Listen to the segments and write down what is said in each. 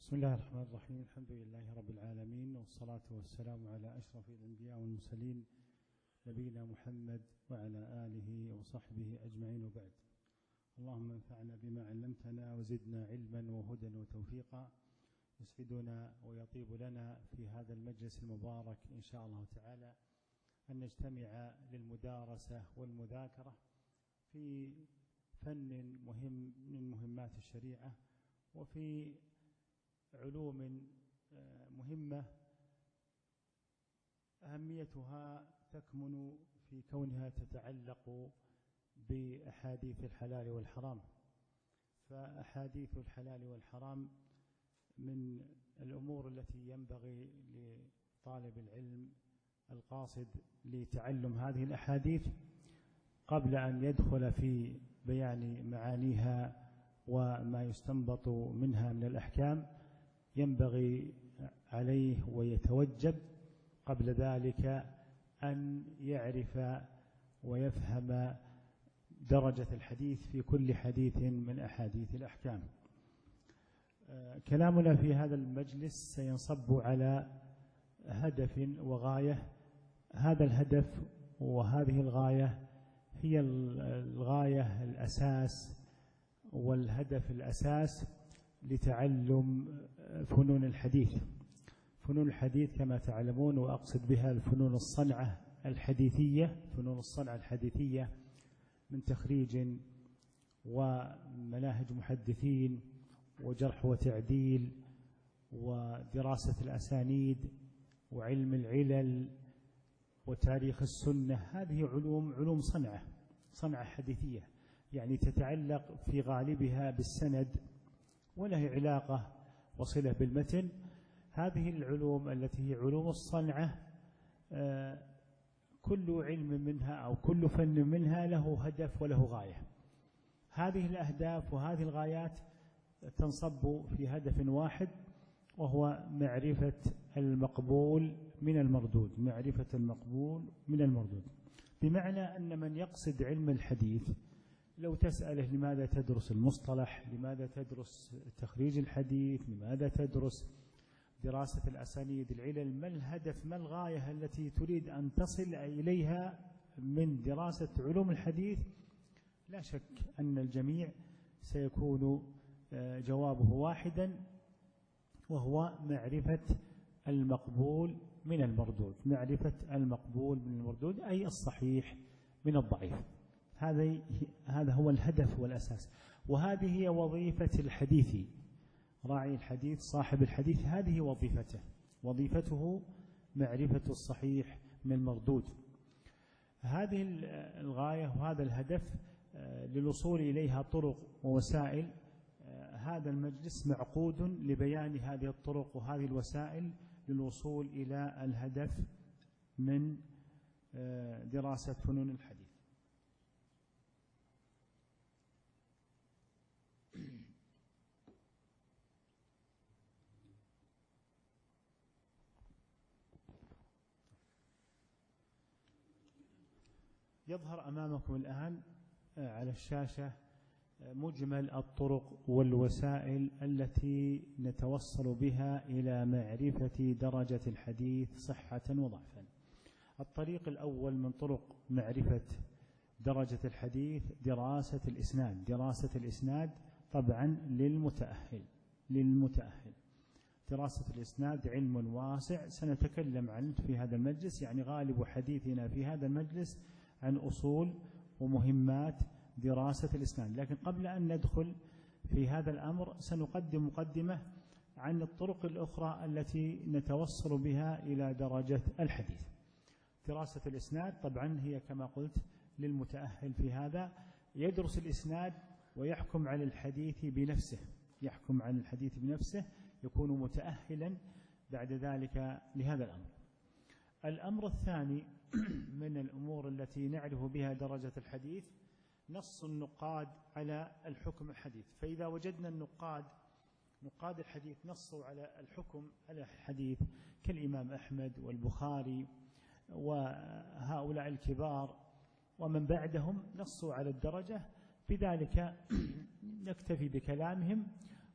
بسم الله الرحمن الرحيم. الحمد لله رب العالمين، والصلاة والسلام على أشرف الأنبياء والمرسلين نبينا محمد وعلى آله وصحبه أجمعين، وبعد. اللهم انفعنا بما علمتنا وزدنا علما وهدى وتوفيقا. يسعدنا ويطيب لنا في هذا المجلس المبارك إن شاء الله تعالى أن نجتمع للمدارسة والمذاكرة في فن مهم من مهمات الشريعة، وفي علوم مهمة أهميتها تكمن في كونها تتعلق بأحاديث الحلال والحرام. فأحاديث الحلال والحرام من الأمور التي ينبغي لطالب العلم القاصد لتعلم هذه الأحاديث قبل أن يدخل في بيان معانيها وما يستنبط منها من الأحكام، ينبغي عليه ويتوجب قبل ذلك أن يعرف ويفهم درجة الحديث في كل حديث من أحاديث الأحكام. كلامنا في هذا المجلس سينصب على هدف وغاية. هذا الهدف وهذه الغاية هي الغاية الأساس والهدف الأساس لتعلم فنون الحديث. فنون الحديث كما تعلمون، وأقصد بها الفنون الصنعة الحديثية، فنون الصنعة الحديثية من تخريج ومناهج محدثين وجرح وتعديل ودراسة الأسانيد وعلم العلل وتاريخ السنة. هذه علوم صنعة حديثية، يعني تتعلق في غالبها بالسند وله علاقة وصلة بالمتن. هذه العلوم التي هي علوم الصنعة كل علم منها أو كل فن منها له هدف وله غاية. هذه الأهداف وهذه الغايات تنصب في هدف واحد، وهو معرفة المقبول من المردود. معرفة المقبول من المردود بمعنى أن من يقصد علم الحديث لو تسأله لماذا تدرس المصطلح، لماذا تدرس تخريج الحديث، لماذا تدرس دراسة الأسانيد العلل، ما الهدف، ما الغاية التي تريد أن تصل إليها من دراسة علوم الحديث، لا شك أن الجميع سيكون جوابه واحدا، وهو معرفة المقبول من المردود. معرفة المقبول من المردود أي الصحيح من الضعيف. هذا هو الهدف والأساس، وهذه هي وظيفة الحديث. راعي الحديث صاحب الحديث هذه وظيفته معرفة الصحيح من المردود. هذه الغاية وهذا الهدف للوصول إليها طرق ووسائل. هذا المجلس معقود لبيان هذه الطرق وهذه الوسائل للوصول إلى الهدف من دراسة فنون الحديث. يظهر أمامكم الآن على الشاشة مجمل الطرق والوسائل التي نتوصل بها إلى معرفة درجة الحديث صحة وضعفا. الطريق الأول من طرق معرفة درجة الحديث دراسة الإسناد. دراسة الإسناد طبعا للمتأهل. دراسة الإسناد علم واسع سنتكلم عنه في هذا المجلس، يعني غالب حديثنا في هذا المجلس عن أصول ومهمات دراسة الإسناد. لكن قبل أن ندخل في هذا الأمر سنقدم مقدمة عن الطرق الأخرى التي نتوصل بها إلى درجة الحديث. دراسة الإسناد طبعا هي كما قلت للمتأهل في هذا، يدرس الإسناد ويحكم على الحديث بنفسه. يحكم على الحديث بنفسه، يكون متأهلا بعد ذلك لهذا الأمر. الأمر الثاني من الأمور التي نعرف بها درجة الحديث نص النقاد على الحكم الحديث. فإذا وجدنا نقاد الحديث نصوا على الحكم على الحديث كالإمام أحمد والبخاري وهؤلاء الكبار ومن بعدهم نصوا على الدرجة، بذلك نكتفي بكلامهم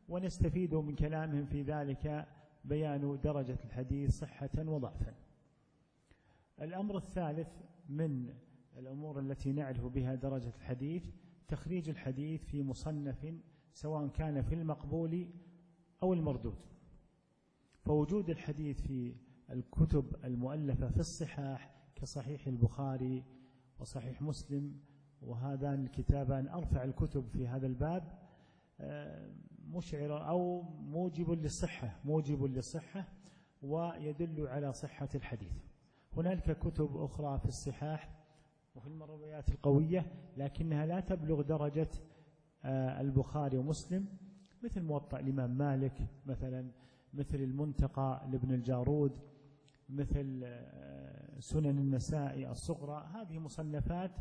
ونستفيد من كلامهم في ذلك بيان درجة الحديث صحة وضعفا. الأمر الثالث من الأمور التي نعرف بها درجة الحديث تخريج الحديث في مصنف سواء كان في المقبول أو المردود. فوجود الحديث في الكتب المؤلفة في الصحاح كصحيح البخاري وصحيح مسلم، وهذان الكتابان أرفع الكتب في هذا الباب، مشعر أو موجب للصحة ويدل على صحة الحديث. هنالك كتب أخرى في الصحاح وفي المرويات القوية لكنها لا تبلغ درجة البخاري ومسلم، مثل موطأ الإمام مالك مثلا، مثل المنتقى لابن الجارود، مثل سنن النسائي الصغرى. هذه مصنفات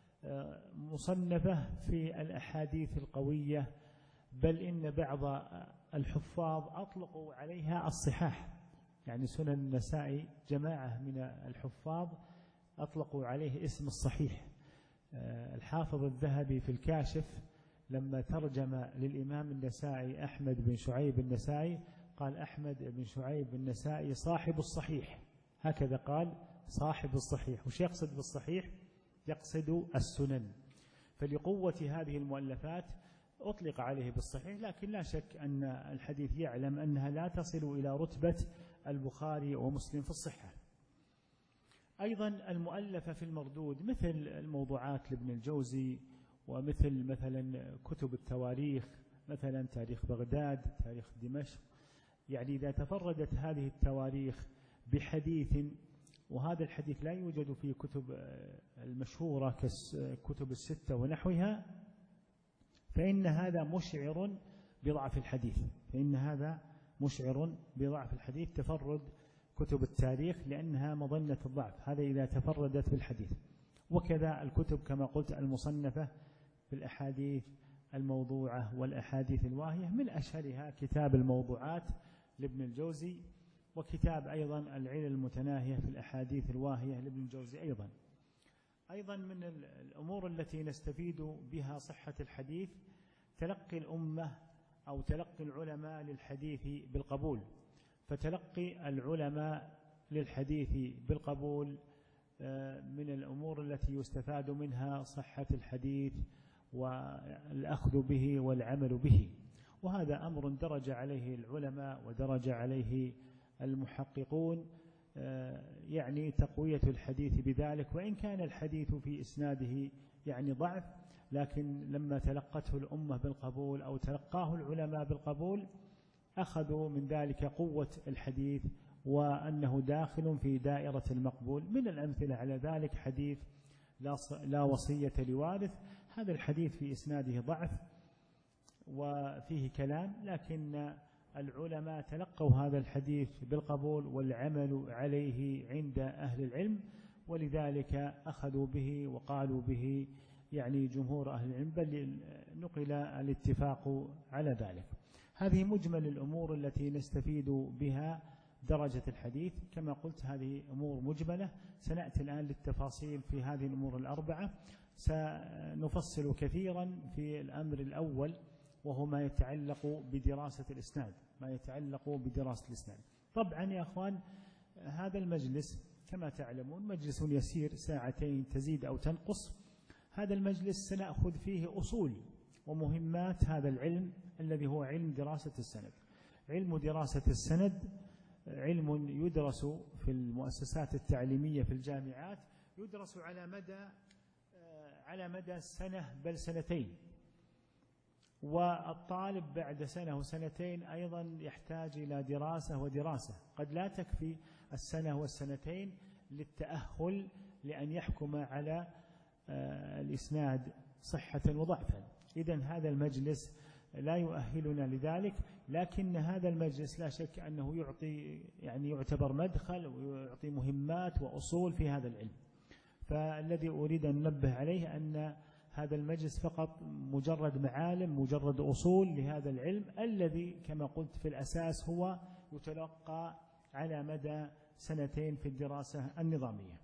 مصنفة في الأحاديث القوية، بل إن بعض الحفاظ أطلقوا عليها الصحاح، يعني سنن النسائي جماعة من الحفاظ أطلقوا عليه اسم الصحيح. الحافظ الذهبي في الكاشف لما ترجم للإمام النسائي أحمد بن شعيب النسائي قال أحمد بن شعيب النسائي صاحب الصحيح، هكذا قال صاحب الصحيح. وش يقصد بالصحيح؟ يقصد السنن. فلقوة هذه المؤلفات أطلق عليه بالصحيح، لكن لا شك أن الحديث يعلم أنها لا تصل إلى رتبة البخاري ومسلم في الصحة. أيضا المؤلفة في المردود مثل الموضوعات لابن الجوزي، ومثل مثلا كتب التواريخ، مثلا تاريخ بغداد، تاريخ دمشق. يعني إذا تفردت هذه التواريخ بحديث، وهذا الحديث لا يوجد في كتب المشهورة ككتب الستة ونحوها، فإن هذا مشعر بضعف الحديث، تفرد كتب التاريخ لأنها مظنة الضعف، هذا إذا تفردت بالحديث. وكذا الكتب كما قلت المصنفة في الأحاديث الموضوعة والأحاديث الواهية، من أشهرها كتاب الموضوعات لابن الجوزي، وكتاب أيضا العلل المتناهية في الأحاديث الواهية لابن الجوزي أيضا من الأمور التي نستفيد بها صحة الحديث تلقي الأمة أو تلقي العلماء للحديث بالقبول. فتلقي العلماء للحديث بالقبول من الأمور التي يستفاد منها صحة الحديث والأخذ به والعمل به، وهذا أمر درج عليه العلماء ودرج عليه المحققون، يعني تقوية الحديث بذلك. وإن كان الحديث في إسناده يعني ضعف، لكن لما تلقته الأمة بالقبول أو تلقاه العلماء بالقبول أخذوا من ذلك قوة الحديث وأنه داخل في دائرة المقبول. من الأمثلة على ذلك حديث لا وصية لوارث، هذا الحديث في إسناده ضعف وفيه كلام، لكن العلماء تلقوا هذا الحديث بالقبول والعمل عليه عند أهل العلم، ولذلك أخذوا به وقالوا به يعني جمهور أهل العلم، بل نقل الاتفاق على ذلك. هذه مجمل الأمور التي نستفيد بها درجة الحديث. كما قلت هذه أمور مجملة، سنأتي الآن للتفاصيل في هذه الأمور الأربعة. سنفصل كثيرا في الأمر الأول وهو ما يتعلق بدراسة الإسناد، طبعا يا أخوان هذا المجلس كما تعلمون مجلس يسير، ساعتين تزيد أو تنقص. هذا المجلس سنأخذ فيه أصول ومهمات هذا العلم الذي هو علم دراسة السند. علم دراسة السند علم يدرس في المؤسسات التعليمية في الجامعات، يدرس على مدى سنة بل سنتين، والطالب بعد سنة وسنتين أيضا يحتاج إلى دراسة قد لا تكفي السنة والسنتين للتأهل لأن يحكم على الإسناد صحة وضعفا. إذن هذا المجلس لا يؤهلنا لذلك، لكن هذا المجلس لا شك أنه يعتبر مدخل ويعطي مهمات وأصول في هذا العلم. فالذي أريد أن ننبه عليه أن هذا المجلس فقط مجرد معالم، مجرد أصول لهذا العلم الذي كما قلت في الأساس هو يتلقى على مدى سنتين في الدراسة النظامية.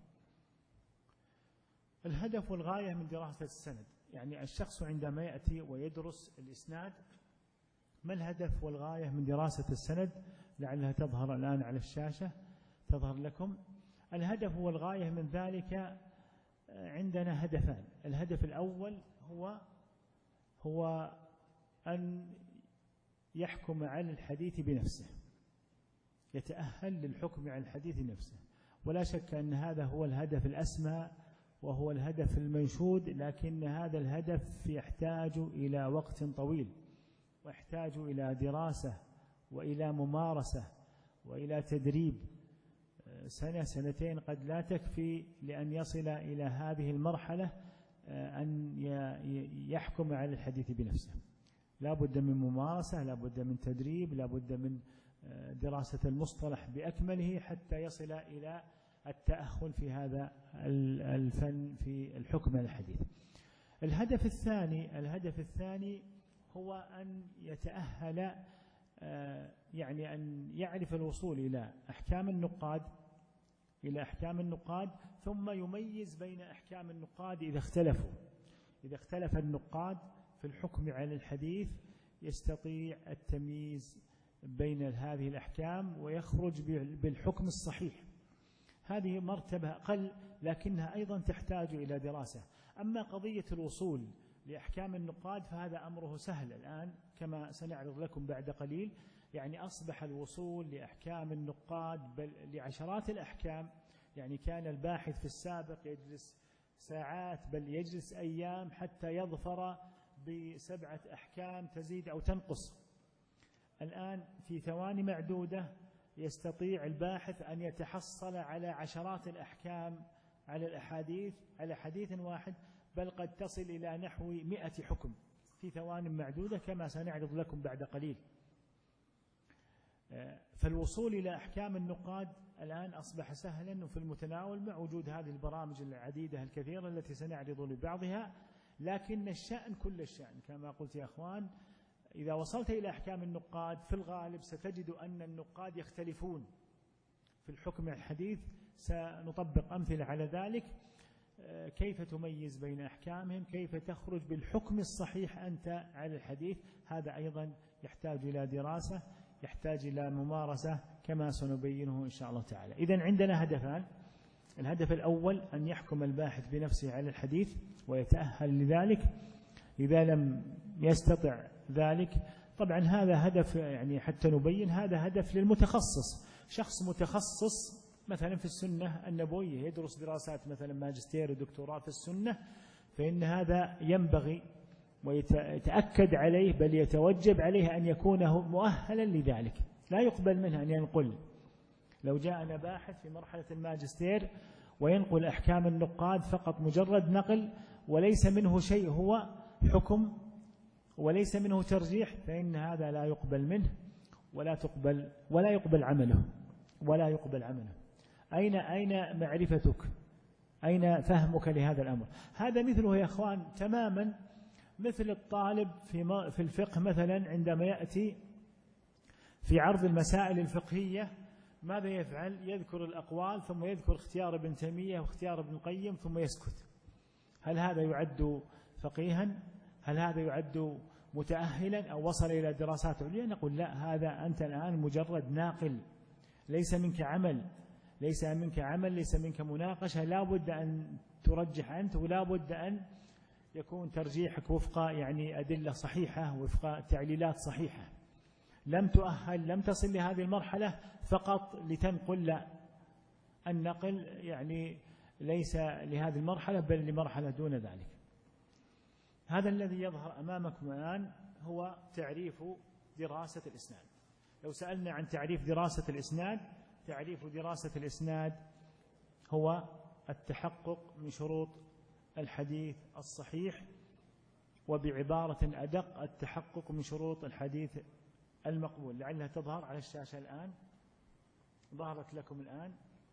الهدف والغاية من دراسة السند، يعني الشخص عندما يأتي ويدرس الإسناد ما الهدف والغاية من دراسة السند؟ لعلها تظهر الآن على الشاشة، تظهر لكم. الهدف والغاية من ذلك عندنا هدفان. الهدف الأول هو أن يحكم على الحديث بنفسه، يتأهل للحكم على الحديث نفسه، ولا شك أن هذا هو الهدف الأسمى وهو الهدف المنشود، لكن هذا الهدف يحتاج إلى وقت طويل، ويحتاج إلى دراسة وإلى ممارسة وإلى تدريب. سنة سنتين قد لا تكفي لأن يصل إلى هذه المرحلة أن يحكم على الحديث بنفسه. لا بد من ممارسة، لا بد من تدريب، لا بد من دراسة المصطلح بأكمله حتى يصل إلى التأهل في هذا الفن في الحكم على الحديث. الهدف الثاني هو أن يتأهل، يعني أن يعرف الوصول إلى أحكام النقاد، ثم يميز بين أحكام النقاد إذا اختلف النقاد في الحكم على الحديث، يستطيع التمييز بين هذه الأحكام ويخرج بالحكم الصحيح. هذه مرتبة أقل لكنها أيضا تحتاج إلى دراسة. أما قضية الوصول لأحكام النقاد فهذا أمره سهل الآن كما سنعرض لكم بعد قليل. يعني أصبح الوصول لأحكام النقاد بل لعشرات الأحكام. يعني كان الباحث في السابق يجلس ساعات بل يجلس أيام حتى يظفر ب7 أحكام تزيد أو تنقص. الآن في ثواني معدودة يستطيع الباحث أن يتحصل على عشرات الأحكام على الأحاديث، على حديث واحد، بل قد تصل إلى نحو 100 حكم في ثواني معدودة كما سنعرض لكم بعد قليل. فالوصول إلى أحكام النقاد الآن أصبح سهلا وفي المتناول مع وجود هذه البرامج العديدة الكثيرة التي سنعرض لبعضها. لكن الشأن كل الشأن كما قلت يا أخوان، إذا وصلت إلى أحكام النقاد في الغالب ستجد أن النقاد يختلفون في الحكم الحديث. سنطبق أمثلة على ذلك، كيف تميز بين أحكامهم، كيف تخرج بالحكم الصحيح أنت على الحديث. هذا أيضا يحتاج إلى دراسة، يحتاج إلى ممارسة كما سنبينه إن شاء الله تعالى. إذن عندنا هدفان. الهدف الأول أن يحكم الباحث بنفسه على الحديث ويتأهل لذلك. إذا لم يستطع ذلك، طبعا هذا هدف يعني حتى نبين، هذا هدف للمتخصص. شخص متخصص مثلا في السنة النبوية يدرس دراسات مثلا ماجستير ودكتوراه في السنة، فإن هذا ينبغي ويتأكد عليه بل يتوجب عليه أن يكون مؤهلا لذلك. لا يقبل منه أن ينقل. لو جاءنا باحث في مرحلة الماجستير وينقل أحكام النقاد فقط مجرد نقل وليس منه شيء هو حكم وليس منه ترجيح، فإن هذا لا يقبل منه ولا يقبل عمله. أين معرفتك؟ أين فهمك لهذا الأمر؟ هذا مثله يا أخوان تماما مثل الطالب في الفقه مثلا عندما يأتي في عرض المسائل الفقهية ماذا يفعل؟ يذكر الأقوال ثم يذكر اختيار ابن تيمية واختيار ابن القيم ثم يسكت. هل هذا يعد فقيها؟ هل هذا يعد متأهلا أو وصل إلى دراسات عليا؟ نقول لا، هذا أنت الآن مجرد ناقل، ليس منك عمل، ليس منك مناقشة. لا بد أن ترجح أنت، ولا بد أن يكون ترجيحك وفق يعني أدلة صحيحة، وفق تعليلات صحيحة. لم تؤهل، لم تصل لهذه المرحلة فقط لتنقل، لا، النقل يعني ليس لهذه المرحلة بل لمرحلة دون ذلك. هذا الذي يظهر أمامكم الآن هو تعريف دراسة الإسناد. لو سألنا عن تعريف دراسة الإسناد، تعريف دراسة الإسناد هو التحقق من شروط الحديث الصحيح، وبعبارة أدق التحقق من شروط الحديث المقبول. لعلها تظهر على الشاشة الآن، ظهرت لكم الآن.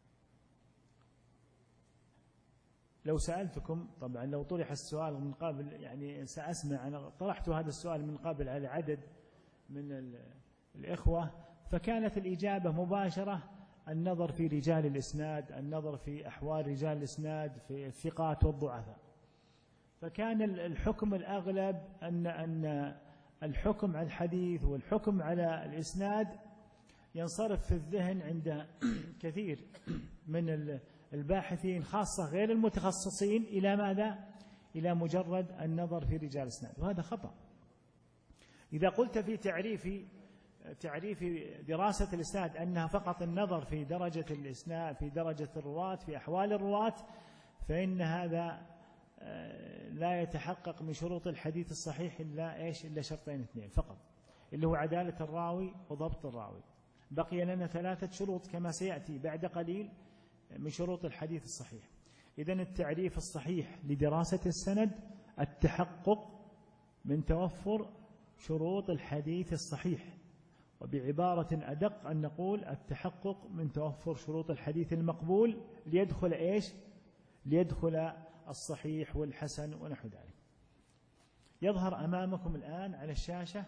لو سألتكم، طبعا لو طرح السؤال من قبل، يعني سأسمع، أنا طرحت هذا السؤال من قبل على عدد من الإخوة، فكانت الإجابة مباشرة: النظر في رجال الإسناد، النظر في أحوال رجال الإسناد، في الثقات والضعفاء. فكان الحكم الأغلب الحكم على الحديث والحكم على الإسناد ينصرف في الذهن عند كثير من الباحثين خاصة غير المتخصصين إلى ماذا؟ إلى مجرد النظر في رجال الإسناد، وهذا خطأ. إذا قلت في تعريف دراسة الإسناد أنها فقط النظر في درجة الإسناد، في درجة الرواة، في أحوال الرواة، فإن هذا لا يتحقق من شروط الحديث الصحيح إلا شرطين اثنين فقط، اللي هو عدالة الراوي وضبط الراوي. بقي لنا 3 شروط كما سيأتي بعد قليل من شروط الحديث الصحيح. إذن التعريف الصحيح لدراسة السند التحقق من توفر شروط الحديث الصحيح، وبعبارة أدق أن نقول التحقق من توفر شروط الحديث المقبول ليدخل ليدخل الصحيح والحسن ونحو ذلك. يظهر أمامكم الآن على الشاشة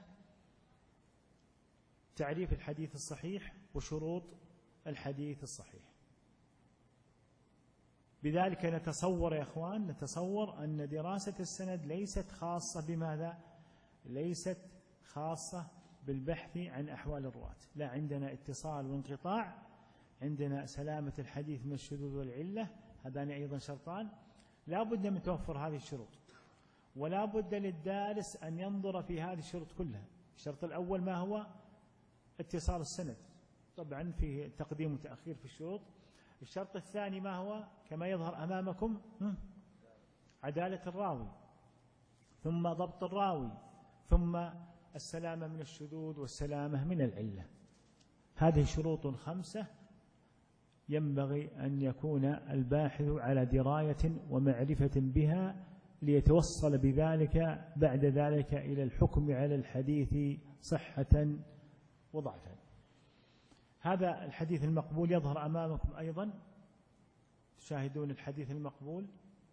تعريف الحديث الصحيح وشروط الحديث الصحيح. بذلك نتصور يا أخوان، نتصور أن دراسة السند ليست خاصة بماذا؟ ليست خاصة بالبحث عن أحوال الرواة، لا، عندنا اتصال وانقطاع، عندنا سلامة الحديث من الشذوذ والعلة، هذان أيضا شرطان لا بد من توفر هذه الشروط، ولا بد للدارس أن ينظر في هذه الشروط كلها. الشرط الأول ما هو؟ اتصال السند، طبعا فيه تقديم وتأخير في الشروط. الشرط الثاني ما هو؟ كما يظهر أمامكم، عدالة الراوي، ثم ضبط الراوي، ثم السلامة من الشذوذ والسلامة من العلة. هذه شروط 5 ينبغي أن يكون الباحث على دراية ومعرفة بها ليتوصل بذلك بعد ذلك إلى الحكم على الحديث صحة وضعفا. هذا الحديث المقبول يظهر أمامكم أيضا، تشاهدون الحديث المقبول.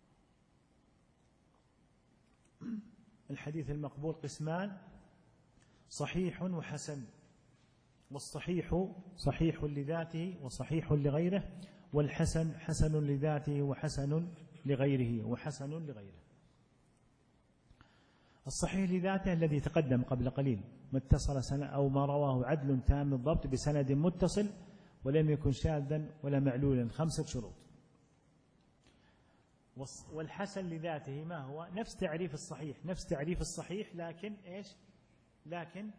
الحديث المقبول قسمان: صحيح وحسن. والصحيح صحيح لذاته وصحيح لغيره، والحسن حسن لذاته وحسن لغيره. الصحيح لذاته الذي تقدم قبل قليل، ما اتصل سنة أو ما رواه عدل تام الضبط بسند متصل ولم يكن شاذا ولا معلولا، 5 شروط. والحسن لذاته ما هو؟ نفس تعريف الصحيح لكن إيش؟ لكن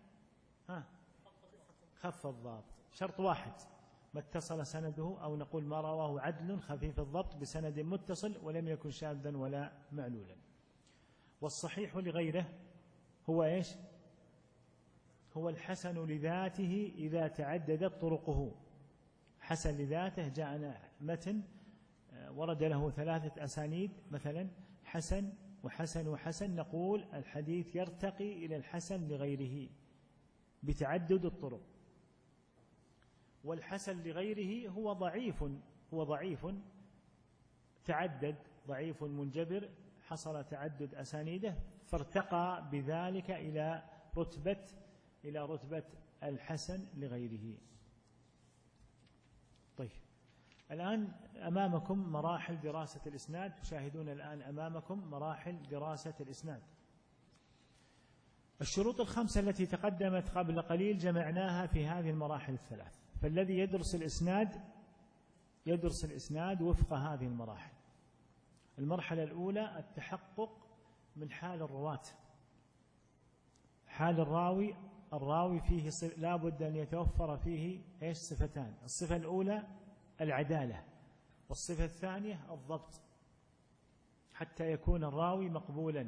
خف الضبط. شرط واحد: ما اتصل سنده، أو نقول ما رواه عدل خفيف الضبط بسند متصل ولم يكن شاذا ولا معلولا. والصحيح لغيره هو إيش؟ هو الحسن لذاته إذا تعددت طرقه. حسن لذاته جاءنا متن ورد له 3 أسانيد مثلا، حسن وحسن وحسن، نقول الحديث يرتقي إلى الحسن لغيره بتعدد الطرق. والحسن لغيره هو ضعيف تعدد، ضعيف منجبر، حصل تعدد أسانيده فارتقى بذلك إلى رتبة الحسن لغيره. طيب، الآن أمامكم مراحل دراسة الإسناد، تشاهدون الآن أمامكم مراحل دراسة الإسناد. الشروط 5 التي تقدمت قبل قليل جمعناها في هذه المراحل 3، فالذي يدرس الإسناد وفق هذه المراحل. المرحلة الأولى التحقق من حال الرواة، حال الراوي فيه لا بد أن يتوفر فيه إيش؟ صفتان: الصفة الأولى العدالة، والصفة الثانية الضبط، حتى يكون الراوي مقبولا.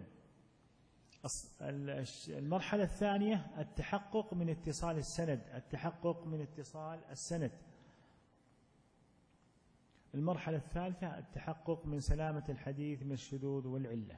المرحلة الثانية التحقق من اتصال السند، المرحلة الثالثة التحقق من سلامة الحديث من الشذوذ والعلة.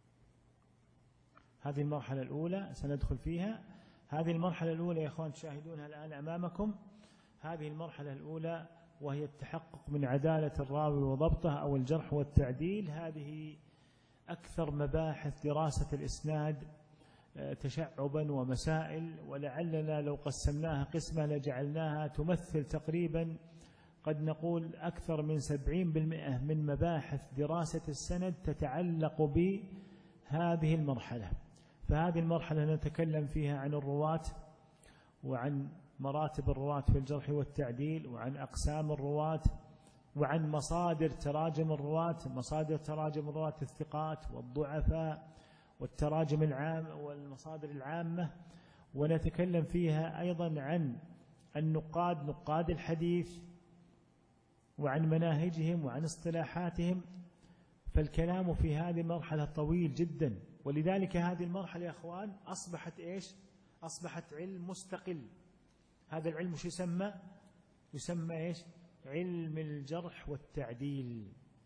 هذه المرحلة الأولى سندخل فيها. هذه المرحلة الأولى يا أخوان تشاهدونها الآن أمامكم، هذه المرحلة الأولى وهي التحقق من عدالة الراوي وضبطه أو الجرح والتعديل. هذه أكثر مباحث دراسة الإسناد تشعبا ومسائل، ولعلنا لو قسمناها قسمة لجعلناها تمثل تقريبا قد نقول أكثر من 70% من مباحث دراسة السند تتعلق بهذه المرحلة. فهذه المرحلة نتكلم فيها عن الرواة وعن مراتب الرواة في الجرح والتعديل وعن أقسام الرواة وعن مصادر تراجم الرواة، مصادر تراجم الرواة الثقات والضعفاء والتراجم العامة والمصادر العامة. ونتكلم فيها أيضا عن النقاد، نقاد الحديث، وعن مناهجهم وعن اصطلاحاتهم. فالكلام في هذه المرحلة طويل جدا، ولذلك هذه المرحلة يا أخوان أصبحت إيش؟ أصبحت علم مستقل. هذا العلم شو يسمى؟ يسمى إيش؟ علم الجرح والتعديل.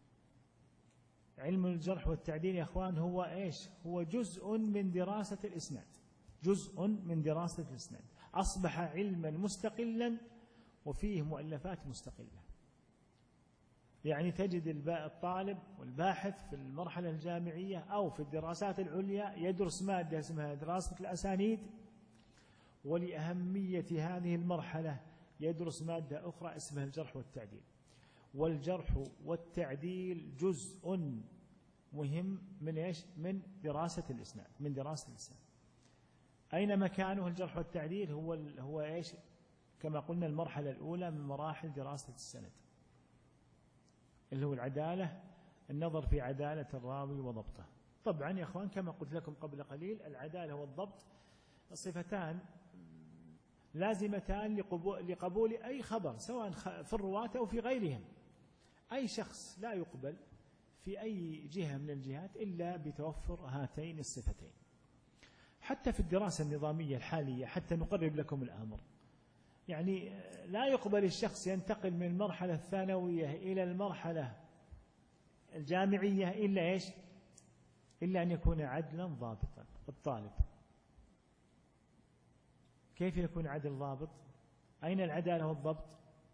علم الجرح والتعديل يا أخوان هو إيش؟ هو جزء من دراسة الإسناد، جزء من دراسة الإسناد، أصبح علما مستقلا وفيه مؤلفات مستقلة. يعني تجد الطالب والباحث في المرحلة الجامعية أو في الدراسات العليا يدرس مادة اسمها دراسة الأسانيد، ولأهمية هذه المرحلة يدرس مادة أخرى اسمها الجرح والتعديل. والجرح والتعديل جزء مهم من إيش؟ من دراسة الإسناد، من دراسة الإسناد. أين مكانه الجرح والتعديل؟ هو إيش؟ كما قلنا المرحلة الأولى من مراحل دراسة السند، اللي هو العدالة، النظر في عدالة الراوي وضبطه. طبعا يا أخوان كما قلت لكم قبل قليل، العدالة والضبط صفتان لازمتان لقبول أي خبر سواء في الرواة أو في غيرهم. أي شخص لا يقبل في أي جهة من الجهات إلا بتوفر هاتين الصفتين. حتى في الدراسة النظامية الحالية، حتى نقرب لكم الأمر، يعني لا يقبل الشخص ينتقل من المرحلة الثانوية إلى المرحلة الجامعية إلا إيش؟ إلا أن يكون عدلا ضابطا. الطالب كيف يكون عدل ضابط؟ أين العدالة والضبط؟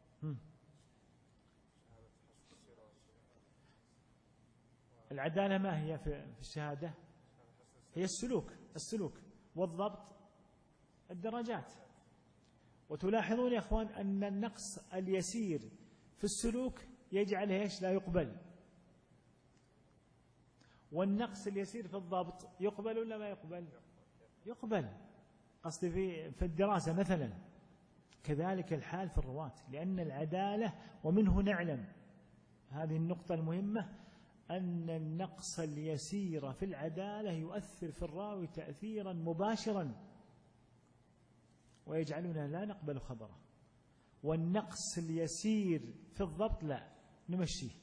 العدالة ما هي في الشهادة؟ هي السلوك، والضبط الدرجات. وتلاحظون يا أخوان أن النقص اليسير في السلوك يجعله إيش؟ لا يقبل. والنقص اليسير في الضبط يقبل ولا ما يقبل؟ يقبل. قصدي في الدراسة مثلا. كذلك الحال في الرواة، لأن العدالة، ومنه نعلم هذه النقطة المهمة، أن النقص اليسير في العدالة يؤثر في الراوي تأثيرا مباشرا ويجعلنا لا نقبل خبره. والنقص اليسير في الضبط لا نمشيه،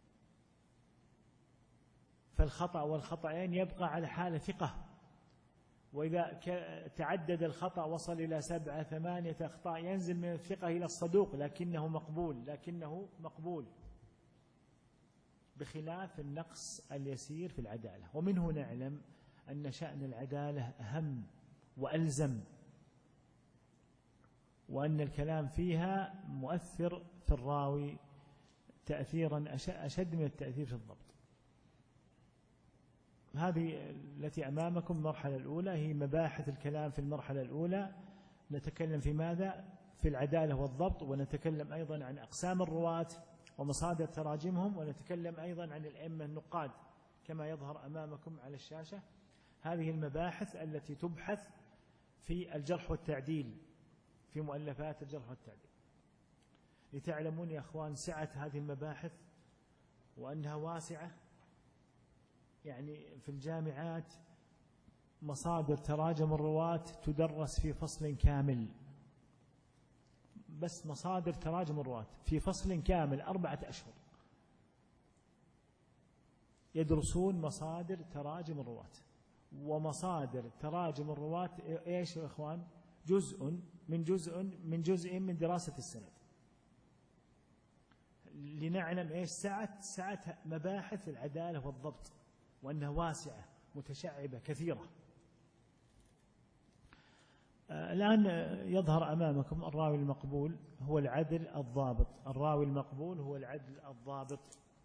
فالخطأ والخطأين يبقى على حالة ثقة. وإذا تعدد الخطأ وصل إلى 7 8 أخطاء ينزل من الثقة إلى الصدوق، لكنه مقبول، بخلاف النقص اليسير في العدالة. ومنه نعلم أن شأن العدالة أهم وألزم، وأن الكلام فيها مؤثر في الراوي تأثيرا أشد من التأثير في الضبط. هذه التي أمامكم المرحلة الأولى، هي مباحث الكلام في المرحلة الأولى. نتكلم في ماذا؟ في العدالة والضبط، ونتكلم أيضا عن أقسام الرواة ومصادر تراجمهم، ونتكلم أيضا عن الأئمة النقاد كما يظهر أمامكم على الشاشة. هذه المباحث التي تبحث في الجرح والتعديل، في مؤلفات الجرح والتعديل. لتعلمون يا أخوان سعة هذه المباحث وأنها واسعة. يعني في الجامعات مصادر تراجم الرواة تدرس في فصل كامل، بس مصادر تراجم الرواة في فصل كامل 4 أشهر يدرسون مصادر تراجم الرواة. ومصادر تراجم الرواة إيش يا إخوان؟ جزء من دراسة السند. لنعلم إيش سعة مباحث العدالة والضبط، وأنها واسعة متشعبة كثيرة. الآن يظهر أمامكم الراوي المقبول هو العدل الضابط. الراوي المقبول هو العدل الضابط.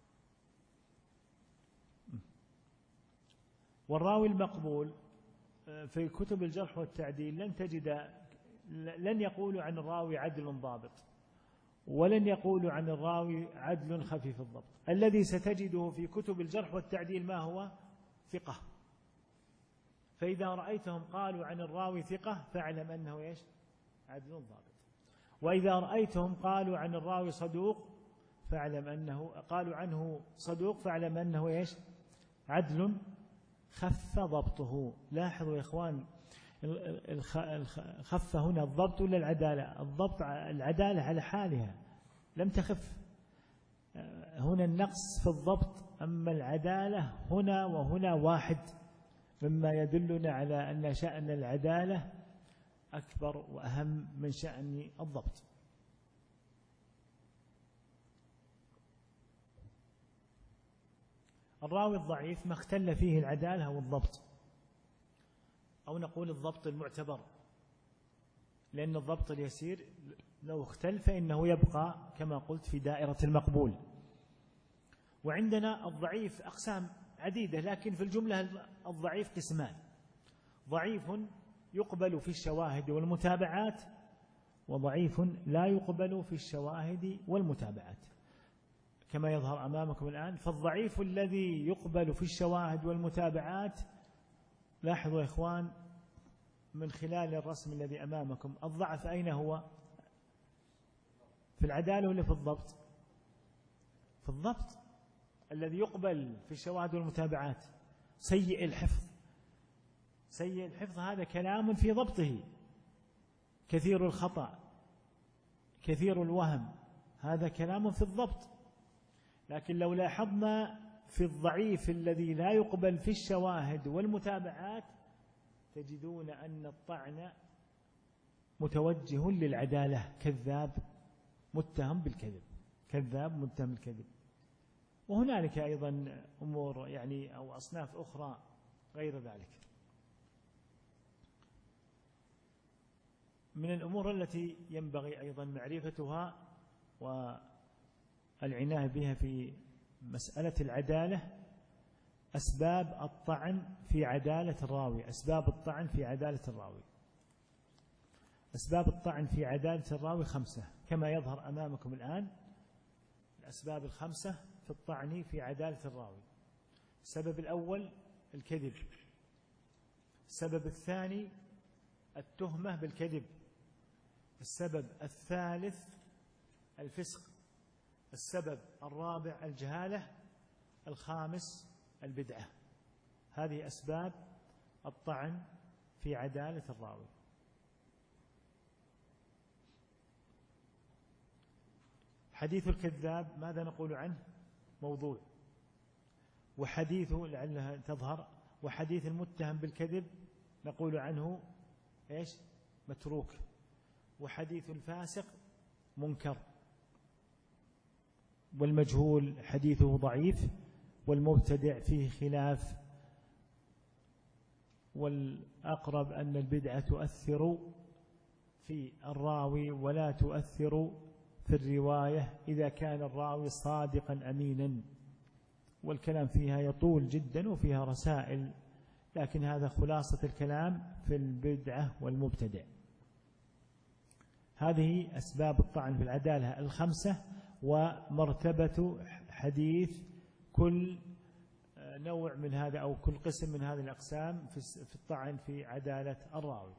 والراوي المقبول في كتب الجرح والتعديل لن يقولوا عن الراوي عدل ضابط، ولن يقولوا عن الراوي عدل خفيف الضبط. الذي ستجده في كتب الجرح والتعديل ما هو؟ ثقة. فإذا رأيتهم قالوا عن الراوي ثقة فاعلم أنه إيش؟ عدل ضابط. وإذا رأيتهم قالوا عن الراوي صدوق فاعلم أنه قالوا عنه صدوق فاعلم أنه إيش؟ عدل خف ضبطه. لاحظوا يا إخوان، الخف هنا الضبط ولا العدالة؟ الضبط العدالة على حالها لم تخف، هنا النقص في الضبط، أما العدالة هنا وهنا واحد، مما يدلنا على أن شأن العدالة أكبر وأهم من شأن الضبط. الراوي الضعيف ما اختل فيه العدالة والضبط، أو نقول الضبط المعتبر، لأن الضبط اليسير لو اختل فإنه يبقى كما قلت في دائرة المقبول. وعندنا الضعيف أقسام عديدة، لكن في الجملة الضعيف قسمان: ضعيف يقبل في الشواهد والمتابعات، وضعيف لا يقبل في الشواهد والمتابعات كما يظهر أمامكم الآن. فالضعيف الذي يقبل في الشواهد والمتابعات، لاحظوا يا إخوان من خلال الرسم الذي أمامكم، الضعف أين هو؟ في العدالة ولا في الضبط؟ في الضبط الذي يقبل في الشواهد والمتابعات. سيء الحفظ، سيء الحفظ هذا كلام في ضبطه، كثير الخطأ، كثير الوهم، هذا كلام في الضبط. لكن لو لاحظنا في الضعيف الذي لا يقبل في الشواهد والمتابعات تجدون أن الطعن متوجه للعدالة، كذاب متهم بالكذب، كذاب متهم بالكذب. وهنالك أيضا أمور يعني أو أصناف أخرى غير ذلك. من الأمور التي ينبغي أيضا معرفتها والعناية بها في مسألة العدالة أسباب الطعن في عدالة الراوي. أسباب الطعن في عدالة الراوي، أسباب الطعن في عدالة الراوي 5 كما يظهر أمامكم الآن. الأسباب 5 في الطعن في عدالة الراوي: السبب الأول الكذب، السبب الثاني التهمة بالكذب، السبب الثالث الفسق، السبب الرابع الجهالة، الخامس البدعة. هذه أسباب الطعن في عدالة الراوي. حديث الكذاب ماذا نقول عنه؟ موضوع. وحديثه لعلها تظهر، وحديث المتهم بالكذب نقول عنه إيش؟ متروك. وحديث الفاسق منكر. والمجهول حديثه ضعيف. والمبتدع فيه خلاف. والأقرب أن البدعة تؤثر في الراوي ولا تؤثر في الرواية إذا كان الراوي صادقا أمينا. والكلام فيها يطول جدا وفيها رسائل، لكن هذا خلاصة الكلام في البدعة والمبتدع. هذه أسباب الطعن في العدالة 5، ومرتبة حديث كل نوع من هذا أو كل قسم من هذه الأقسام في الطعن في عدالة الراوي.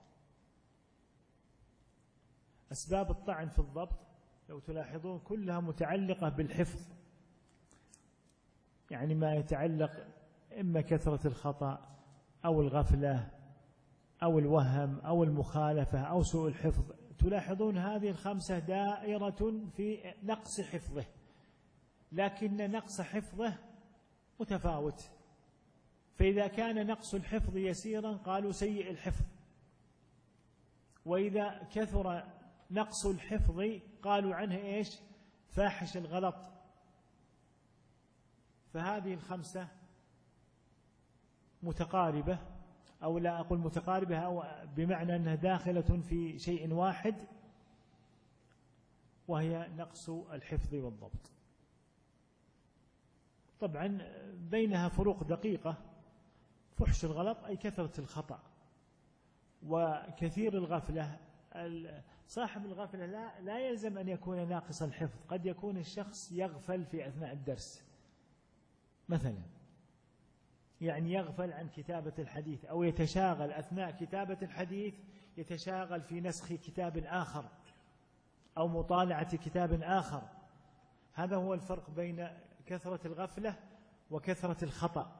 أسباب الطعن في الضبط لو تلاحظون كلها متعلقة بالحفظ، يعني ما يتعلق إما كثرة الخطأ أو الغفلة أو الوهم أو المخالفة أو سوء الحفظ. تلاحظون هذه 5 دائرة في نقص حفظه، لكن نقص حفظه متفاوت. فإذا كان نقص الحفظ يسيرا قالوا سيء الحفظ، وإذا كثر نقص الحفظ قالوا عنه إيش؟ فاحش الغلط. فهذه 5 متقاربة، أو لا أقول متقاربة، أو بمعنى أنها داخلة في شيء واحد، وهي نقص الحفظ والضبط. طبعا بينها فروق دقيقة. فحش الغلط أي كثرة الخطأ، وكثير الغفلة. صاحب الغفلة لا يلزم أن يكون ناقص الحفظ، قد يكون الشخص يغفل في أثناء الدرس مثلا، يعني يغفل عن كتابة الحديث، أو يتشاغل أثناء كتابة الحديث، يتشاغل في نسخ كتاب آخر أو مطالعة كتاب آخر. هذا هو الفرق بين كثرة الغفلة وكثرة الخطأ.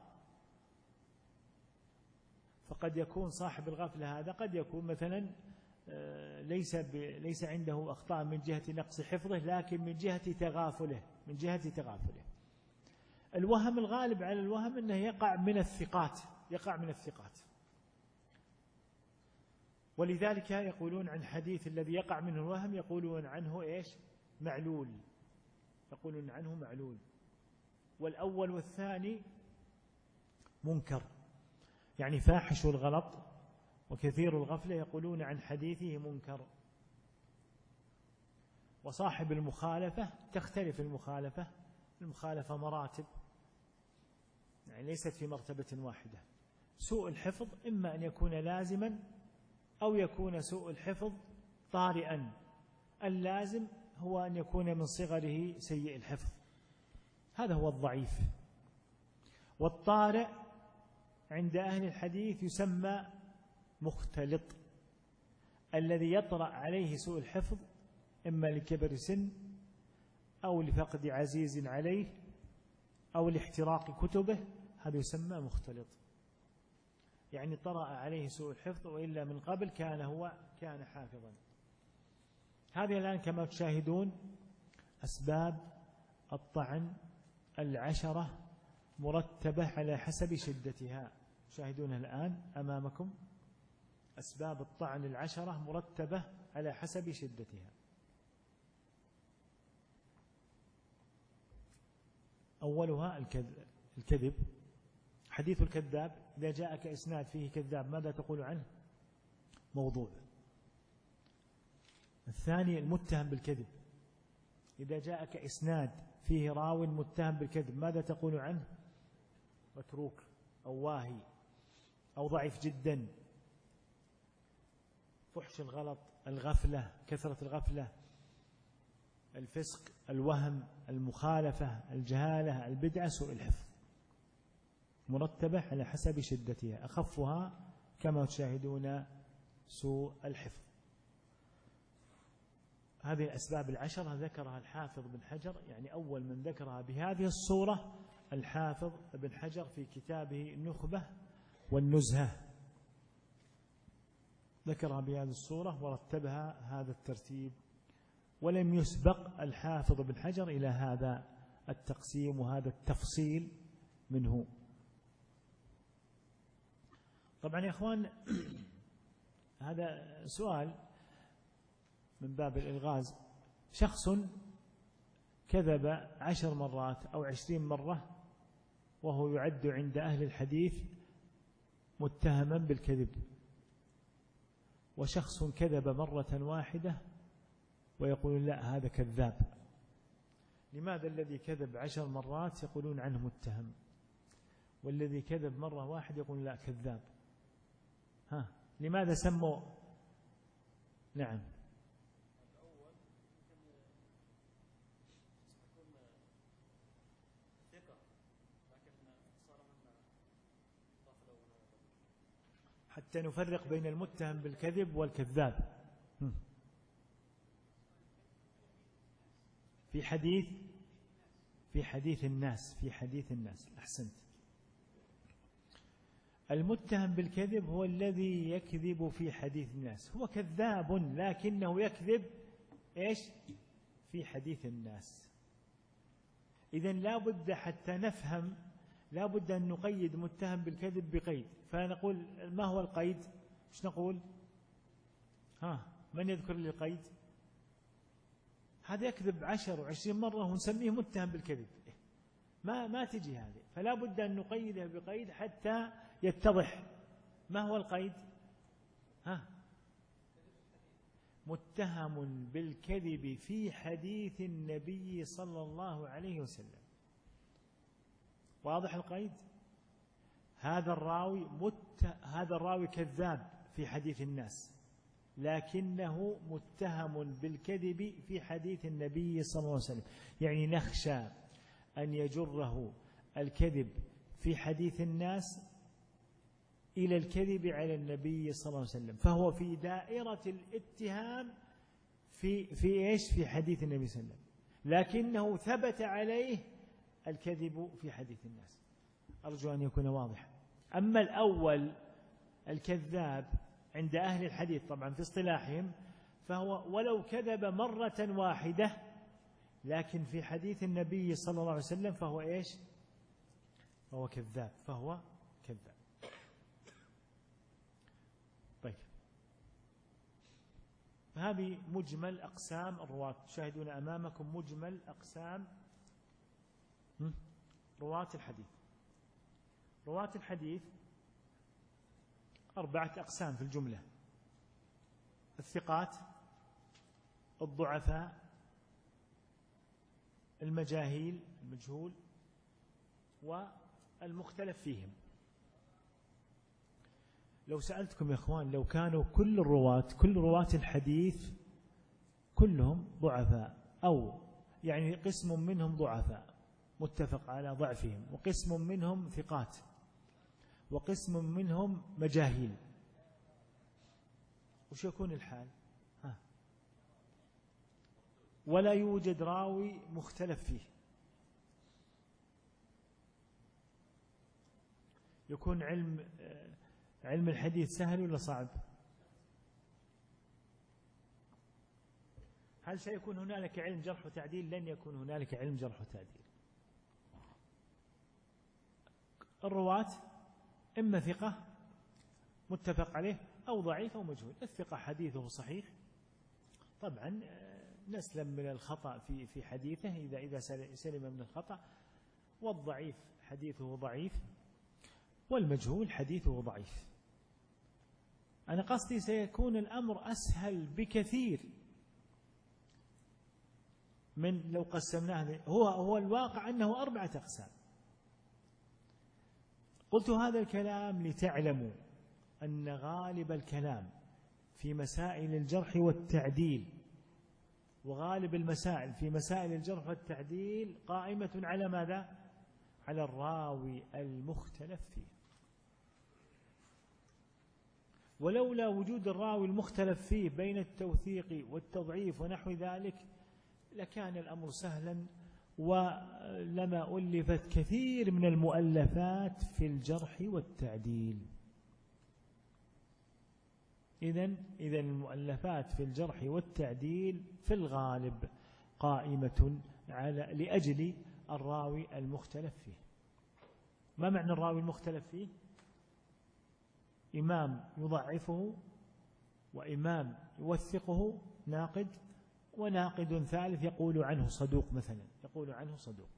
فقد يكون صاحب الغفلة هذا قد يكون مثلا ليس عنده أخطاء من جهة نقص حفظه، لكن من جهة تغافله. الوهم الغالب على الوهم أنه يقع من الثقات. ولذلك يقولون عن حديث الذي يقع منه الوهم يقولون عنه إيش؟ معلول. والأول والثاني منكر، يعني فاحش الغلط وكثير الغفلة، يقولون عن حديثه منكر. وصاحب المخالفة تختلف المخالفة مراتب، يعني ليست في مرتبة واحدة. سوء الحفظ إما أن يكون لازما أو يكون سوء الحفظ طارئا. اللازم هو أن يكون من صغره سيء الحفظ، هذا هو الضعيف. والطارئ عند أهل الحديث يسمى مختلط، الذي يطرأ عليه سوء الحفظ إما لكبر سن أو لفقد عزيز عليه أو لاحتراق كتبه، هذا يسمى مختلط. يعني طرأ عليه سوء الحفظ وإلا من قبل كان حافظا. هذه الآن كما تشاهدون أسباب الطعن 10 مرتبة على حسب شدتها. تشاهدونها الآن أمامكم، أسباب الطعن 10 مرتبة على حسب شدتها. أولها الكذب. حديث الكذاب، إذا جاءك إسناد فيه كذاب ماذا تقول عنه؟ موضوع. الثاني المتهم بالكذب، إذا جاءك إسناد فيه راو متهم بالكذب ماذا تقول عنه؟ متروك أو واهي أو ضعيف جدا. فحش الغلط، الغفلة، كثرة الغفلة، الفسق، الوهم، المخالفة، الجهالة، البدعة، سوء الحفظ، مرتبة على حسب شدتها. أخفها كما تشاهدون سوء الحفظ. هذه الأسباب 10 ذكرها الحافظ بن حجر، يعني أول من ذكرها بهذه الصورة الحافظ بن حجر في كتابه النخبة والنزهة، ذكرها بهذه الصورة ورتبها هذا الترتيب، ولم يسبق الحافظ بن حجر إلى هذا التقسيم وهذا التفصيل منه. طبعا يا أخوان هذا سؤال من باب الإلغاز. شخص كذب 10 مرات أو 20 مرة وهو يعد عند أهل الحديث متهما بالكذب، وشخص كذب مرة واحدة ويقول لا هذا كذاب. لماذا الذي كذب 10 مرات يقولون عنه متهم، والذي كذب مرة واحدة يقول لا كذاب؟ لماذا سموا؟ نعم. حتى نفرق بين المتهم بالكذب والكذاب. في حديث الناس أحسنت. المتهم بالكذب هو الذي يكذب في حديث الناس، هو كذاب لكنه يكذب إيش؟ في حديث الناس. إذن لا بد حتى نفهم، لا بد أن نقيد متهم بالكذب بقيد. فنقول ما هو القيد؟ إيش نقول؟ من يذكر لي القيد؟ هذا يكذب 10 و20 مرة ونسميه متهم بالكذب، ما تجي هذه. فلا بد أن نقيده بقيد حتى يتضح. ما هو القيد؟ متهم بالكذب في حديث النبي صلى الله عليه وسلم. واضح القيد؟ هذا الراوي كذاب في حديث الناس، لكنه متهم بالكذب في حديث النبي صلى الله عليه وسلم. يعني نخشى أن يجره الكذب في حديث الناس إلى الكذب على النبي صلى الله عليه وسلم، فهو في دائرة الاتهام في إيش؟ في حديث النبي صلى الله عليه وسلم، لكنه ثبت عليه الكذب في حديث الناس. أرجو أن يكون واضحا. أما الأول الكذاب عند أهل الحديث طبعا في اصطلاحهم، فهو ولو كذب مرة واحدة، لكن في حديث النبي صلى الله عليه وسلم فهو إيش؟ فهو كذاب، فهو كذاب. طيب، هذه مجمل أقسام الرواة. تشاهدون أمامكم مجمل أقسام رواة الحديث. رواة الحديث 4 أقسام في الجملة: الثقات، الضعفاء، المجاهيل المجهول، والمختلف فيهم. لو سألتكم يا إخوان، لو كانوا كل رواة الحديث كلهم ضعفاء، أو يعني قسم منهم ضعفاء متفق على ضعفهم، وقسم منهم ثقات، وقسم منهم مجاهيل، وش يكون الحال؟ ولا يوجد راوي مختلف فيه، يكون علم الحديث سهل ولا صعب؟ هل سيكون هنالك علم جرح وتعديل؟ لن يكون هنالك علم جرح وتعديل. الرواة إما ثقة متفق عليه، أو ضعيف أو مجهول. الثقة حديثه صحيح طبعا، نسلم من الخطأ في حديثه إذا سلم من الخطأ، والضعيف حديثه ضعيف، والمجهول حديثه ضعيف. أنا قصدي سيكون الأمر أسهل بكثير من لو قسمناه. هو الواقع أنه 4 أقسام. قلت هذا الكلام لتعلموا أن غالب الكلام في مسائل الجرح والتعديل، وغالب المسائل في مسائل الجرح والتعديل قائمة على ماذا؟ على الراوي المختلف فيه. ولولا وجود الراوي المختلف فيه بين التوثيق والتضعيف ونحو ذلك لكان الأمر سهلا، ولما ألفت كثير من المؤلفات في الجرح والتعديل. إذن المؤلفات في الجرح والتعديل في الغالب قائمة لأجل الراوي المختلف فيه. ما معنى الراوي المختلف فيه؟ إمام يضعفه، وإمام يوثقه ناقد، وناقد ثالث يقول عنه صدوق مثلا، يقول عنه صدوق.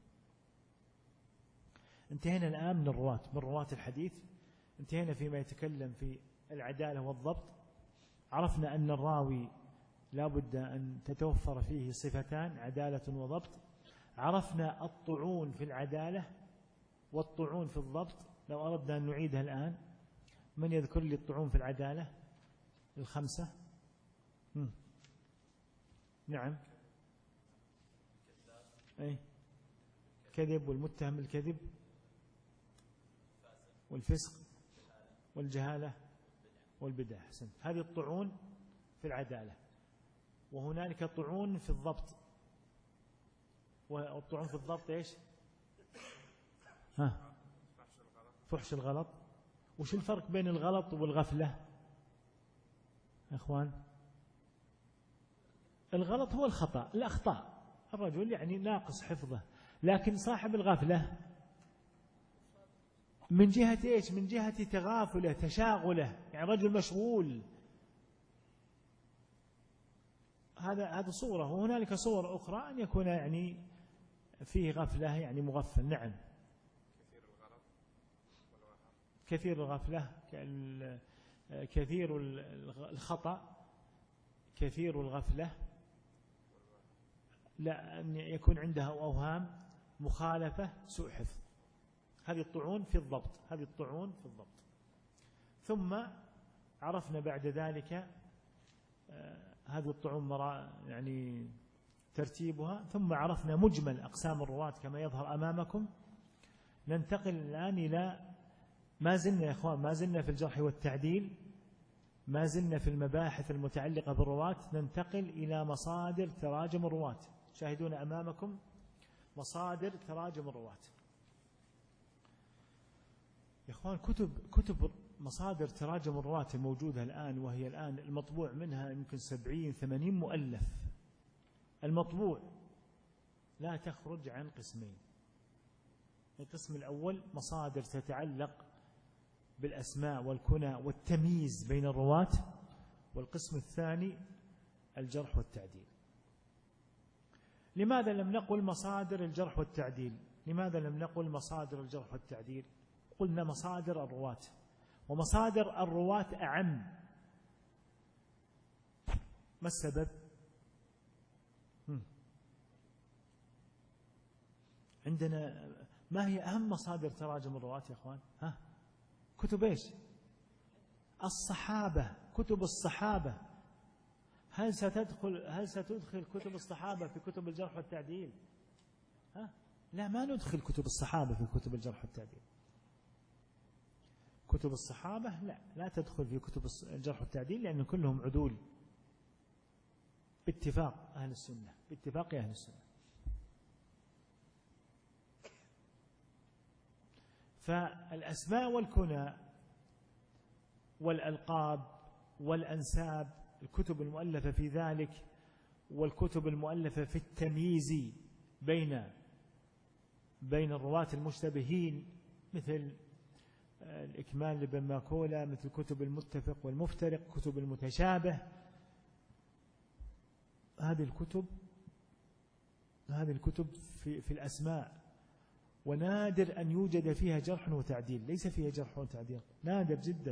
انتهينا الآن من رواة الحديث. انتهينا فيما يتكلم في العدالة والضبط. عرفنا أن الراوي لا بد أن تتوفر فيه صفتان: عدالة وضبط. عرفنا الطعون في العدالة والطعون في الضبط. لو أردنا أن نعيدها الآن، من يذكر لي الطعون في العدالة؟ 5. نعم. كذب، والمتهم بالكذب، والفسق، والجهالة، والبدعة. حسن. هذه الطعون في العدالة. وهنالك طعون في الضبط. والطعون في الضبط إيش؟ فحش الغلط. وش الفرق بين الغلط والغفلة يا إخوان؟ الغلط هو الخطأ، الأخطاء، الرجل يعني ناقص حفظه. لكن صاحب الغفلة من جهة إيش؟ من جهة تغافله، تشاغله، يعني رجل مشغول. هذا صورة. وهنالك صور أخرى أن يكون يعني فيه غفلة، يعني مغفل. نعم. كثير الغفلة، كثير الخطأ، كثير الغفلة، لا أن يكون عنده أوهام، مخالفة، سوء حفظ. هذه الطعون في الضبط. هذه الطعون في الضبط. ثم عرفنا بعد ذلك هذه الطعون يعني ترتيبها. ثم عرفنا مجمل أقسام الرواة كما يظهر أمامكم. ننتقل الآن إلى ما زلنا يا إخوان، ما زلنا في الجرح والتعديل، ما زلنا في المباحث المتعلقة بالرواة. ننتقل إلى مصادر تراجم الرواة. شاهدون أمامكم مصادر تراجم الرواة. يا إخوان كتب مصادر تراجم الرواة الموجودة الآن، وهي الآن المطبوع منها يمكن 70-80 مؤلف. المطبوع لا تخرج عن قسمين. القسم الأول مصادر تتعلق بالأسماء والكنى والتمييز بين الرواة، والقسم الثاني الجرح والتعديل. لماذا لم نقل مصادر الجرح والتعديل؟ لماذا لم نقل مصادر الجرح والتعديل؟ قلنا مصادر الرواة، ومصادر الرواة أعم. ما السبب؟ عندنا ما هي أهم مصادر تراجم الرواة يا أخوان؟ كتب إيش؟ الصحابة، كتب الصحابة. هل ستدخل كتب الصحابة في كتب الجرح والتعديل؟ لا، ما ندخل كتب الصحابة في كتب الجرح والتعديل. كتب الصحابة لا تدخل في كتب الجرح والتعديل، لأن كلهم عدول باتفاق أهل السنة، باتفاق أهل السنة. فالأسماء والكنى والألقاب والأنساب، الكتب المؤلفة في ذلك، والكتب المؤلفة في التمييز بين الرواة المشتبهين، مثل الإكمال لابن ماكولة، مثل كتب المتفق والمفترق، كتب المتشابه. هذه الكتب في الأسماء، ونادر أن يوجد فيها جرح وتعديل، ليس فيها جرح وتعديل، نادر جدا.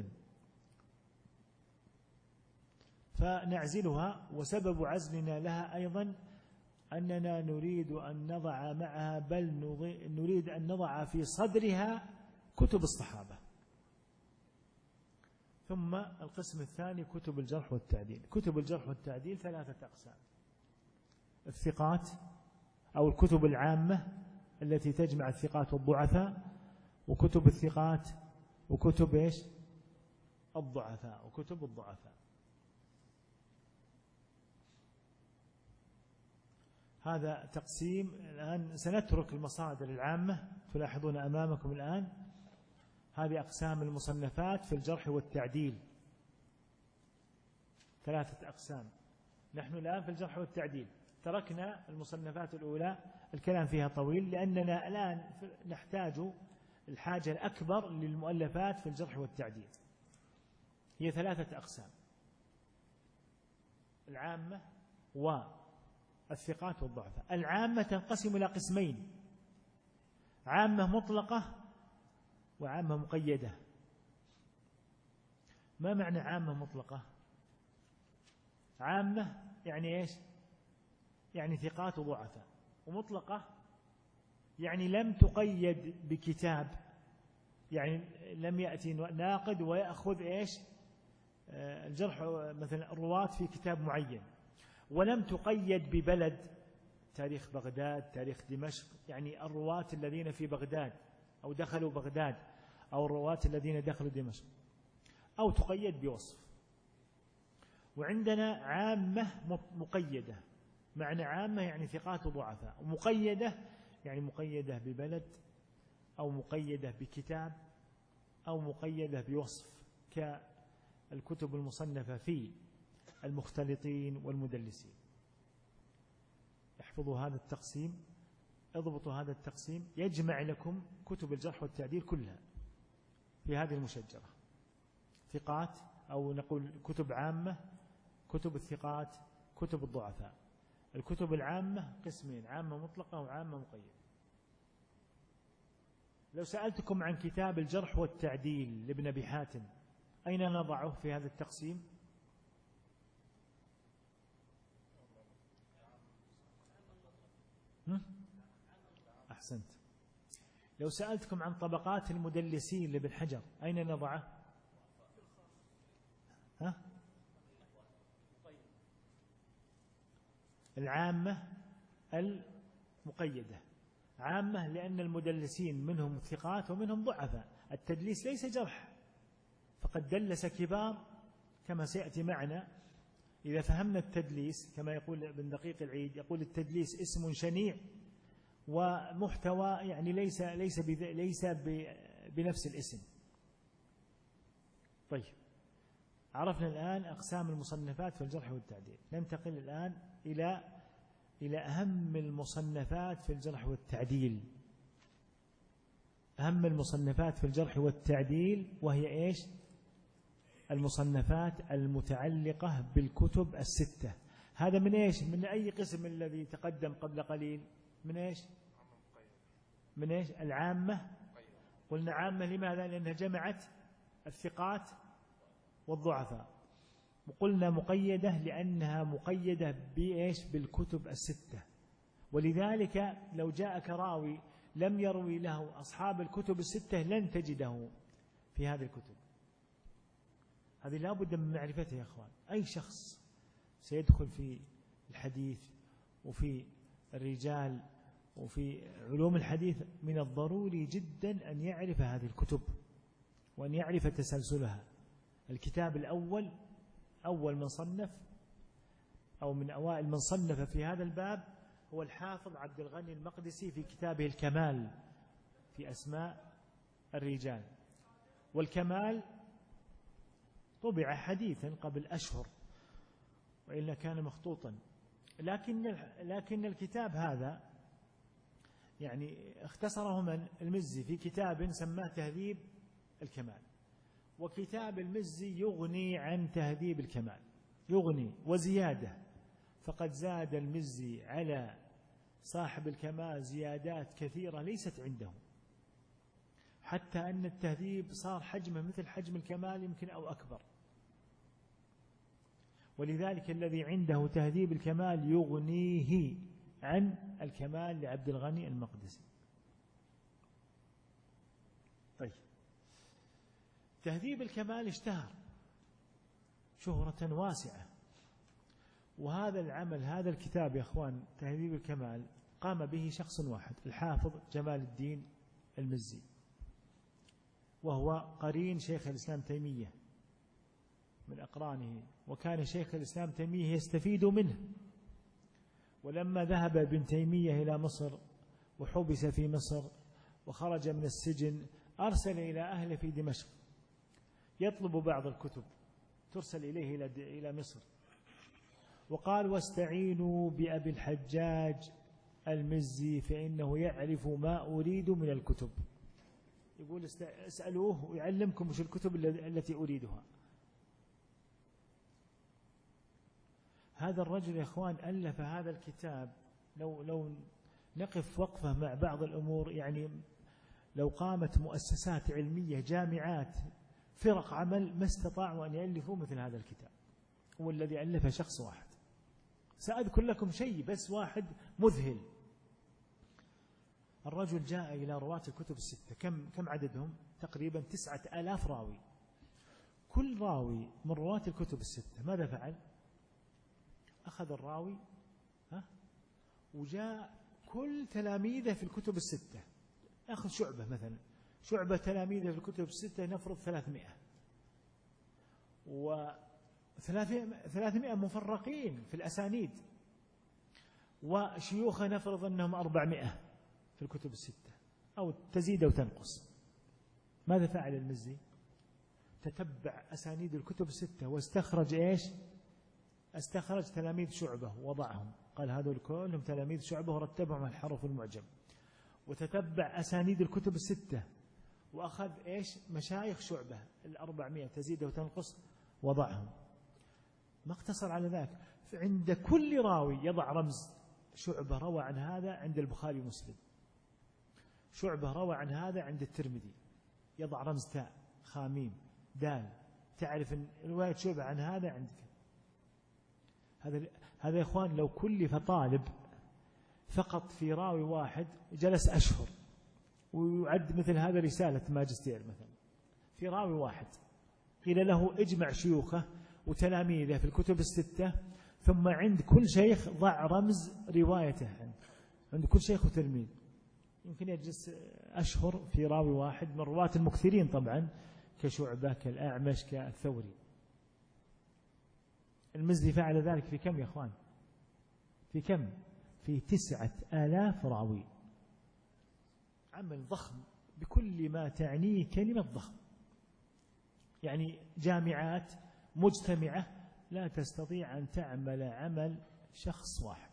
فنعزلها. وسبب عزلنا لها أيضا أننا نريد أن نضع معها، بل نريد أن نضع في صدرها كتب الصحابة. ثم القسم الثاني كتب الجرح والتعديل. كتب الجرح والتعديل 3 أقسام: الثقات أو الكتب العامة التي تجمع الثقات والضعفاء، وكتب الثقات، وكتب إيش؟ الضعفاء، وكتب الضعفاء. هذا تقسيم. الآن سنترك المصادر العامة. تلاحظون أمامكم الآن هذه أقسام المصنفات في الجرح والتعديل، 3 أقسام. نحن الآن في الجرح والتعديل. تركنا المصنفات الأولى، الكلام فيها طويل، لأننا الآن نحتاج الحاجة الأكبر للمؤلفات في الجرح والتعديل. هي 3 أقسام: العامة والثقات والضعفاء. العامة تنقسم إلى قسمين: عامة مطلقة وعامة مقيدة. ما معنى عامة مطلقة؟ عامة يعني إيش؟ يعني ثقات وضعفاء. ومطلقة يعني لم تقيد بكتاب، يعني لم يأتي ناقد ويأخذ إيش؟ الجرح مثلا الرواة في كتاب معين، ولم تقيد ببلد، تاريخ بغداد، تاريخ دمشق، يعني الرواة الذين في بغداد أو دخلوا بغداد، أو الرواة الذين دخلوا دمشق، أو تقيد بوصف. وعندنا عامة مقيدة. معنى عامة يعني ثقات وضعفاء، ومقيدة يعني مقيدة ببلد، أو مقيدة بكتاب، أو مقيدة بوصف، كالكتب المصنفة في المختلطين والمدلسين. احفظوا هذا التقسيم، اضبطوا هذا التقسيم، يجمع لكم كتب الجرح والتعديل كلها في هذه المشجرة: ثقات، أو نقول كتب عامة، كتب الثقات، كتب الضعفاء. الكتب العامة قسمين: عامة مطلقة وعامة مقيدة. لو سألتكم عن كتاب الجرح والتعديل لابن أبي حاتم، أين نضعه في هذا التقسيم؟ أحسنت. لو سألتكم عن طبقات المدلسين لابن حجر، أين نضعه؟ العامة المقيدة. عامة لأن المدلسين منهم ثقات ومنهم ضعفاء. التدليس ليس جرح، فقد دلس كبار كما سيأتي معنا. إذا فهمنا التدليس كما يقول ابن دقيق العيد، يقول التدليس اسم شنيع ومحتوى يعني ليس بنفس الاسم. طيب، عرفنا الآن أقسام المصنفات في الجرح والتعديل. ننتقل الآن إلى أهم المصنفات في الجرح والتعديل. أهم المصنفات في الجرح والتعديل وهي إيش؟ المصنفات المتعلقة بالكتب الستة. هذا من إيش؟ من أي قسم الذي تقدم قبل قليل؟ من إيش؟ من إيش؟ العامة. قلنا عامة لماذا؟ لأنها جمعت الثقات والضعفاء. وقلنا مقيدة لأنها مقيدة بإيش؟ بالكتب الستة. ولذلك لو جاءك راوي لم يروي له أصحاب الكتب الستة لن تجده في هذه الكتب. هذه لا بد من معرفتها يا أخوان. أي شخص سيدخل في الحديث وفي الرجال وفي علوم الحديث من الضروري جدا أن يعرف هذه الكتب وأن يعرف تسلسلها. الكتاب الأول، أول من صنف أو من أوائل من صنف في هذا الباب هو الحافظ عبد الغني المقدسي في كتابه الكمال في أسماء الرجال. والكمال طبع حديثا قبل أشهر وإلا كان مخطوطا، لكن الكتاب هذا يعني اختصره من المزي في كتاب سماه تهذيب الكمال. وكتاب المزي يغني عن تهذيب الكمال، يغني وزيادة، فقد زاد المزي على صاحب الكمال زيادات كثيرة ليست عنده، حتى أن التهذيب صار حجمه مثل حجم الكمال يمكن أو أكبر. ولذلك الذي عنده تهذيب الكمال يغنيه عن الكمال لعبد الغني المقدسي. طيب، تهذيب الكمال اشتهر شهرة واسعة. وهذا العمل، هذا الكتاب يا أخوان تهذيب الكمال، قام به شخص واحد، الحافظ جمال الدين المزي، وهو قرين شيخ الإسلام تيمية من أقرانه، وكان شيخ الإسلام تيمية يستفيد منه. ولما ذهب ابن تيمية إلى مصر وحبس في مصر وخرج من السجن، أرسل إلى أهله في دمشق يطلب بعض الكتب ترسل إليه إلى مصر، وقال: واستعينوا بأبي الحجاج المزي فإنه يعرف ما أريد من الكتب. يقول اسألوه ويعلمكم وش الكتب التي أريدها. هذا الرجل يا أخوان ألف هذا الكتاب. لو نقف وقفة مع بعض الأمور، يعني لو قامت مؤسسات علمية، جامعات، فرق عمل، ما استطاعوا أن يألفوا مثل هذا الكتاب. هو الذي ألفه شخص واحد. سأذكر لكم شيء بس واحد مذهل. الرجل جاء إلى رواة الكتب الستة. كم عددهم؟ تقريبا 9,000 راوي. كل راوي من رواة الكتب الستة ماذا فعل؟ أخذ الراوي وجاء كل تلاميذه في الكتب الستة. أخذ شعبة مثلا، شعبة تلاميذه في الكتب الستة نفرض 300، و300 مفرقين في الأسانيد، وشيوخه نفرض أنهم 400 في الكتب الستة أو تزيد أو تنقص. ماذا فعل المزي؟ تتبع أسانيد الكتب الستة واستخرج إيش؟ استخرج تلاميذ شعبة ووضعهم، قال هذول كلهم تلاميذ شعبة ورتبهم على الحرف المعجم. وتتبع أسانيد الكتب الستة وأخذ إيش؟ مشايخ شعبة 400 تزيد وتنقص وضعهم. ما اقتصر على ذلك، عند كل راوي يضع رمز. شعبة روى عن هذا عند البخاري ومسلم، شعبة روى عن هذا عند الترمذي، يضع رمز تاء، خاميم، دال، تعرف أن رواية شعبة عن هذا عندك. هذا يا إخوان لو كلف طالب فقط في راوي واحد جلس أشهر، ويعد مثل هذا رسالة ماجستير مثلا في راوي واحد. قيل له اجمع شيوخه وتلاميذه في الكتب الستة، ثم عند كل شيخ ضع رمز روايته عند كل شيخ وتلميذ. يمكن يجلس أشهر في راوي واحد من رواة المكثرين طبعا كشعبة كالأعمش كالثوري. المزي فعل ذلك في كم يا أخوان؟ في كم؟ في 9000 راوي. عمل ضخم بكل ما تعنيه كلمة ضخم، يعني جامعات مجتمعة لا تستطيع أن تعمل عمل شخص واحد.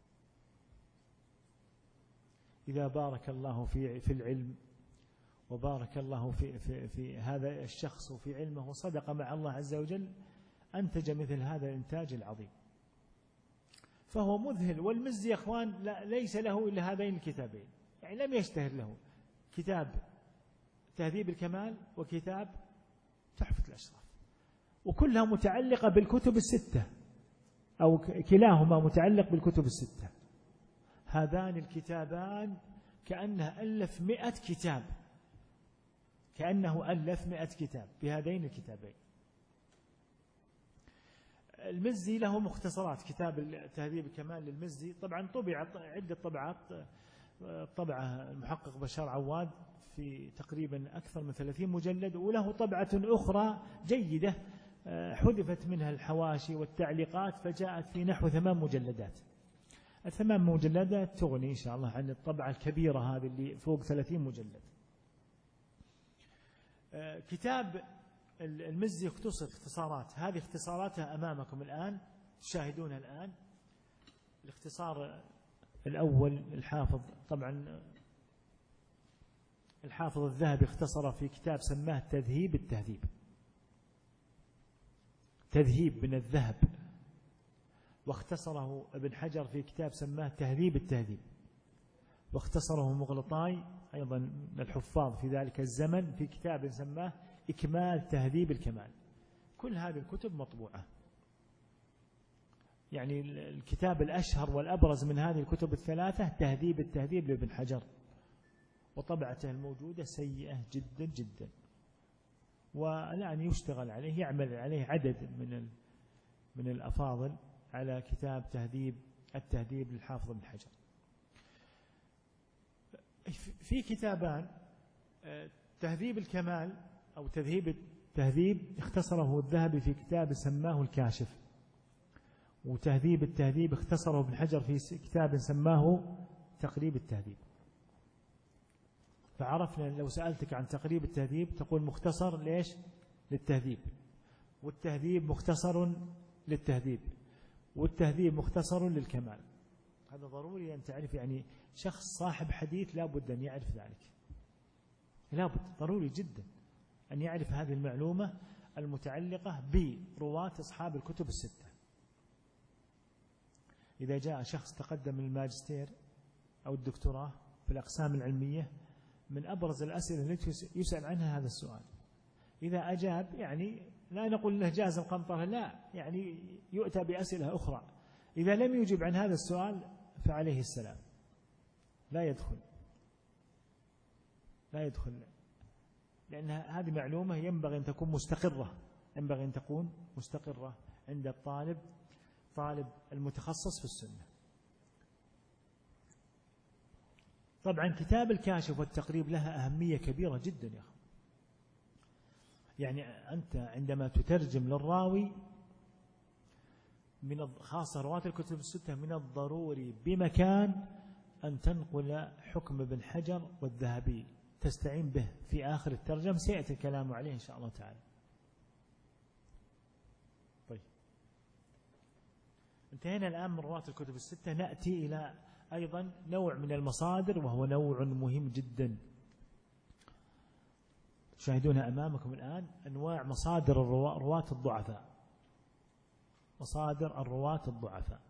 إذا بارك الله في العلم وبارك الله في هذا الشخص وفي علمه وصدق مع الله عز وجل أنتج مثل هذا الإنتاج العظيم، فهو مذهل. والمزي يا أخوان ليس له إلا هذين الكتابين، يعني لم يشتهر له كتاب تهذيب الكمال وكتاب تحفة الأشراف، وكلها متعلقة بالكتب الستة أو كلاهما متعلق بالكتب الستة. هذان الكتابان كأنه ألف 100 كتاب، كأنه ألف 100 كتاب بهذين الكتابين. المزي له مختصرات، كتاب تهذيب الكمال للمزي طبعا طبع عدة طبعات، طبعة المحقق بشار عواد في تقريبا أكثر من 30 مجلد، وله طبعة أخرى جيدة حذفت منها الحواشي والتعليقات فجاءت في نحو 8 مجلدات. ال8 مجلدات تغني إن شاء الله عن الطبعة الكبيرة هذه اللي فوق 30 مجلد. كتاب المزي اختصر اختصارات، هذه اختصاراتها أمامكم الآن تشاهدونها الآن. الاختصار الأول الحافظ طبعا الحافظ الذهبي اختصر في كتاب سماه تذهيب التهذيب، تذهيب من الذهب، واختصره ابن حجر في كتاب سماه تهذيب التهذيب، واختصره مغلطاي أيضا من الحفاظ في ذلك الزمن في كتاب سماه إكمال تهذيب الكمال. كل هذه الكتب مطبوعة، يعني الكتاب الأشهر والأبرز من هذه الكتب الثلاثة تهذيب التهذيب لابن حجر، وطبعته الموجودة سيئة جدا جدا، والآن يشتغل عليه، يعمل عليه عدد من الأفاضل على كتاب تهذيب التهذيب للحافظ ابن حجر. في كتابان، تهذيب الكمال أو تذهيب التهذيب اختصره الذهبي في كتاب سماه الكاشف، وتهذيب التهذيب اختصره ابن حجر في كتاب سماه تقريب التهذيب. فعرفنا لو سألتك عن تقريب التهذيب تقول مختصر ليش؟ للتهذيب، والتهذيب مختصر للتهذيب، والتهذيب مختصر للكمال. هذا ضروري أن تعرف، يعني شخص صاحب حديث لا بد أن يعرف ذلك، لا بد، ضروري جدا أن يعرف هذه المعلومة المتعلقة برواة أصحاب الكتب الستة. إذا جاء شخص تقدم من الماجستير أو الدكتوراه في الأقسام العلمية، من أبرز الأسئلة التي يسأل عنها هذا السؤال. إذا أجاب يعني لا نقول له جاز القنطرة، لا، يعني يؤتى بأسئلة أخرى. إذا لم يجب عن هذا السؤال فعليه السلام، لا يدخل، لا يدخل، لأن هذه معلومة ينبغي أن تكون مستقرة، ينبغي أن تكون مستقرة عند الطالب، طالب المتخصص في السنة. طبعا كتاب الكاشف والتقريب لها أهمية كبيرة جدا يا أخي. يعني أنت عندما تترجم للراوي من خاصة رواة الكتب الستة من الضروري بمكان أن تنقل حكم ابن حجر والذهبي، تستعين به في آخر الترجمة، سيأتي الكلام عليه إن شاء الله تعالى. طيب، انتهينا الآن من رواة الكتب الستة، نأتي إلى أيضا نوع من المصادر، وهو نوع مهم جدا تشاهدونها أمامكم الآن. أنواع مصادر رواة الضعفاء، مصادر الرواة الضعفاء،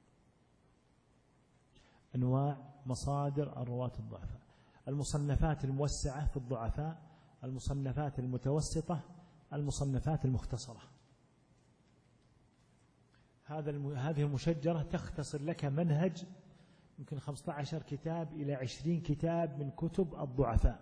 أنواع مصادر الرواة الضعفاء. المصنفات الموسعة في الضعفاء، المصنفات المتوسطة، المصنفات المختصرة. هذه المشجرة تختصر لك منهج يمكن 15 كتاب إلى 20 كتاب من كتب الضعفاء.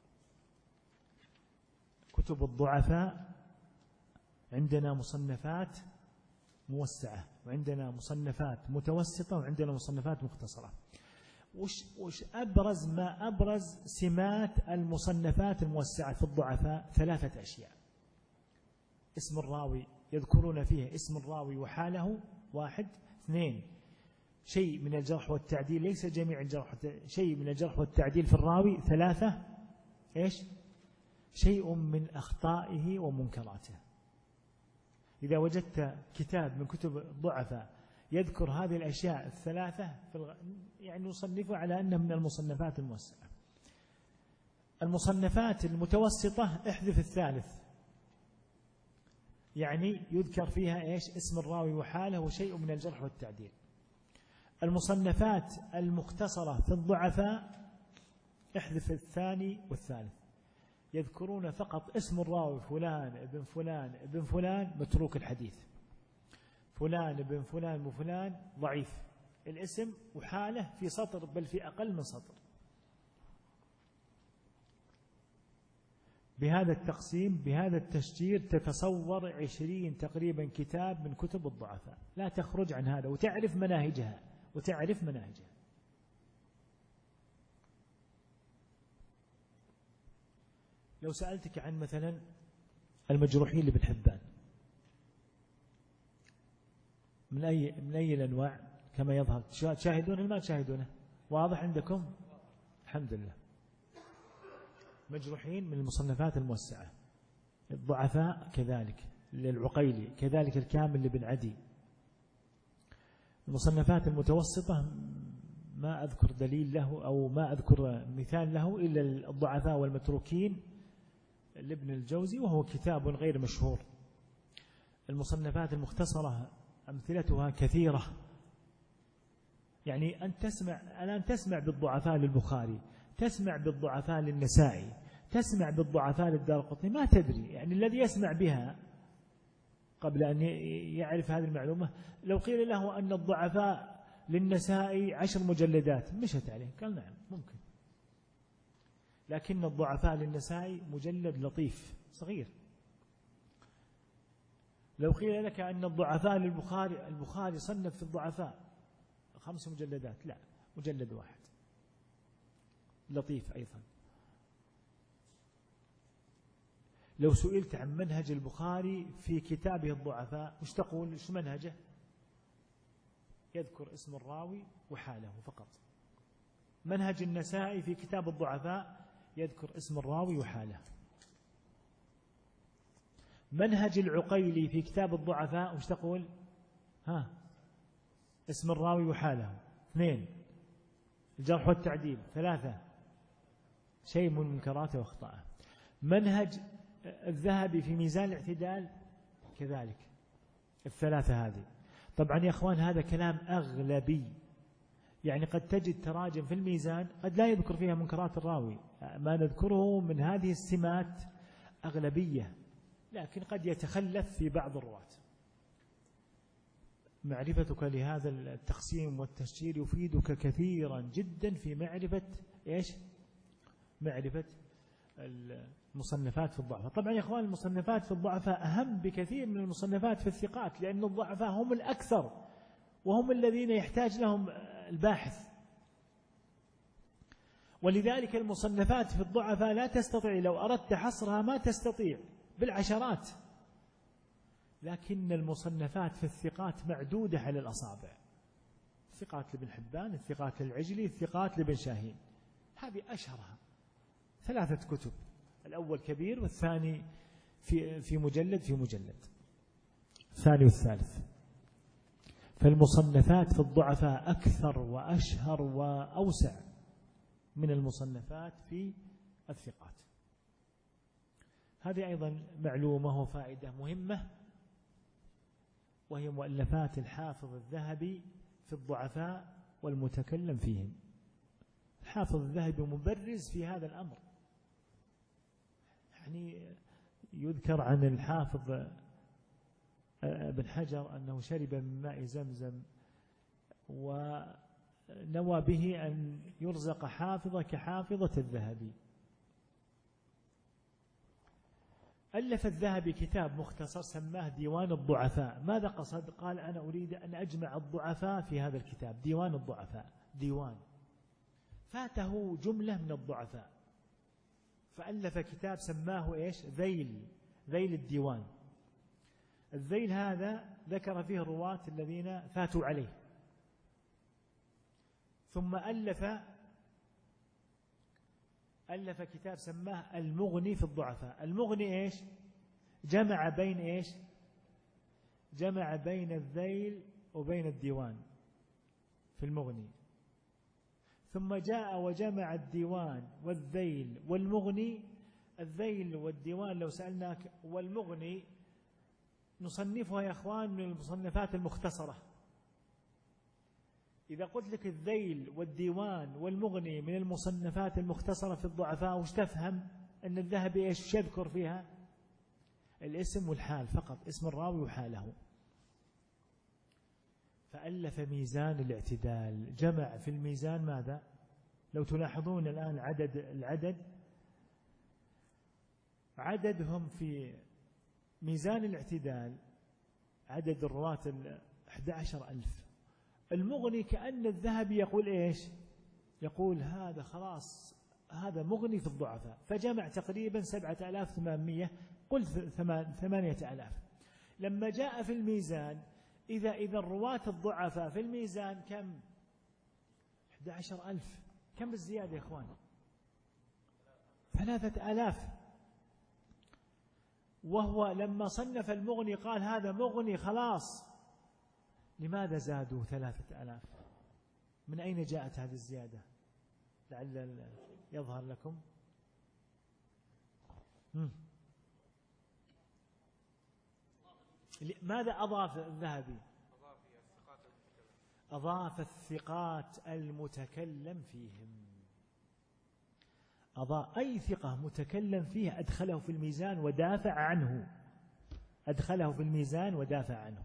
كتب الضعفاء عندنا مصنفات موسعة، وعندنا مصنفات متوسطة، وعندنا مصنفات مختصرة. وش أبرز سمات المصنفات الموسعة في الضعفاء؟ 3 أشياء. اسم الراوي، يذكرون فيها اسم الراوي وحاله، 1. 2 شيء من الجرح والتعديل، ليس جميع الجرح، شيء من الجرح والتعديل في الراوي. 3 إيش؟ شيء من أخطائه ومنكراته. إذا وجدت كتاب من كتب الضعفاء يذكر هذه الأشياء ال3 يعني نصنفه على أنه من المصنفات الموسعة. المصنفات المتوسطة احذف ال3، يعني يذكر فيها إيش؟ اسم الراوي وحاله وشيء من الجرح والتعديل. المصنفات المختصرة في الضعفاء احذف الثاني والثالث، يذكرون فقط اسم الراوي فلان ابن فلان ابن فلان متروك الحديث، فلان ابن فلان وفلان ضعيف، الاسم وحاله في سطر بل في أقل من سطر. بهذا التقسيم، بهذا التشجير، تتصور 20 تقريبا كتاب من كتب الضعفاء، لا تخرج عن هذا، وتعرف مناهجها لو سألتك عن مثلا المجروحين لابن حبان، من أي الأنواع كما يظهر؟ تشاهدونه ما تشاهدونه؟ واضح عندكم؟ الحمد لله. مجروحين من المصنفات الموسعة. الضعفاء كذلك للعقيلي، كذلك الكامل لابن عدي. المصنفات المتوسطة ما أذكر دليل له أو ما أذكر مثال له إلا الضعفاء والمتروكين لابن الجوزي، وهو كتاب غير مشهور. المصنفات المختصرة أمثلتها كثيرة، يعني الآن تسمع بالضعفاء للبخاري، تسمع بالضعفاء للنسائي، تسمع بالضعفاء للدارقطني، ما تدري يعني الذي يسمع بها قبل أن يعرف هذه المعلومة لو قيل له أن الضعفاء للنسائي 10 مجلدات مشت عليه، قال نعم ممكن، لكن الضعفاء للنسائي مجلد لطيف صغير. لو قيل لك أن الضعفاء للبخاري، البخاري صنف في الضعفاء 5 مجلدات، لا، مجلد واحد لطيف أيضا. لو سئلت عن منهج البخاري في كتابه الضعفاء مش تقول؟ إيش منهجه؟ يذكر اسم الراوي وحاله فقط. منهج النسائي في كتاب الضعفاء يذكر اسم الراوي وحاله. منهج العقيلي في كتاب الضعفاء مش تقول؟ اسم الراوي وحاله. 2 الجرح والتعديل. 3 شيء من منكراته واخطائه. منهج الذهبي في ميزان الاعتدال كذلك، 3 هذه. طبعا يا أخوان هذا كلام أغلبي، يعني قد تجد تراجم في الميزان قد لا يذكر فيها منكرات الراوي، ما نذكره من هذه السمات أغلبية، لكن قد يتخلف في بعض الرواة. معرفتك لهذا التقسيم والتشجير يفيدك كثيرا جدا في معرفة إيش؟ معرفة المصنفات في الضعفاء. طبعا يا أخوان المصنفات في الضعفاء أهم بكثير من المصنفات في الثقات، لأن الضعفاء هم الأكثر وهم الذين يحتاج لهم الباحث، ولذلك المصنفات في الضعفاء لا تستطيع، لو أردت حصرها ما تستطيع، بالعشرات. لكن المصنفات في الثقات معدودة على الأصابع، الثقات لابن حبان، الثقات للعجلي، الثقات لابن شاهين، هذه أشهرها 3 كتب، الأول كبير والثاني في مجلد الثاني والثالث. فالمصنفات في الضعفاء أكثر وأشهر وأوسع من المصنفات في الثقات. هذه أيضا معلومة وفائدة مهمة، وهي مؤلفات الحافظ الذهبي في الضعفاء والمتكلم فيهم. الحافظ الذهبي مبرز في هذا الأمر، يعني يذكر عن الحافظ ابن حجر أنه شرب من ماء زمزم ونوى به أن يرزق حافظة كحافظة الذهبي. ألف الذهبي كتاب مختصر سماه ديوان الضعفاء. ماذا قصد؟ قال أنا أريد أن أجمع الضعفاء في هذا الكتاب، ديوان الضعفاء، ديوان فاته جملة من الضعفاء، فألف كتاب سماه إيش؟ ذيل الديوان. الذيل هذا ذكر فيه الرواة الذين فاتوا عليه. ثم ألف كتاب سماه المغني في الضعفاء. المغني إيش؟ جمع بين إيش؟ جمع بين الذيل وبين الديوان في المغني. ثم جاء وجمع الديوان والذيل والمغني. الذيل والديوان لو سألناك والمغني نصنفها يا أخوان من المصنفات المختصرة. إذا قلت لك الذيل والديوان والمغني من المصنفات المختصرة في الضعفاء، وش تفهم؟ أن الذهبي إيش يذكر فيها؟ الاسم والحال فقط، اسم الراوي وحاله. فألف ميزان الاعتدال، جمع في الميزان ماذا؟ لو تلاحظون الآن عددهم في ميزان الاعتدال، عدد الرواة 11,000. المغني كأن الذهبي يقول إيش؟ يقول هذا خلاص هذا مغني في الضعفاء، فجمع تقريبا 7,800، قل 8,000. لما جاء في الميزان إذا الرواة الضعفاء في الميزان كم؟ 11,000. كم الزيادة يا إخوان؟ 3,000. وهو لما صنف المغني قال هذا مغني خلاص. لماذا زادوا 3,000؟ من أين جاءت هذه الزيادة؟ لعل يظهر لكم. ماذا أضاف الذهبي؟ أضاف الثقات المتكلم فيهم. أضاف أي ثقة متكلم فيه أدخله في الميزان ودافع عنه. أدخله في الميزان ودافع عنه.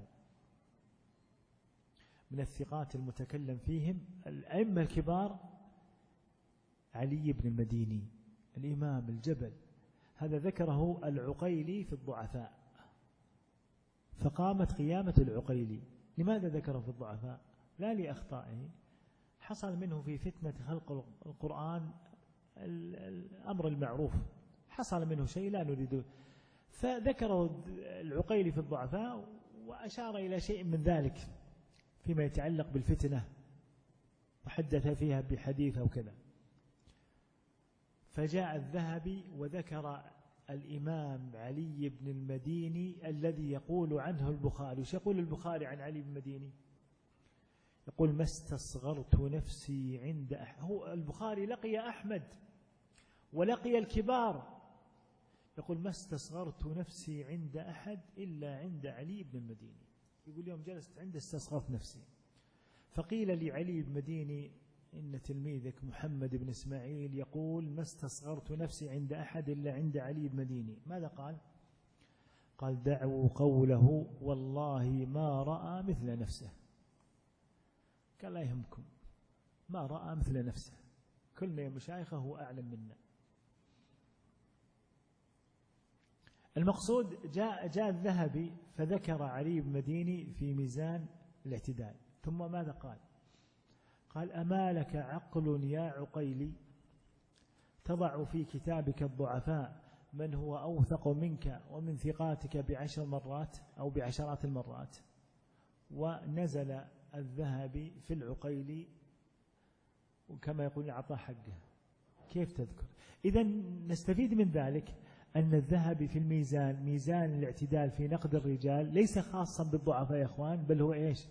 من الثقات المتكلم فيهم الأئمة الكبار: علي بن المديني الإمام الجبل، هذا ذكره العقيلي في الضعفاء، فقامت قيامة العقيلي. لماذا ذكره في الضعفاء؟ لا لأخطائه، حصل منه في فتنة خلق القرآن الأمر المعروف، حصل منه شيء لا نريده، فذكره العقيلي في الضعفاء وأشار إلى شيء من ذلك فيما يتعلق بالفتنة، وحدث فيها بحديث أو كذا. فجاء الذهبي وذكر الإمام علي بن المديني الذي يقول عنه البخاري. وش يقول البخاري عن علي بن المديني؟ يقول: ما استصغرت نفسي عند هو البخاري لقي أحمد ولقي الكبار، يقول: ما استصغرت نفسي عند أحد إلا عند علي بن المديني. يقول: يوم جلست عنده استصغرت نفسي. فقيل لعلي بن المديني: إن تلميذك محمد بن إسماعيل يقول: ما استصغرت نفسي عند أحد إلا عند علي بن المديني. ماذا قال؟ قال: دعوا قوله والله ما رأى مثل نفسه. قال: لا يهمكم، ما رأى مثل نفسه، كلنا يا مشايخه هو أعلم منا. المقصود جاء الذهبي فذكر علي بن المديني في ميزان الاعتدال. ثم ماذا قال؟ قال: أما لك عقل يا عقيلي تضع في كتابك الضعفاء من هو أوثق منك ومن ثقاتك ب10 مرات أو ب10 المرات. ونزل الذهبي في العقيلي وكما يقول أعطاه حقه. كيف تذكر؟ إذن نستفيد من ذلك أن الذهبي في الميزان، ميزان الاعتدال في نقد الرجال، ليس خاصا بالضعفاء يا إخوان، بل هو إيش؟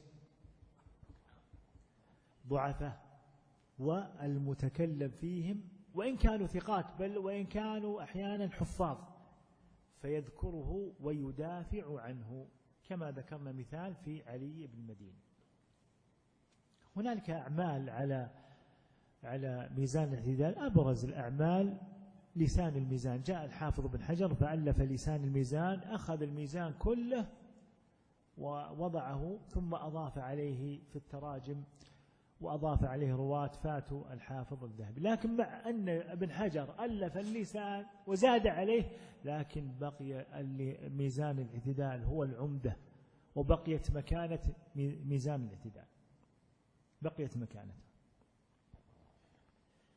ضعفاء والمتكلم فيهم وإن كانوا ثقات، بل وإن كانوا أحيانا حفاظ، فيذكره ويدافع عنه، كما ذكرنا مثال في علي بن المديني. هنالك أعمال على ميزان الاعتدال. أبرز الأعمال لسان الميزان. جاء الحافظ بن حجر فألف لسان الميزان، أخذ الميزان كله ووضعه، ثم أضاف عليه في التراجم وأضاف عليه رواة فاتوا الحافظ الذهبي. لكن مع أن ابن حجر ألف اللسان وزاد عليه، لكن بقي ميزان الاعتدال هو العمدة، وبقيت مكانة ميزان الاعتدال، بقيت مكانته.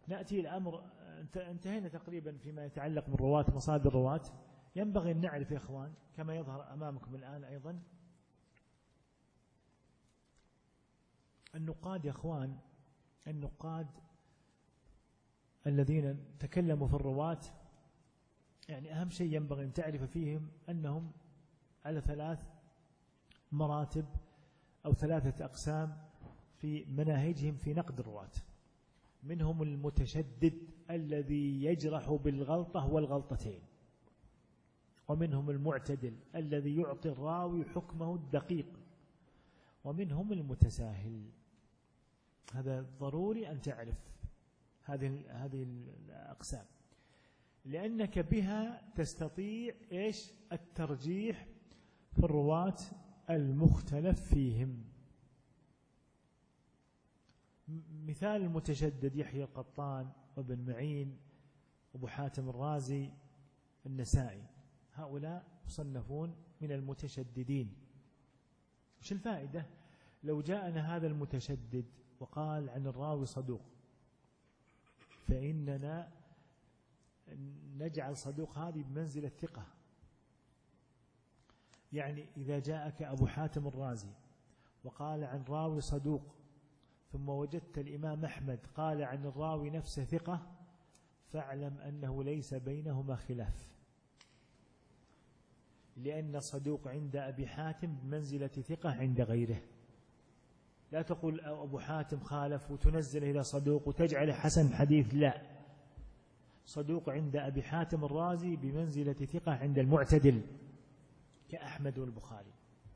نأتي الأمر، انتهينا تقريبا فيما يتعلق بالرواة، مصادر الرواة. ينبغي أن نعرف يا إخوان كما يظهر أمامكم الآن أيضا، النقاد يا إخوان، النقاد الذين تكلموا في الرواة، يعني أهم شيء ينبغي أن تعرف فيهم أنهم على 3 مراتب أو 3 أقسام في مناهجهم في نقد الرواة. منهم المتشدد الذي يجرح بالغلطة والغلطتين، ومنهم المعتدل الذي يعطي الراوي حكمه الدقيق، ومنهم المتساهل. هذا ضروري أن تعرف هذه الأقسام، لأنك بها تستطيع إيش؟ الترجيح في الرواة المختلف فيهم. مثال المتشدد يحيى القطان وابن معين وابو حاتم الرازي النسائي، هؤلاء مصنفون من المتشددين. وش الفائدة لو جاءنا هذا المتشدد وقال عن الراوي صدوق، فإننا نجعل صدوق هذه بمنزل الثقة. يعني إذا جاءك أبو حاتم الرازي وقال عن راوي صدوق، ثم وجدت الإمام أحمد قال عن الراوي نفسه ثقة، فاعلم أنه ليس بينهما خلاف، لأن صدوق عند أبي حاتم بمنزلة ثقة عند غيره. لا تقول أبو حاتم خالف وتنزل إلى صدوق وتجعل حسن حديث، لا، صدوق عند أبي حاتم الرازي بمنزلة ثقة عند المعتدل كأحمد والبخاري.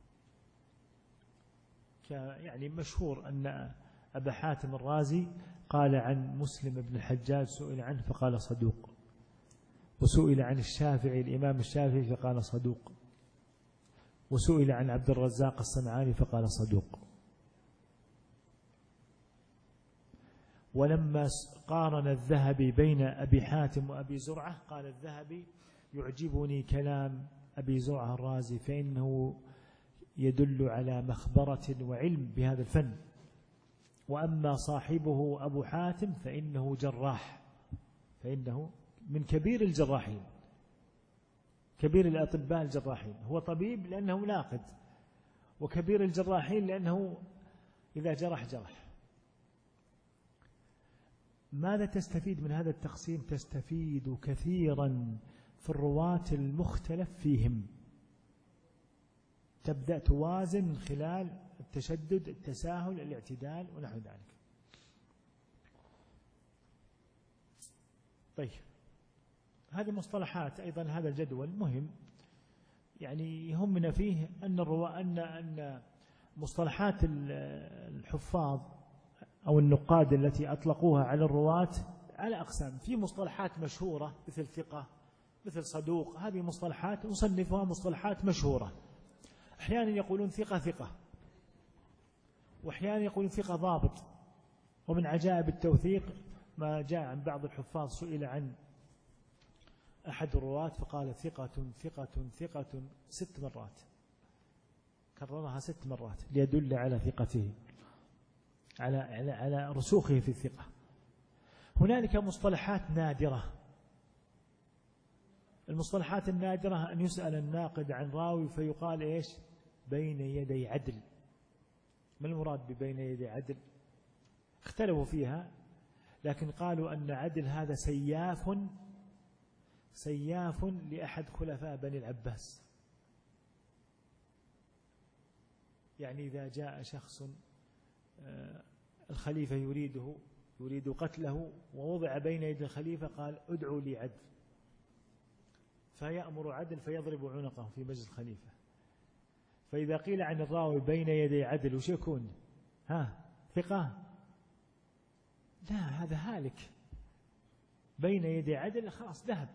يعني مشهور أن أبا حاتم الرازي قال عن مسلم بن الحجاج سئل عنه فقال صدوق، وسئل عن الشافعي الإمام الشافعي فقال صدوق، وسئل عن عبد الرزاق الصنعاني فقال صدوق. ولما قارن الذهبي بين أبي حاتم وأبي زرعة قال الذهبي يعجبني كلام أبي زرعة الرازي، فإنه يدل على مخبرة وعلم بهذا الفن، وأما صاحبه أبو حاتم فإنه جراح، فإنه من كبير الجراحين، كبير الأطباء الجراحين. هو طبيب لأنه ناقد، وكبير الجراحين لأنه إذا جرح جرح. ماذا تستفيد من هذا التقسيم؟ تستفيد كثيرا في الرواة المختلف فيهم. تبدأ توازن من خلال التشدد، التساهل، الاعتدال ونحو ذلك. طيب، هذه مصطلحات أيضا. هذا الجدول مهم، يعني يهمنا فيه أن مصطلحات الحفاظ أو النقاد التي أطلقوها على الرواة على أقسام. في مصطلحات مشهورة مثل ثقة، مثل صدوق، هذه مصطلحات نصنفها مصطلحات مشهورة. أحيانا يقولون ثقة ثقة، وأحيانا يقولون ثقة ضابط. ومن عجائب التوثيق ما جاء عن بعض الحفاظ، سئل عن أحد الرواة فقال ثقة ثقة ثقة 6 مرات، كررها 6 مرات ليدل على ثقته، على رسوخه في الثقة. هنالك مصطلحات نادرة. المصطلحات النادرة أن يسأل الناقد عن راوي فيقال إيش؟ بين يدي عدل. ما المراد ببين يدي عدل؟ اختلفوا فيها، لكن قالوا أن عدل هذا سياف لأحد خلفاء بني العباس. يعني إذا جاء شخص الخليفة يريد قتله ووضع بين يدي الخليفة، قال ادعوا لي عدل، فيأمر عدل فيضرب عنقه في مجلس الخليفة. فإذا قيل عن الراوي بين يدي عدل وش يكون؟ ثقة؟ لا، هذا هالك. بين يدي عدل خلاص ذهب.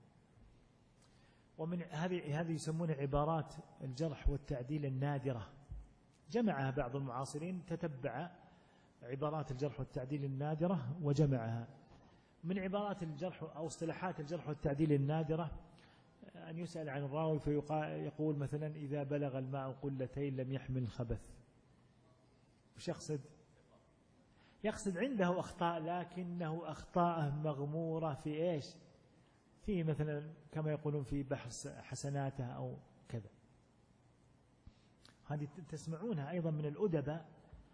ومن هذه يسمونها عبارات الجرح والتعديل النادرة. جمعها بعض المعاصرين، تتبع عبارات الجرح والتعديل النادرة وجمعها. من عبارات الجرح أو اصطلاحات الجرح والتعديل النادرة أن يسأل عن الراوي فيقول مثلا إذا بلغ الماء قلتين لم يحمل الخبث. وش يقصد؟ يقصد عنده أخطاء لكنه أخطاءه مغمورة في إيش؟ في مثلا كما يقولون في بحث حسناته أو كذا. هذه تسمعونها أيضا من الأدباء.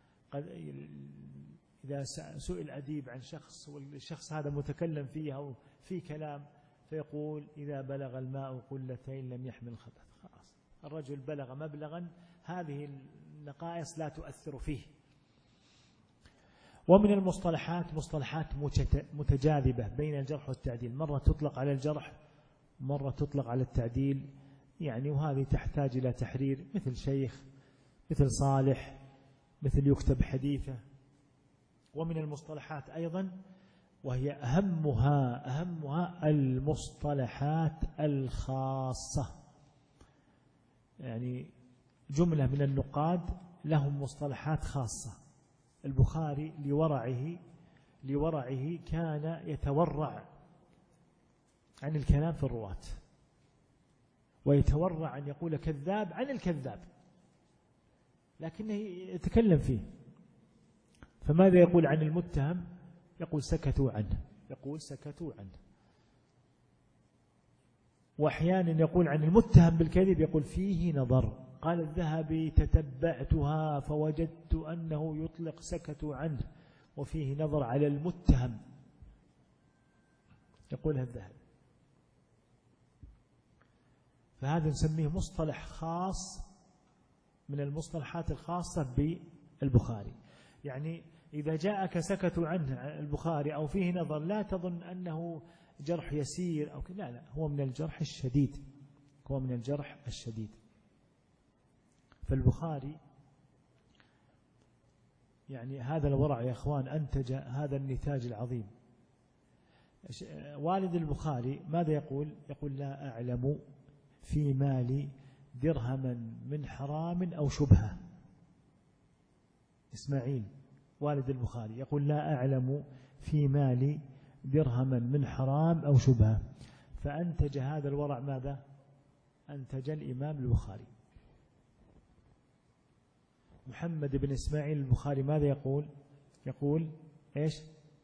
إذا سئل أديب عن شخص والشخص هذا متكلم فيه أو في كلام فيقول إذا بلغ الماء قلتين لم يحمل خبث. خلاص الرجل بلغ مبلغا هذه النقائص لا تؤثر فيه. ومن المصطلحات مصطلحات متجاذبة بين الجرح والتعديل، مرة تطلق على الجرح مرة تطلق على التعديل يعني، وهذه تحتاج إلى تحرير، مثل شيخ، مثل صالح، مثل يكتب حديثه. ومن المصطلحات أيضا وهي أهمها المصطلحات الخاصة، يعني جملة من النقاد لهم مصطلحات خاصة. البخاري لورعه كان يتورع عن الكلام في الرواة، ويتورع أن يقول كذاب عن الكذاب، لكنه يتكلم فيه. فماذا يقول عن المتهم؟ يقول سكتوا عنه. وأحيانا يقول عن المتهم بالكذب يقول فيه نظر. قال الذهبي تتبعتها فوجدت أنه يطلق سكتوا عنه وفيه نظر على المتهم، يقولها الذهبي. فهذا نسميه مصطلح خاص من المصطلحات الخاصة بالبخاري. يعني إذا جاءك سكتوا عنه البخاري أو فيه نظر لا تظن أنه جرح يسير أو كذا، لا، هو من الجرح الشديد. فالبخاري يعني هذا الورع يا أخوان أنتج هذا النتاج العظيم. والد البخاري ماذا يقول؟ يقول لا أعلم في مالي درهما من حرام أو شبهة. إسماعيل والد البخاري يقول لا أعلم في مالي درهما من حرام أو شبهة. فأنتج هذا الورع ماذا؟ أنتج الإمام البخاري. محمد بن إسماعيل البخاري ماذا يقول؟ يقول إيش؟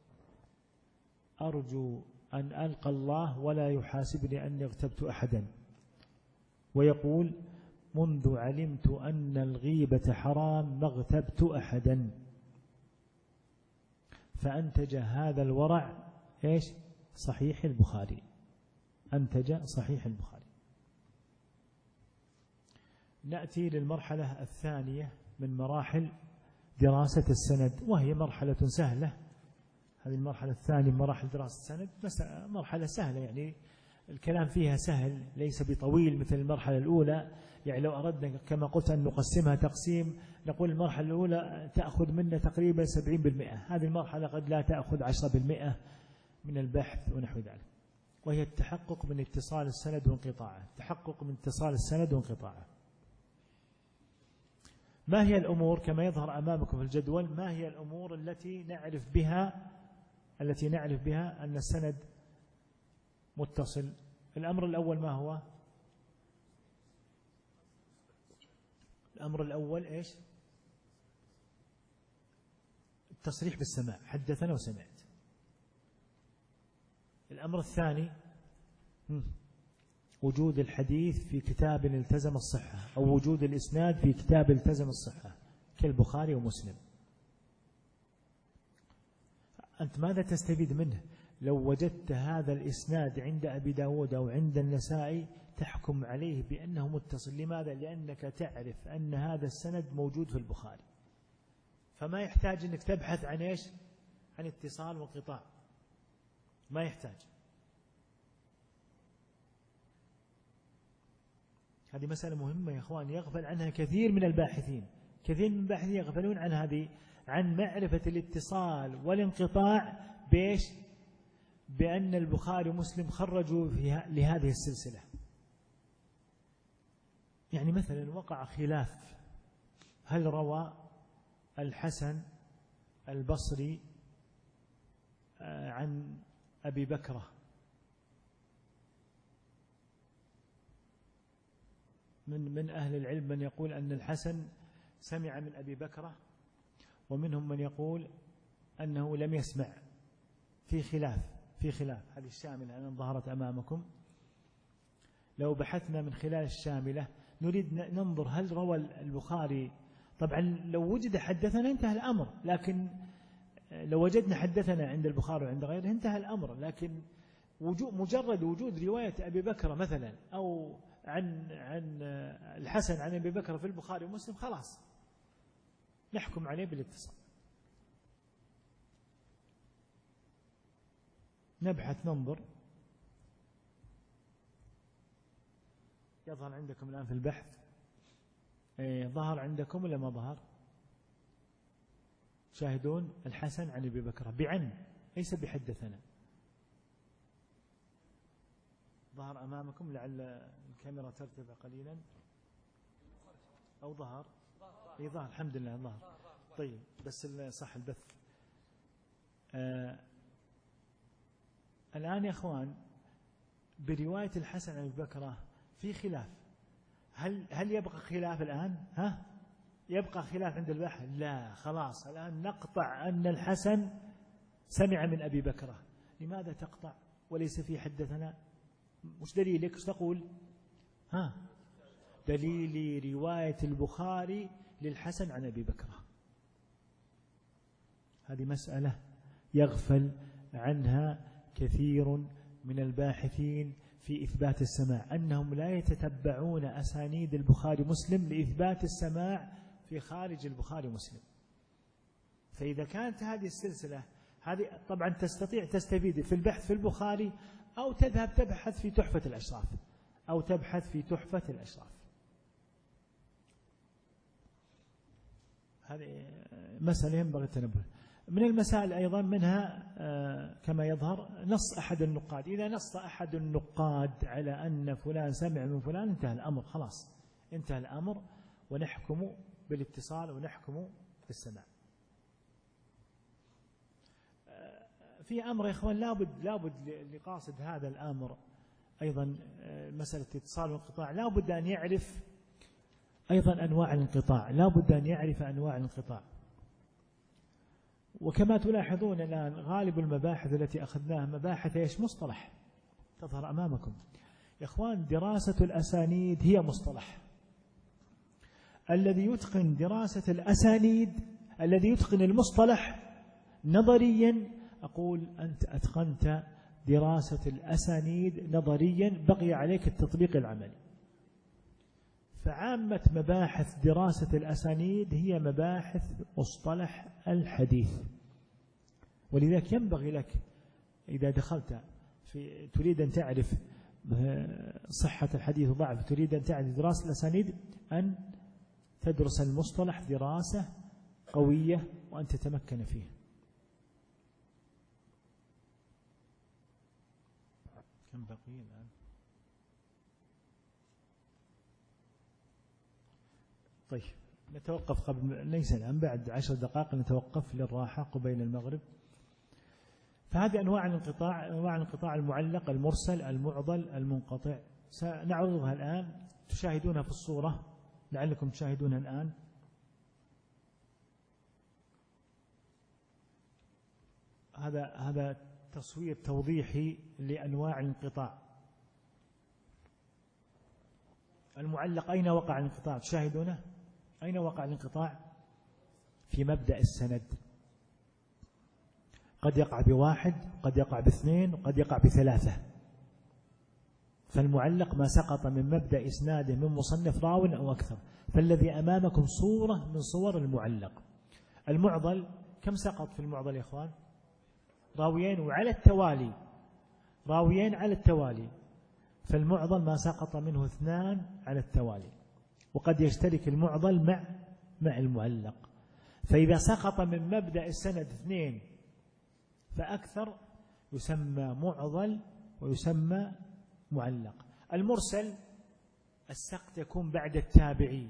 أرجو أن ألقى الله ولا يحاسبني أني اغتبت أحدا. ويقول منذ علمت أن الغيبة حرام ما اغتبت أحدا. فأنتج هذا الورع إيش؟ صحيح البخاري. أنتج صحيح البخاري. نأتي للمرحلة الثانية من مراحل دراسة السند، وهي مرحلة سهلة. هذه المرحلة الثانية من مراحل دراسة السند مرحلة سهلة، يعني الكلام فيها سهل ليس بطويل مثل المرحلة الأولى. يعني لو أردنا كما قلت أن نقسمها تقسيم نقول المرحلة الأولى تأخذ منا تقريبا 70%، هذه المرحلة قد لا تأخذ 10% من البحث ونحو ذلك، وهي التحقق من اتصال السند وانقطاعه. ما هي الأمور كما يظهر أمامكم في الجدول؟ ما هي الأمور التي نعرف بها أن السند متصل؟ الأمر الأول ما هو؟ الأمر الأول إيش؟ التصريح بالسماع، حدثنا وسمعت. الأمر الثاني وجود الحديث في كتاب التزم الصحة، أو وجود الإسناد في كتاب التزم الصحة كالبخاري ومسلم. أنت ماذا تستفيد منه؟ لو وجدت هذا الإسناد عند أبي داود أو عند النسائي تحكم عليه بأنه متصل. لماذا؟ لأنك تعرف أن هذا السند موجود في البخاري، فما يحتاج أنك تبحث عن إيش؟ عن اتصال وانقطاع، ما يحتاج. هذه مسألة مهمة يا أخوان، يغفل عنها كثير من الباحثين. يغفلون عن هذه، عن معرفة الاتصال والانقطاع بإيش؟ بأن البخاري ومسلم خرجوا لهذه السلسلة. يعني مثلا وقع خلاف، هل روى الحسن البصري عن أبي بكرة من أهل العلم من يقول أن الحسن سمع من أبي بكرة، ومنهم من يقول أنه لم يسمع، في خلاف هذه الشاملة الآن ظهرت أمامكم. لو بحثنا من خلال الشاملة نريد ننظر هل روى البخاري، طبعا لو وجد حدثنا انتهى الأمر، لكن لو وجدنا حدثنا عند البخاري وعند غيره انتهى الأمر. لكن مجرد وجود رواية أبي بكر مثلا أو عن الحسن عن أبي بكر في البخاري ومسلم خلاص نحكم عليه بالاتصال. نبحث ننظر. يظهر عندكم الآن في البحث، ظهر عندكم ولا ما ظهر؟ شاهدون الحسن عن أبي بكر بعن ليس بحدثنا، ظهر أمامكم، لعل الكاميرا ترتفع قليلا أو ظهر؟ ظهر الحمد لله ظهر. طيب بس صح البث. الآن يا أخوان برواية الحسن عن أبي بكر في خلاف، هل يبقى خلاف الآن؟ يبقى خلاف عند البحث؟ لا، خلاص الآن نقطع أن الحسن سمع من أبي بكر. لماذا تقطع وليس في حدثنا؟ مش دليلك؟ ايش تقول؟ دليل رواية البخاري للحسن عن أبي بكر. هذه مسألة يغفل عنها كثير من الباحثين في إثبات السماع، أنهم لا يتتبعون أسانيد البخاري مسلم لإثبات السماع في خارج البخاري مسلم. فإذا كانت هذه السلسلة هذه طبعا تستطيع تستفيد في البحث في البخاري، أو تذهب تبحث في تحفة الأشراف، هذه مسألة ينبغي التنبه. من المسائل أيضا منها كما يظهر نص أحد النقاد. إذا نص أحد النقاد على أن فلان سمع من فلان انتهى الأمر، خلاص انتهى الأمر، ونحكم بالاتصال ونحكم بالسماع. في أمر يا إخوان لابد لقاصد هذا الأمر أيضا مسألة الاتصال والانقطاع، لابد أن يعرف أيضا أنواع الانقطاع، وكما تلاحظون الآن غالب المباحث التي أخذناها مباحث إيش؟ مصطلح. تظهر أمامكم يا إخوان دراسة الأسانيد هي مصطلح. الذي يتقن دراسة الأسانيد، الذي يتقن المصطلح نظريا، أقول أنت أتقنت دراسة الأسانيد نظريا، بقي عليك التطبيق العملي. فعامة مباحث دراسة الأسانيد هي مباحث مصطلح الحديث. ولذلك ينبغي لك إذا دخلت تريد أن تعرف صحة الحديث وضعف، تريد أن تعرف دراسة الأسانيد، أن تدرس المصطلح دراسة قوية وأن تتمكن فيه. كم بقي الآن؟ طيب نتوقف قبل، ليس الآن، بعد 10 دقائق نتوقف للراحة قبيل المغرب. فهذه أنواع الانقطاع المعلق، المرسل، المعضل، المنقطع، سنعرضها الآن، تشاهدونها في الصورة لعلكم تشاهدونها الآن. هذا تصوير توضيحي لأنواع الانقطاع. المعلق أين وقع الانقطاع؟ تشاهدونه أين وقع الانقطاع؟ في مبدأ السند، قد يقع ب1، قد يقع ب2، قد يقع ب3. فالمعلق ما سقط من مبدأ إسناده من مصنف راو أو أكثر. فالذي أمامكم صورة من صور المعلق. المعضل كم سقط في المعضل يا إخوان؟ راويين وعلى التوالي، راويين على التوالي. فالمعضل ما سقط منه 2 على التوالي، وقد يشترك المعضل مع المعلق. فإذا سقط من مبدأ السند 2 فأكثر يسمى معضل ويسمى معلق. المرسل السقط يكون بعد التابعي،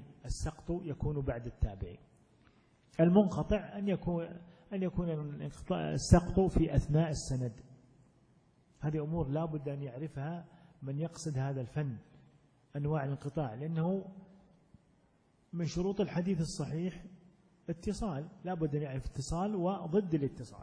المنقطع أن يكون السقط في أثناء السند. هذه أمور لا بد أن يعرفها من يقصد هذا الفن، أنواع الانقطاع، لأنه من شروط الحديث الصحيح اتصال، لا بد أن يعرف اتصال وضد الاتصال.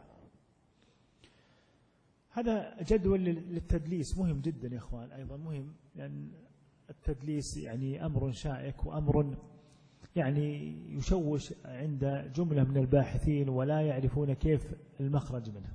هذا جدول للتدليس مهم جدا يا إخوان، أيضا مهم، لأن التدليس يعني أمر شائك وأمر يعني يشوش عند جملة من الباحثين ولا يعرفون كيف المخرج منه.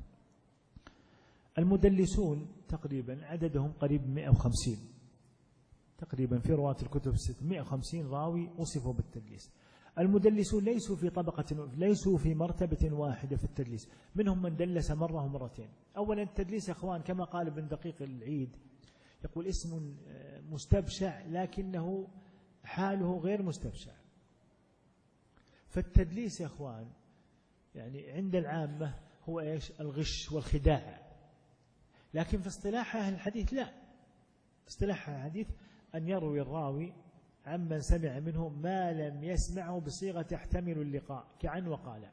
المدلسون تقريبا عددهم قريب 150 تقريبا في رواة الكتب 650 راوي وصفوا بالتدليس. المدلسون ليسوا في مرتبة واحدة في التدليس، منهم من دلس مرة ومرتين. أولا التدليس يا أخوان كما قال ابن دقيق العيد، يقول اسم مستبشع لكنه حاله غير مستبشع. فالتدليس يا أخوان يعني عند العامة هو إيش؟ الغش والخداع. لكن في اصطلاح أهل الحديث لا، اصطلاح أهل الحديث أن يروي الراوي عمن سمع منه ما لم يسمعه بصيغة تحتمل اللقاء كعن وقال.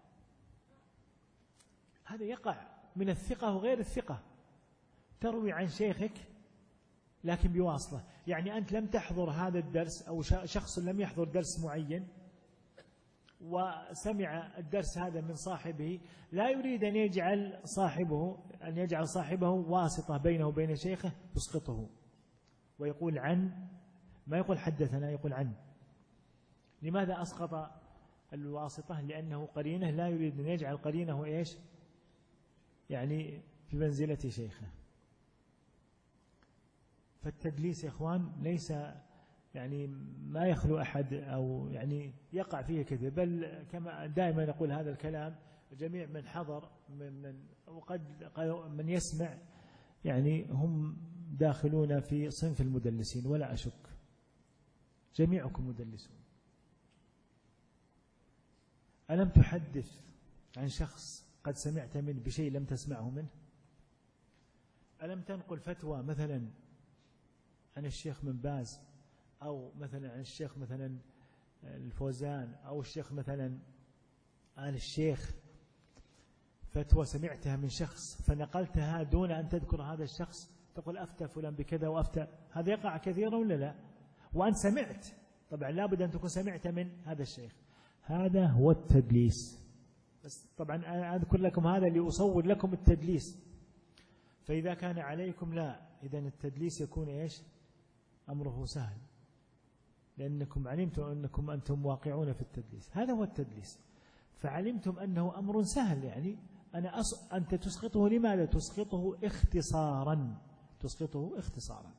هذا يقع من الثقة وغير الثقة. تروي عن شيخك لكن بواسطة، يعني أنت لم تحضر هذا الدرس أو شخص لم يحضر درس معين وسمع الدرس هذا من صاحبه، لا يريد أن يجعل صاحبه واسطة بينه وبين شيخه يسقطه ويقول عن، ما يقول حدثنا، يقول عن. لماذا أسقط الواسطة؟ لأنه قرينه لا يريد أن يجعل قرينه إيش؟ يعني في منزلة شيخه. فالتدليس يا إخوان ليس يعني ما يخلو أحد أو يعني يقع فيه كثير، بل كما دائما نقول هذا الكلام جميع من حضر وقد من يسمع يعني هم داخلون في صنف المدلسين ولا أشك، جميعكم مدلسون. ألم تحدث عن شخص قد سمعت منه بشيء لم تسمعه منه؟ ألم تنقل فتوى مثلا عن الشيخ من باز أو مثلا عن الشيخ مثلا الفوزان أو الشيخ مثلا عن الشيخ، فتوى سمعتها من شخص فنقلتها دون أن تذكر هذا الشخص، تقول أفتى فلان بكذا وأفتى؟ هذا يقع كثيرا ولا لا؟ وأنت سمعت، طبعا لابد أن تكون سمعت من هذا الشيخ. هذا هو التدليس. بس طبعا أنا أذكر لكم هذا لأصور لكم التدليس. فإذا كان عليكم لا، إذن التدليس يكون إيش؟ أمره سهل، لأنكم علمتم أنكم أنتم واقعون في التدليس. هذا هو التدليس. فعلمتم أنه أمر سهل، يعني أنت تسقطه. لماذا تسقطه؟ اختصارا، تسقطه اختصارا.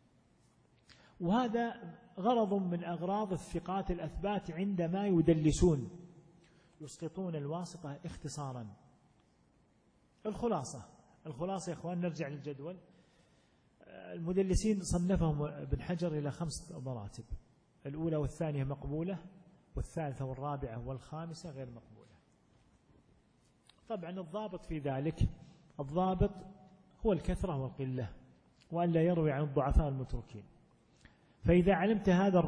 وهذا غرض من أغراض الثقات الأثبات عندما يدلسون، يسقطون الواسطة اختصارا. الخلاصة يا إخوان، نرجع للجدول. المدلسين صنفهم ابن حجر إلى 5 مراتب، الأولى والثانية مقبولة، والثالثة والرابعة والخامسة غير مقبولة. طبعا الضابط في ذلك، الضابط هو الكثرة والقلة، وأن لا يروي عن الضعفاء المتروكين. فإذا علمت هذا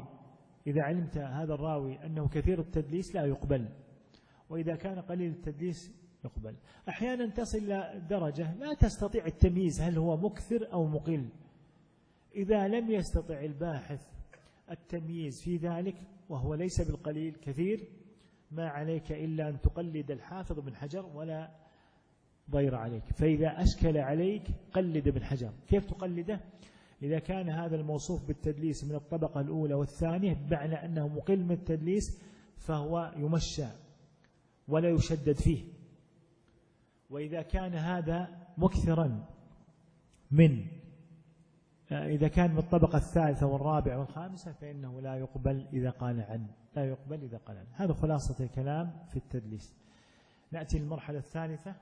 الراوي أنه كثير التدليس لا يقبل، وإذا كان قليل التدليس يقبل. أحيانا تصل إلى درجة لا تستطيع التمييز هل هو مكثر أو مقل. إذا لم يستطع الباحث التمييز في ذلك، وهو ليس بالقليل كثير، ما عليك إلا أن تقلد الحافظ بن حجر ولا ضير عليك. فإذا أشكل عليك قلد ابن حجر. كيف تقلده؟ إذا كان هذا الموصوف بالتدليس من الطبقة الأولى والثانية بمعنى أنه مقل من التدليس، فهو يمشى ولا يشدد فيه. وإذا كان هذا مكثرا إذا كان من الطبقة الثالثة والرابعة والخامسة فإنه لا يقبل إذا قال عنه، لا يقبل إذا قال عنه. هذا خلاصة الكلام في التدليس. نأتي للمرحلة الثالثة.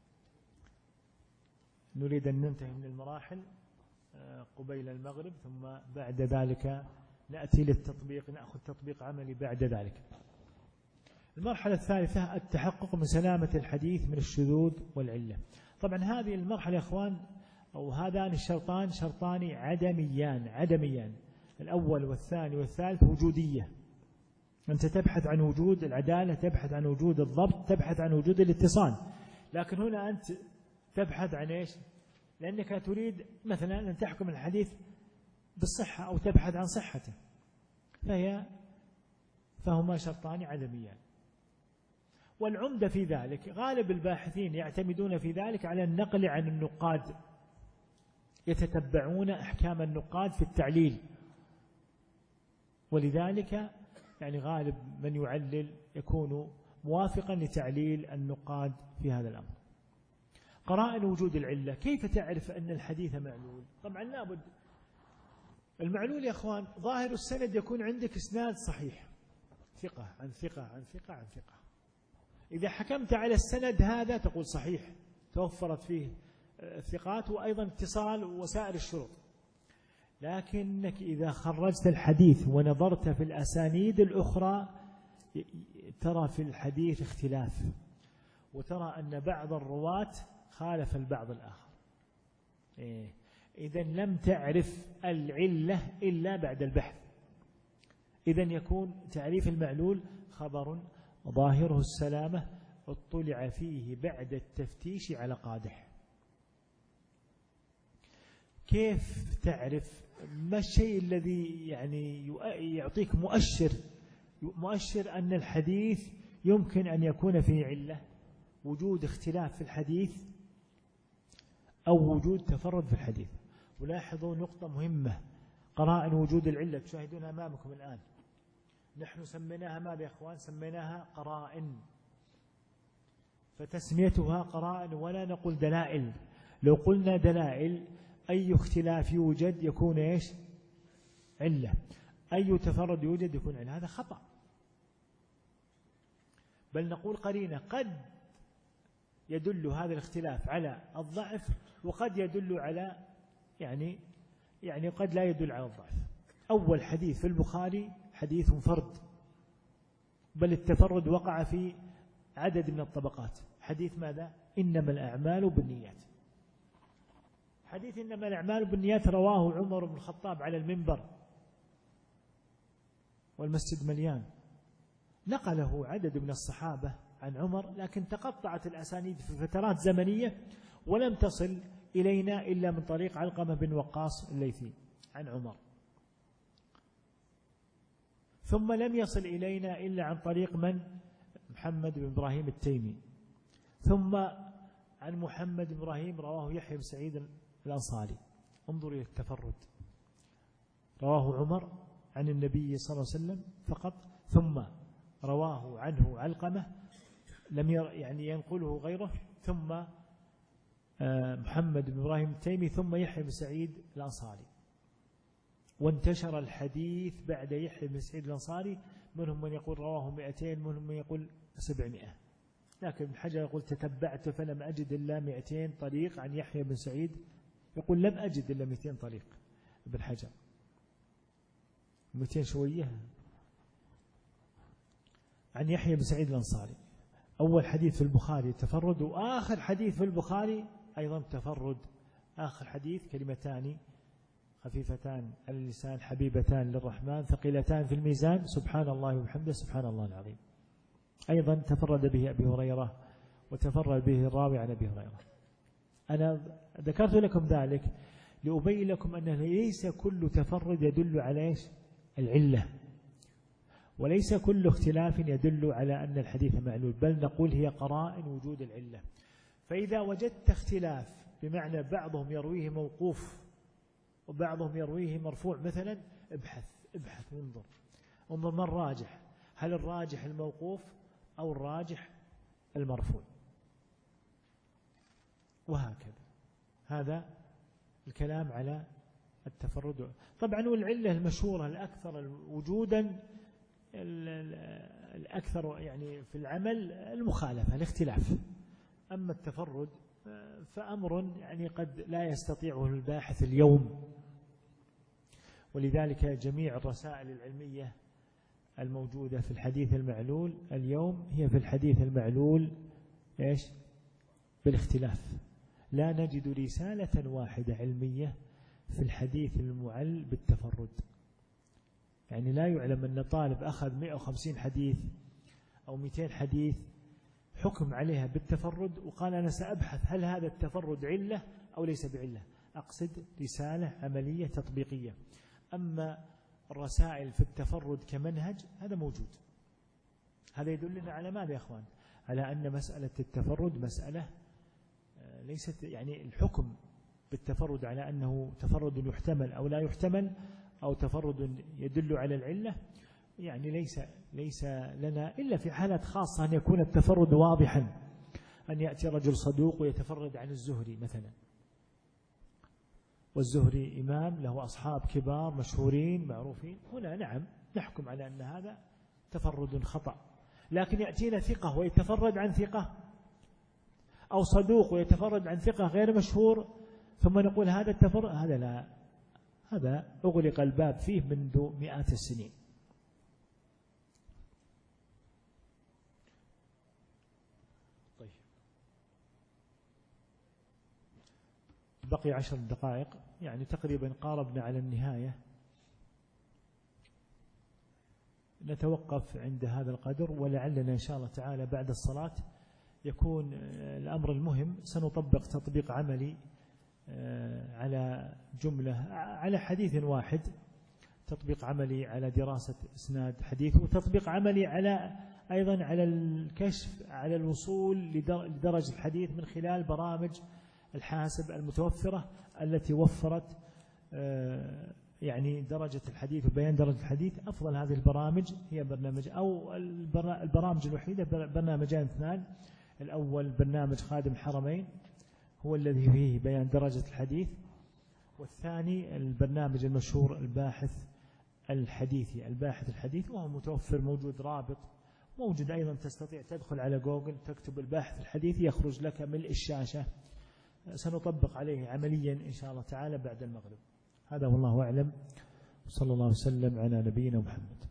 نريد أن ننتهي من المراحل قبيل المغرب، ثم بعد ذلك نأتي للتطبيق، نأخذ تطبيق عملي بعد ذلك. المرحلة الثالثة التحقق من سلامة الحديث من الشذوذ والعلة. طبعا هذه المرحلة يا إخوان، أو هذان الشرطان شرطان عدميان. الأول والثاني والثالث وجودية. أنت تبحث عن وجود العدالة، تبحث عن وجود الضبط، تبحث عن وجود الاتصال. لكن هنا أنت تبحث عن إيش؟ لأنك تريد مثلا أن تحكم الحديث بالصحة أو تبحث عن صحته، فهما شرطان عدميان. والعمدة في ذلك غالب الباحثين يعتمدون في ذلك على النقل عن النقاد، يتتبعون أحكام النقاد في التعليل، ولذلك يعني غالب من يعلل يكون موافقا لتعليل النقاد في هذا الأمر. قرائن وجود العلة، كيف تعرف أن الحديث معلول؟ طبعا لابد المعلول يا أخوان ظاهر السند يكون عندك إسناد صحيح، ثقة عن ثقة عن ثقة عن ثقة. إذا حكمت على السند هذا تقول صحيح، توفرت فيه الثقات وأيضا اتصال وسائر الشروط. لكنك إذا خرجت الحديث ونظرت في الأسانيد الأخرى ترى في الحديث اختلاف، وترى أن بعض الرواة خالف البعض الآخر. إذن لم تعرف العلة إلا بعد البحث. إذن يكون تعريف المعلول خبر ظاهره السلامة اطلع فيه بعد التفتيش على قادح. كيف تعرف ما الشيء الذي يعني يعطيك مؤشر أن الحديث يمكن أن يكون فيه علة؟ وجود اختلاف في الحديث أو وجود تفرد في الحديث. ولاحظوا نقطة مهمة، قرائن وجود العلة تشاهدونها أمامكم الآن، نحن سميناها ماذا يا أخوان؟ سميناها قرائن، فتسميتها قرائن ولا نقول دلائل. لو قلنا دلائل أي اختلاف يوجد يكون إيش؟ علة، أي تفرد يوجد يكون علة، هذا خطأ. بل نقول قرينة قد يدل هذا الاختلاف على الضعف، وقد يدل على يعني قد لا يدل على الضعف. أول حديث في البخاري حديث فرد، بل التفرد وقع في عدد من الطبقات. حديث ماذا؟ إنما الأعمال بالنيات. حديث إنما الأعمال بالنيات رواه عمر بن الخطاب على المنبر والمسجد مليان، نقله عدد من الصحابة عن عمر، لكن تقطعت الأسانيد في فترات زمنية ولم تصل إلينا إلا من طريق علقمة بن وقاص الليثي عن عمر، ثم لم يصل إلينا إلا عن طريق من؟ محمد بن إبراهيم التيمي، ثم عن محمد بن إبراهيم رواه يحيى بن سعيد الأنصاري. انظروا إلى التفرد، رواه عمر عن النبي صلى الله عليه وسلم فقط، ثم رواه عنه علقمة لم ينقله غيره، ثم محمد بن إبراهيم التيمي، ثم يحيى بن سعيد الأنصاري. وانتشر الحديث بعد يحيى بن سعيد الأنصاري، منهم من يقول رواه 200، منهم من يقول 700، لكن ابن حجر يقول تتبعت فلم أجد إلا 200 طريق عن يحيى بن سعيد، يقول لم أجد إلا 200 طريق ابن حجر، 200 شوية عن يحيى بن سعيد الأنصاري. أول حديث في البخاري تفرد، وآخر حديث في البخاري أيضا تفرد. آخر حديث كلمتان خفيفتان على اللسان حبيبتان للرحمن ثقيلتان في الميزان، سبحان الله وبحمده سبحان الله العظيم. أيضا تفرد به أبي هريرة، وتفرد به الراوي عن أبي هريرة. أنا ذكرت لكم ذلك لأبين لكم أنه ليس كل تفرد يدل على إيش؟ العلة، وليس كل اختلاف يدل على أن الحديث معلول، بل نقول هي قرائن وجود العلة. فإذا وجدت اختلاف بمعنى بعضهم يرويه موقوف وبعضهم يرويه مرفوع مثلا، ابحث انظر ما الراجح، هل الراجح الموقوف أو الراجح المرفوع، وهكذا. هذا الكلام على التفرد. طبعا والعلة المشهورة الأكثر وجودا الأكثر يعني في العمل المخالفة الاختلاف. أما التفرد فأمر يعني قد لا يستطيعه الباحث اليوم، ولذلك جميع الرسائل العلمية الموجودة في الحديث المعلول اليوم هي في الحديث المعلول إيش؟ بالاختلاف. لا نجد رسالة واحدة علمية في الحديث المعل بالتفرد. يعني لا يعلم أن طالب أخذ 150 حديث أو 200 حديث حكم عليها بالتفرد وقال أنا سأبحث هل هذا التفرد علة أو ليس بعلة. أقصد رسالة عملية تطبيقية. أما الرسائل في التفرد كمنهج هذا موجود. هذا يدلنا على ماذا يا أخوان؟ على أن مسألة التفرد مسألة ليست يعني الحكم بالتفرد على أنه تفرد يحتمل أو لا يحتمل أو تفرد يدل على العلة، يعني ليس لنا إلا في حالات خاصة أن يكون التفرد واضحا، أن يأتي رجل صدوق ويتفرد عن الزهري مثلا، والزهري إمام له أصحاب كبار مشهورين معروفين، هنا نعم نحكم على أن هذا تفرد خطأ. لكن يأتينا ثقة ويتفرد عن ثقة، أو صدوق ويتفرد عن ثقة غير مشهور، ثم نقول هذا التفرد، هذا لا، هذا أغلق الباب فيه منذ مئات السنين. طيب بقي 10 دقائق، يعني تقريبا قاربنا على النهاية. نتوقف عند هذا القدر، ولعلنا إن شاء الله تعالى بعد الصلاة يكون الأمر المهم سنطبق تطبيق عملي على جملة، على حديث واحد، تطبيق عملي على دراسة إسناد حديث، وتطبيق عملي على أيضا على الكشف على الوصول لدرجة الحديث من خلال برامج الحاسب المتوفرة التي وفرت يعني درجة الحديث وبيان درجة الحديث. أفضل هذه البرامج هي برنامج، أو البرامج الوحيدة برنامجان اثنان. الأول برنامج خادم الحرمين هو الذي فيه بيان درجة الحديث، والثاني البرنامج المشهور الباحث الحديثي، وهو متوفر، موجود رابط، موجود أيضا تستطيع تدخل على جوجل تكتب الباحث الحديثي يخرج لك ملء الشاشة. سنطبق عليه عمليا إن شاء الله تعالى بعد المغرب. هذا والله أعلم، صلى الله وسلم على نبينا محمد.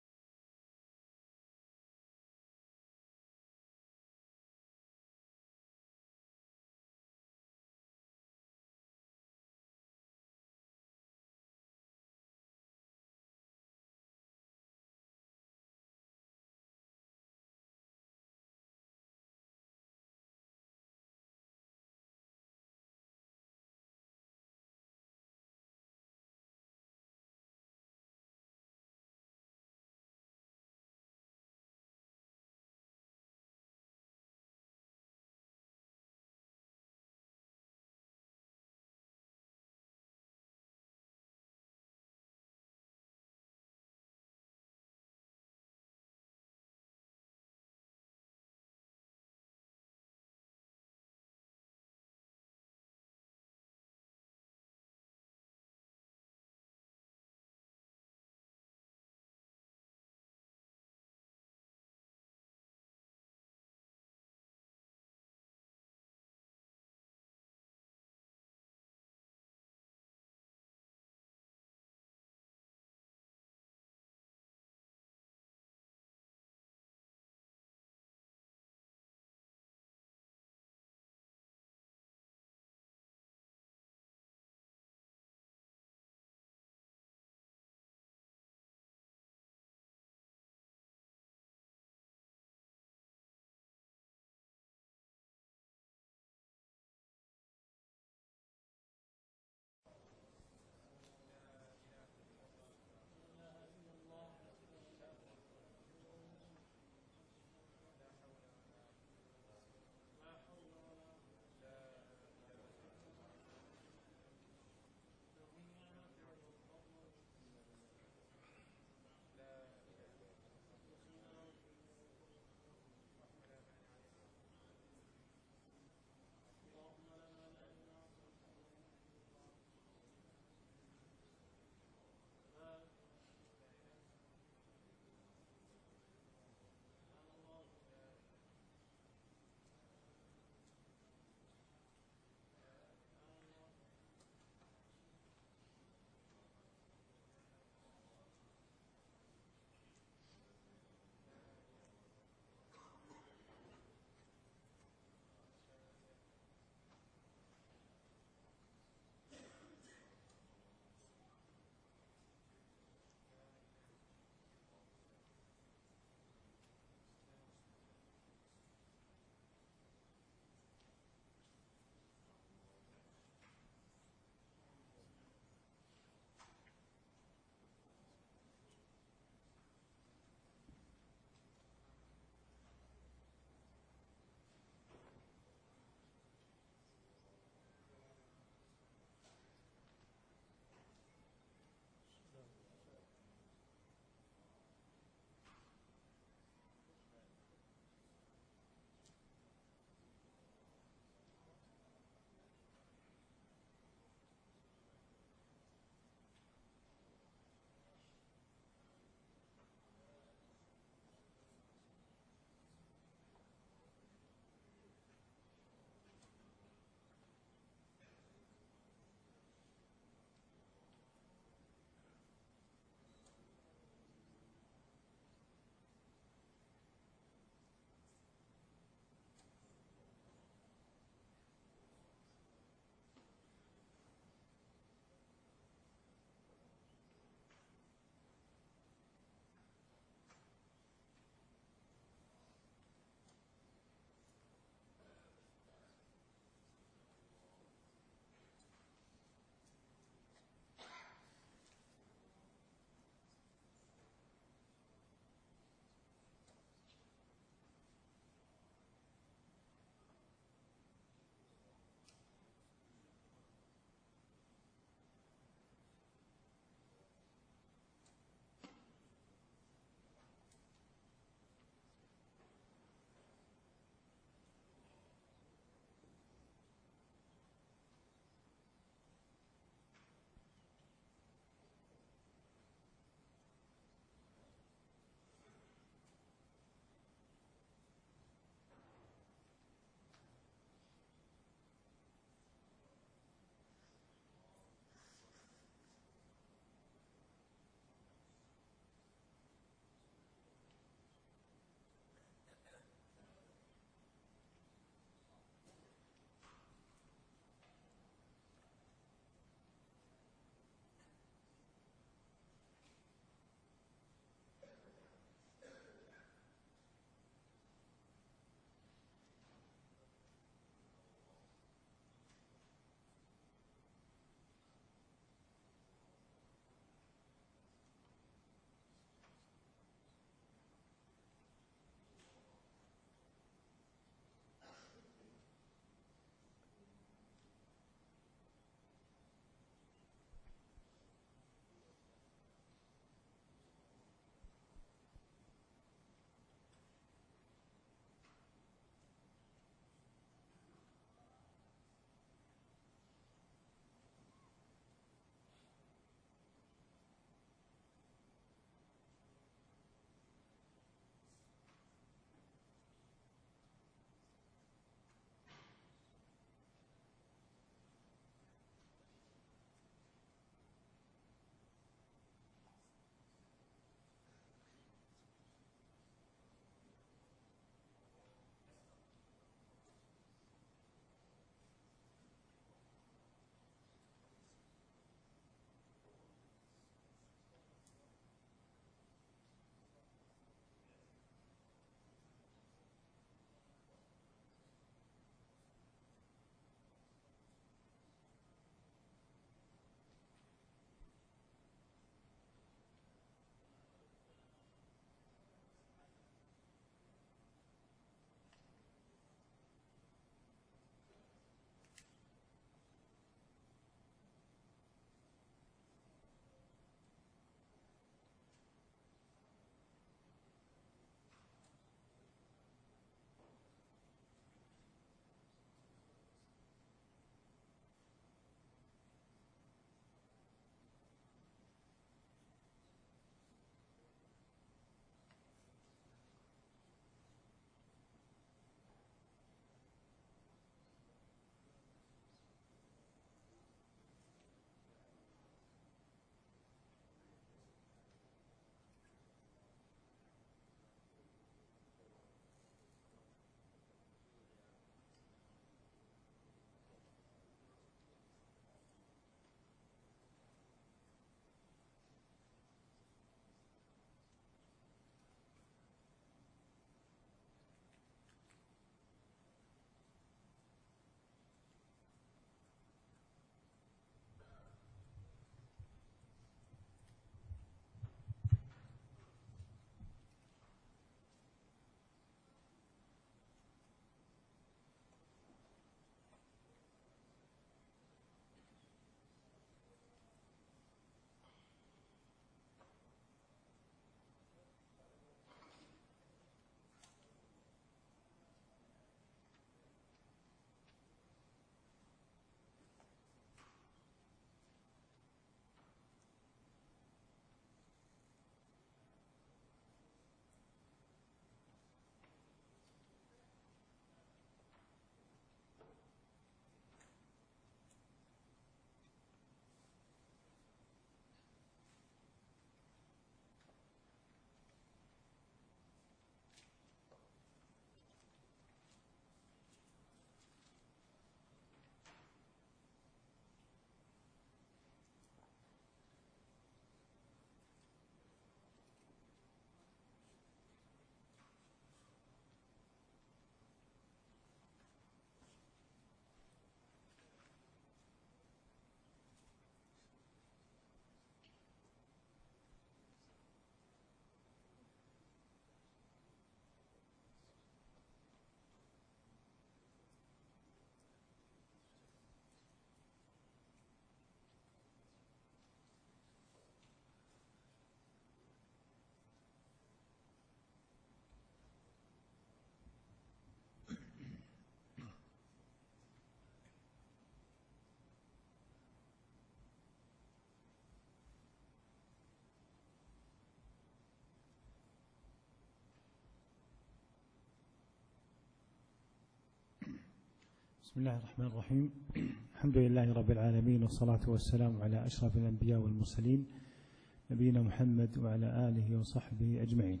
بسم الله الرحمن الرحيم. الحمد لله رب العالمين، والصلاة والسلام على أشرف الأنبياء والمرسلين نبينا محمد وعلى آله وصحبه أجمعين.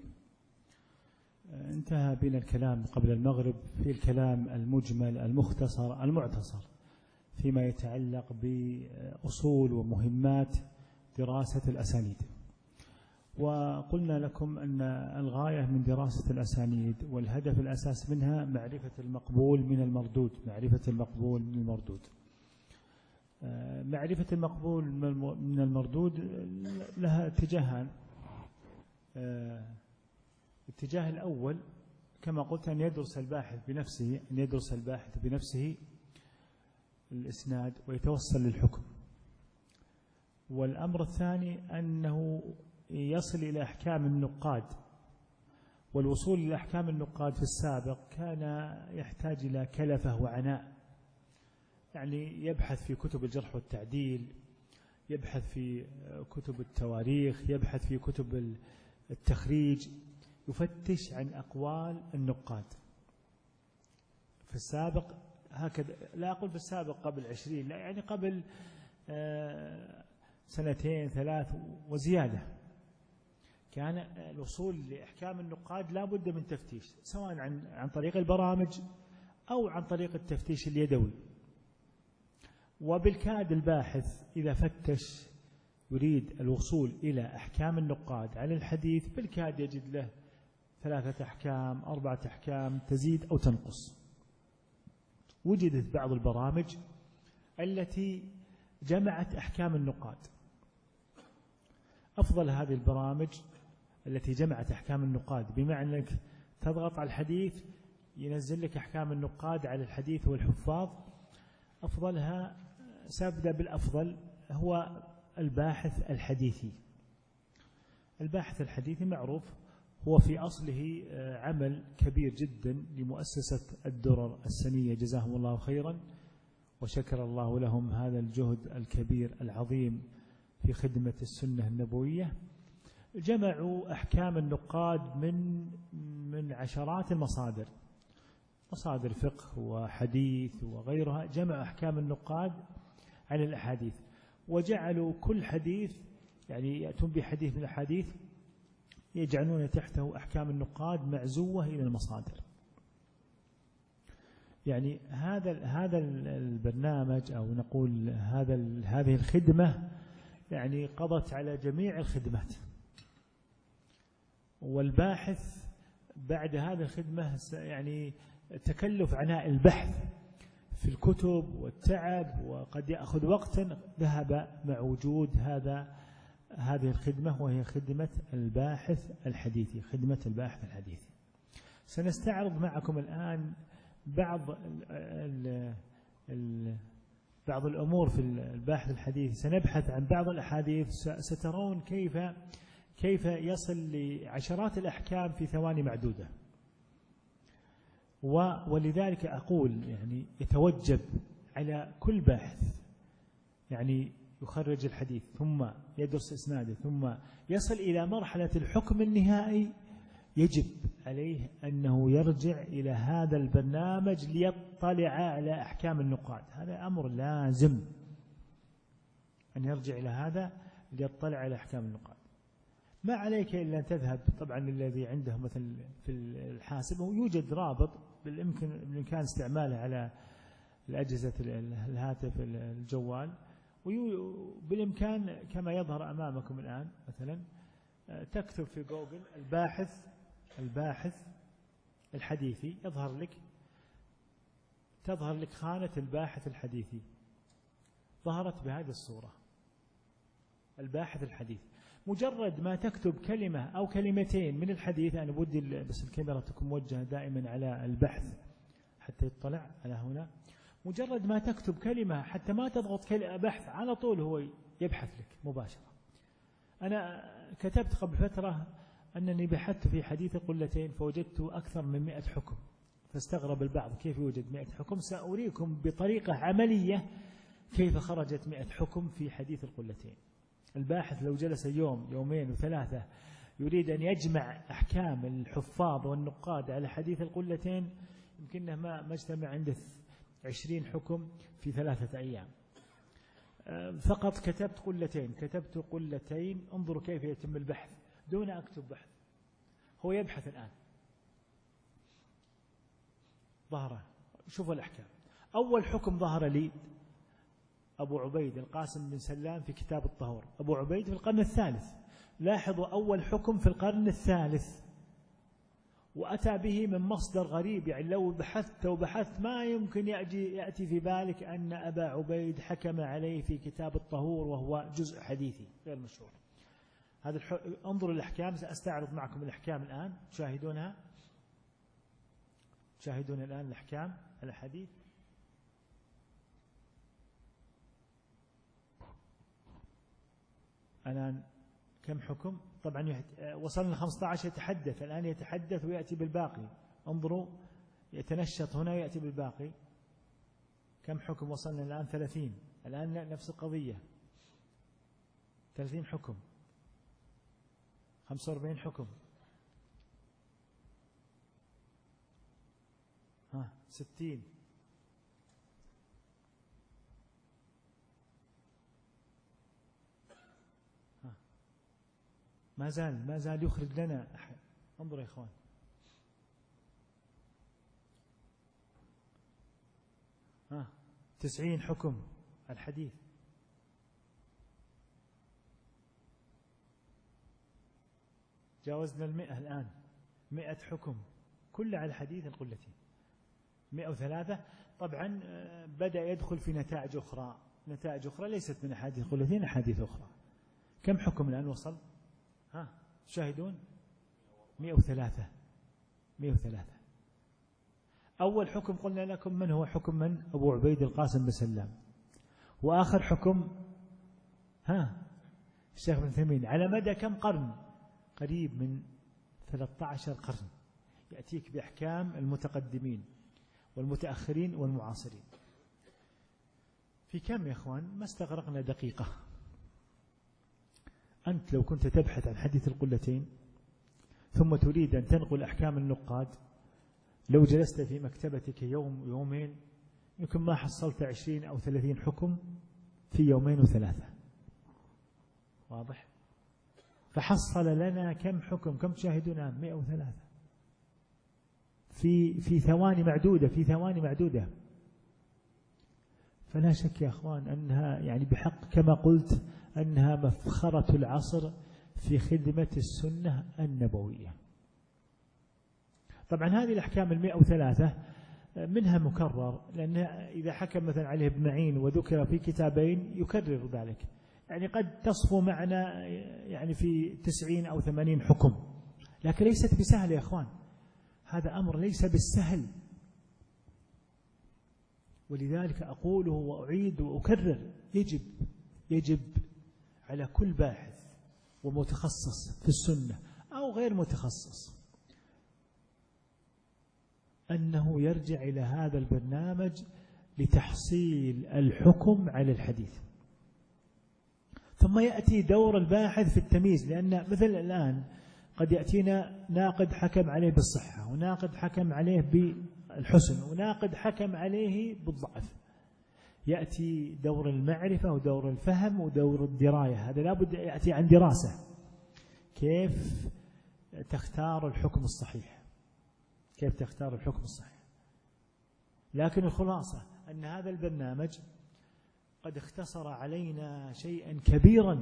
انتهى بنا الكلام قبل المغرب في الكلام المجمل المختصر المعتصر فيما يتعلق بأصول ومهمات دراسة الأسانيد، وقلنا لكم أن الغاية من دراسة الأسانيد والهدف الأساس منها معرفة المقبول من المردود. معرفة المقبول من المردود. معرفة المقبول من المردود لها اتجاهان. الاتجاه الأول كما قلت أن يدرس الباحث بنفسه الإسناد ويتوصل للحكم. والأمر الثاني أنه يصل إلى أحكام النقاد، والوصول إلى أحكام النقاد في السابق كان يحتاج إلى كلفة وعناء، يعني يبحث في كتب الجرح والتعديل، يبحث في كتب التواريخ، يبحث في كتب التخريج، يفتش عن أقوال النقاد. في السابق هكذا، لا أقول في السابق قبل 20، لا يعني قبل 2 3 وزيادة، كان الوصول لأحكام النقاد لا بد من تفتيش، سواء عن طريق البرامج أو عن طريق التفتيش اليدوي. وبالكاد الباحث إذا فتش يريد الوصول إلى أحكام النقاد على الحديث، بالكاد يجد له 3 أحكام 4 أحكام تزيد أو تنقص. وجدت بعض البرامج التي جمعت أحكام النقاد. أفضل هذه البرامج التي جمعت أحكام النقاد، بمعنى أنك تضغط على الحديث ينزل لك أحكام النقاد على الحديث والحفاظ. أفضلها، سأبدأ بالأفضل، هو الباحث الحديثي. الباحث الحديثي معروف، هو في أصله عمل كبير جدا لمؤسسة الدرر السنية، جزاهم الله خيرا وشكر الله لهم هذا الجهد الكبير العظيم في خدمة السنة النبوية. جمعوا أحكام النقاد من عشرات المصادر، مصادر فقه وحديث وغيرها، جمعوا أحكام النقاد على الأحاديث، وجعلوا كل حديث، يعني يأتون بحديث من الأحاديث يجعلون تحته أحكام النقاد معزوة إلى المصادر. يعني هذا البرنامج، أو نقول هذه الخدمة، يعني قضت على جميع الخدمات. والباحث بعد هذه الخدمة يعني تكلف عناء البحث في الكتب والتعب، وقد يأخذ وقتا، ذهب مع وجود هذه الخدمة، وهي خدمة الباحث الحديثي. خدمة الباحث الحديثي. سنستعرض معكم الآن بعض الأمور في الباحث الحديثي. سنبحث عن بعض الأحاديث، سترون كيف يصل لعشرات الأحكام في ثواني معدودة. ولذلك أقول يعني يتوجب على كل باحث، يعني يخرج الحديث ثم يدرس إسناده ثم يصل إلى مرحلة الحكم النهائي، يجب عليه أنه يرجع إلى هذا البرنامج ليطلع على أحكام النقاد. هذا أمر لازم أن يرجع إلى هذا ليطلع على أحكام النقاد. ما عليك إلا أن تذهب، طبعا الذي عنده مثل في الحاسب يوجد رابط بالإمكان استعماله على الأجهزة الهاتف الجوال، وبالإمكان كما يظهر أمامكم الآن مثلا تكتب في جوجل الباحث الحديثي، تظهر لك خانة الباحث الحديثي، ظهرت بهذه الصورة الباحث الحديث. مجرد ما تكتب كلمة أو كلمتين من الحديث، أنا بدي بس الكاميرا تكون موجهة دائما على البحث حتى يطلع على هنا. مجرد ما تكتب كلمة، حتى ما تضغط بحث، على طول هو يبحث لك مباشرة. أنا كتبت قبل فترة أنني بحثت في حديث القلتين فوجدت أكثر من 100 حكم، فاستغرب البعض كيف يوجد 100 حكم. سأريكم بطريقة عملية كيف خرجت 100 حكم في حديث القلتين. الباحث لو جلس يوم 2 و3 يريد أن يجمع أحكام الحفاظ والنقاد على حديث القلتين، يمكنه ما اجتمع عنده 20 حكم في 3 أيام. فقط كتبت قلتين. انظروا كيف يتم البحث دون أكتب بحث. هو يبحث الآن، ظهر، شوفوا الأحكام. أول حكم ظهر لي أبو عبيد القاسم بن سلام في كتاب الطهور. أبو عبيد في القرن الثالث. لاحظوا أول حكم في القرن الثالث، وأتى به من مصدر غريب. يعني لو بحثت ما يمكن يأتي في بالك أن أبا عبيد حكم عليه في كتاب الطهور وهو جزء حديثي غير مشهور. هذا انظروا الأحكام. سأستعرض معكم الأحكام الآن، تشاهدونها. تشاهدون الآن الأحكام الحديث. الآن كم حكم؟ طبعا وصلنا 15 يتحدث الآن، يتحدث ويأتي بالباقي. انظروا، يتنشط هنا ويأتي بالباقي. كم حكم وصلنا الآن؟ 30. الآن نفس القضية، 30 حكم، 45 حكم، 60. ما زال يخرج لنا. انظروا يا إخوان، ها 90 حكم الحديث. جاوزنا 100 الآن، 100 حكم كلها على الحديث القلتين. 103. طبعا بدأ يدخل في نتائج أخرى ليست من أحاديث القلتين، أحاديث أخرى. كم حكم الآن وصل؟ شاهدون 103. أول حكم قلنا لكم من هو؟ حكم من؟ أبو عبيد القاسم بن سلام. وآخر حكم الشيخ ابن تيمية. على مدى كم قرن؟ قريب من 13 قرن يأتيك بأحكام المتقدمين والمتأخرين والمعاصرين. في كم يا إخوان؟ ما استغرقنا دقيقة. أنت لو كنت تبحث عن حديث القلتين ثم تريد أن تنقل أحكام النقاد، لو جلست في مكتبتك يومين يمكن ما حصلت 20 أو 30 حكم في 2 و3. واضح؟ فحصل لنا كم حكم؟ كم تشاهدون؟ 103 في ثواني معدودة. فلا شك يا أخوان أنها يعني بحق كما قلت أنها مفخرة العصر في خدمة السنة النبوية. طبعا هذه الأحكام 103 منها مكرر، لأن إذا حكم مثلا عليه ابن معين وذكر في كتابين يكرر ذلك. يعني قد تصفو معنا يعني في 90 أو 80 حكم، لكن ليست بسهل يا أخوان. هذا أمر ليس بالسهل، ولذلك أقوله وأعيد وأكرر. يجب على كل باحث ومتخصص في السنة أو غير متخصص أنه يرجع إلى هذا البرنامج لتحصيل الحكم على الحديث. ثم يأتي دور الباحث في التمييز، لأن مثل الآن قد يأتينا ناقد حكم عليه بالصحة، وناقد حكم عليه بالحسن، وناقد حكم عليه بالضعف. يأتي دور المعرفة ودور الفهم ودور الدراية. هذا لابد يأتي عن دراسة كيف تختار الحكم الصحيح. لكن الخلاصة أن هذا البرنامج قد اختصر علينا شيئا كبيرا.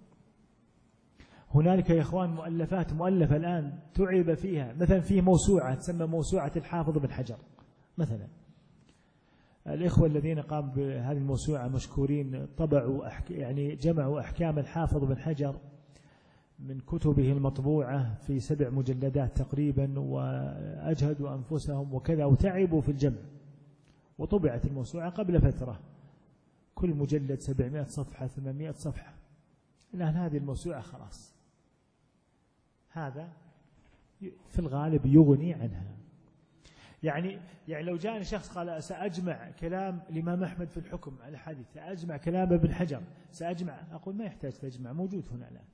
هنالك يا إخوان مؤلفات مؤلفة الآن تعب فيها، مثلا في موسوعة تسمى موسوعة الحافظ بن حجر مثلا. الإخوة الذين قاموا بهذه الموسوعة مشكورين، طبعوا يعني جمعوا أحكام الحافظ بن حجر من كتبه المطبوعة في 7 مجلدات تقريبا، وأجهدوا أنفسهم وكذا وتعبوا في الجمع، وطبعت الموسوعة قبل فترة، كل مجلد 700 صفحة 800 صفحة. الآن هذه الموسوعة خلاص، هذا في الغالب يغني عنها. يعني لو جاءني شخص قال سأجمع كلام الإمام أحمد في الحكم على حديث، سأجمع كلام ابن حجر، أقول ما يحتاج تجمع، موجود هنا الآن،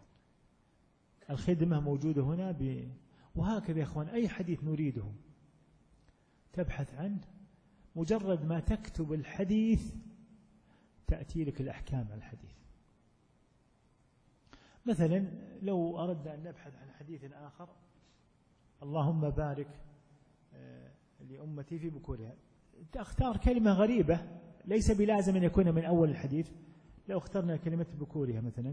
الخدمة موجودة هنا وهكذا يا أخوان أي حديث نريده تبحث عنه مجرد ما تكتب الحديث تأتي لك الأحكام على الحديث. مثلا لو أردنا أن نبحث عن حديث آخر، اللهم بارك لأمتي في بكورها، تختار كلمة غريبة ليس بلازم أن يكون من أول الحديث. لو اخترنا كلمة بكورها مثلا،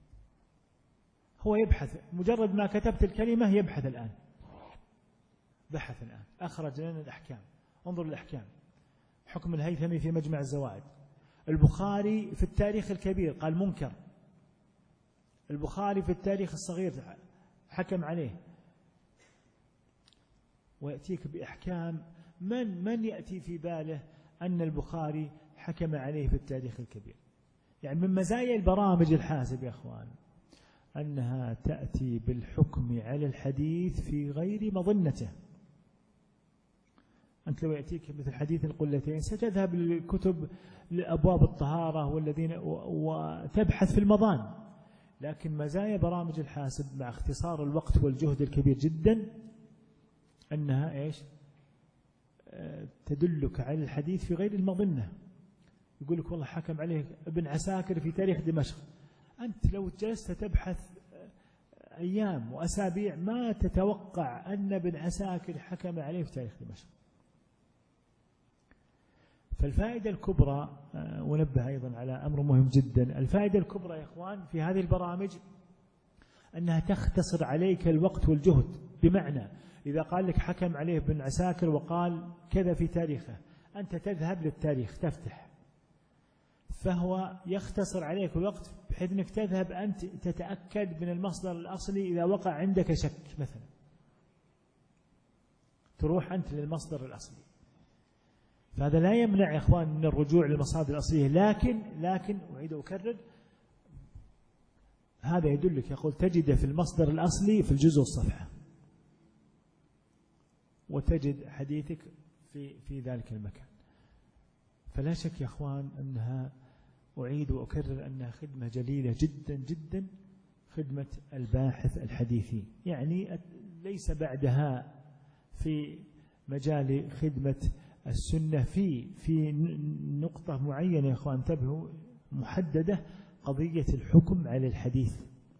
هو يبحث، مجرد ما كتبت الكلمة يبحث الآن، بحث الآن، أخرج لنا الأحكام. انظر الأحكام: حكم الهيثمي في مجمع الزوائد، البخاري في التاريخ الكبير قال منكر، البخاري في التاريخ الصغير حكم عليه، ويأتيك بأحكام. من يأتي في باله أن البخاري حكم عليه في التاريخ الكبير؟ يعني من مزايا البرامج الحاسب يا أخوان أنها تأتي بالحكم على الحديث في غير مظنته. أنت لو يأتيك مثل حديث القلتين ستذهب للكتب لأبواب الطهارة والذين وتبحث في المضان، لكن مزايا برامج الحاسب مع اختصار الوقت والجهد الكبير جدا أنها إيش؟ تدلك على الحديث في غير المظنة. يقول لك والله حكم عليه ابن عساكر في تاريخ دمشق، أنت لو جلست تبحث أيام وأسابيع ما تتوقع أن ابن عساكر حكم عليه في تاريخ دمشق. فالفائدة الكبرى، ونبه أيضا على أمر مهم جدا، الفائدة الكبرى يا إخوان في هذه البرامج أنها تختصر عليك الوقت والجهد. بمعنى إذا قال لك حكم عليه ابن عساكر وقال كذا في تاريخه، أنت تذهب للتاريخ تفتح، فهو يختصر عليك الوقت بحيث أنك تذهب أنت تتأكد من المصدر الأصلي إذا وقع عندك شك مثلا، تروح أنت للمصدر الأصلي. فهذا لا يمنع يا إخوان من الرجوع للمصادر الأصلية، لكن أعيد وأكرر، هذا يدلك يقول تجد في المصدر الأصلي في الجزء والصفحة، وتجد حديثك في ذلك المكان. فلا شك يا أخوان أنها، أعيد وأكرر، أنها خدمة جليلة جدا جدا، خدمة الباحث الحديثي. يعني ليس بعدها في مجال خدمة السنة في نقطة معينة يا أخوان انتبهوا محددة، قضية الحكم على الحديث.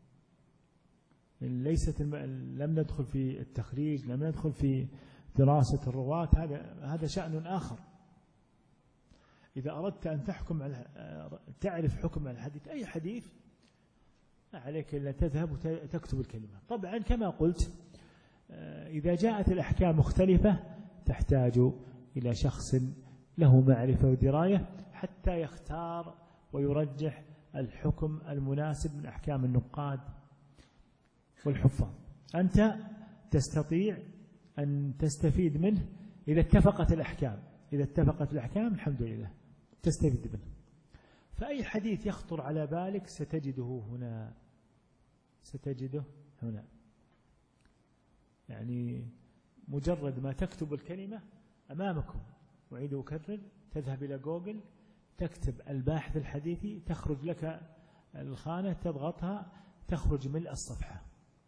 ليست لم ندخل في التخريج، لم ندخل في دراسة الرواة، هذا شأن آخر. إذا أردت أن تحكم على تعرف حكم على الحديث، أي حديث، عليك أن تذهب وتكتب الكلمة. طبعا كما قلت إذا جاءت الأحكام مختلفة تحتاج إلى شخص له معرفة ودراية حتى يختار ويرجح الحكم المناسب من أحكام النقاد والحفاظ. أنت تستطيع أن تستفيد منه إذا اتفقت الأحكام، إذا اتفقت الأحكام الحمد لله تستفيد منه. فأي حديث يخطر على بالك ستجده هنا. يعني مجرد ما تكتب الكلمة أمامكم، أعيد وأكرر، تذهب إلى جوجل تكتب الباحث الحديثي، تخرج لك الخانة، تضغطها تخرج ملء الصفحة.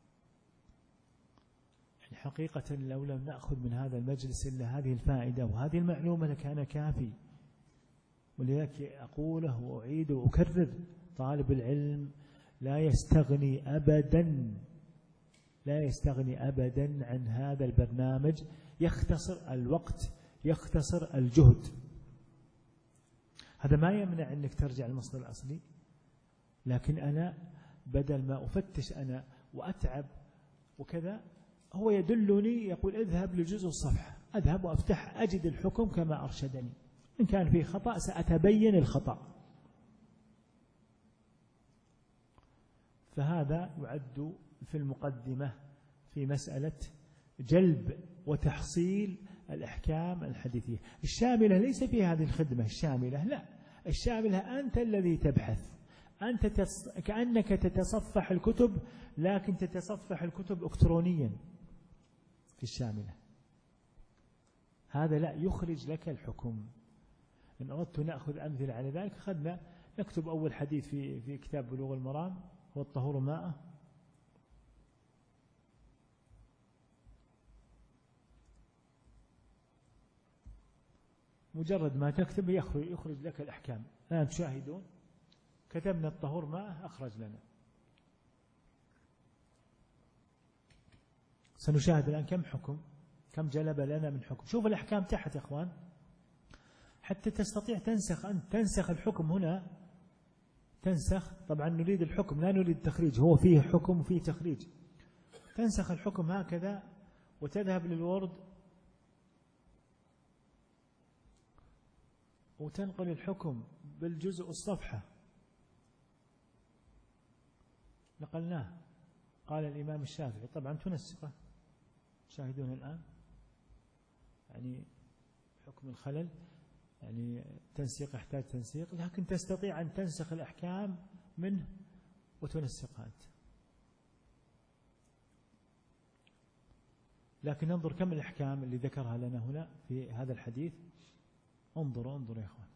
يعني حقيقة لو لم نأخذ من هذا المجلس إلا هذه الفائدة وهذه المعلومة لكان كافي. ولذلك أقوله وأعيد وأكرر، طالب العلم لا يستغني أبدا عن هذا البرنامج. يختصر الوقت، يختصر الجهد. هذا ما يمنع أنك ترجع للمصدر الأصلي، لكن أنا بدل ما أفتش أنا وأتعب وكذا، هو يدلني يقول اذهب لجزء الصفحة، أذهب وأفتح أجد الحكم كما أرشدني، إن كان فيه خطأ سأتبين الخطأ. فهذا يعد في المقدمة في مسألة جلب وتحصيل الأحكام الحديثية الشاملة. ليس في هذه الخدمة الشاملة، لا، الشاملة أنت الذي تبحث، أنت كأنك تتصفح الكتب، لكن تتصفح الكتب إلكترونيا في الشاملة. هذا لا يخرج لك الحكم. إن أردت نأخذ أمثلة على ذلك، نكتب أول حديث في كتاب بلوغ المرام هو الطهور ماء، مجرد ما تكتب يخرج لك الأحكام. الآن تشاهدون كتبنا الطهور ماء أخرج لنا. سنشاهد الآن كم حكم، كم جلب لنا من حكم. شوف الأحكام تحت يا أخوان، حتى تستطيع تنسخ، أنت تنسخ الحكم هنا، تنسخ. طبعا نريد الحكم لا نريد التخريج، هو فيه حكم وفيه تخريج. تنسخ الحكم هكذا وتذهب للورد وتنقل الحكم بالجزء الصفحة. نقلناه قال الإمام الشافعي، طبعا تنسخه. شاهدون الآن يعني حكم الخلل، يعني تنسيق يحتاج تنسيق، لكن تستطيع أن تنسخ الأحكام منه وتنسقها أنت. لكن انظر كم الأحكام اللي ذكرها لنا هنا في هذا الحديث. انظروا يا أخوان،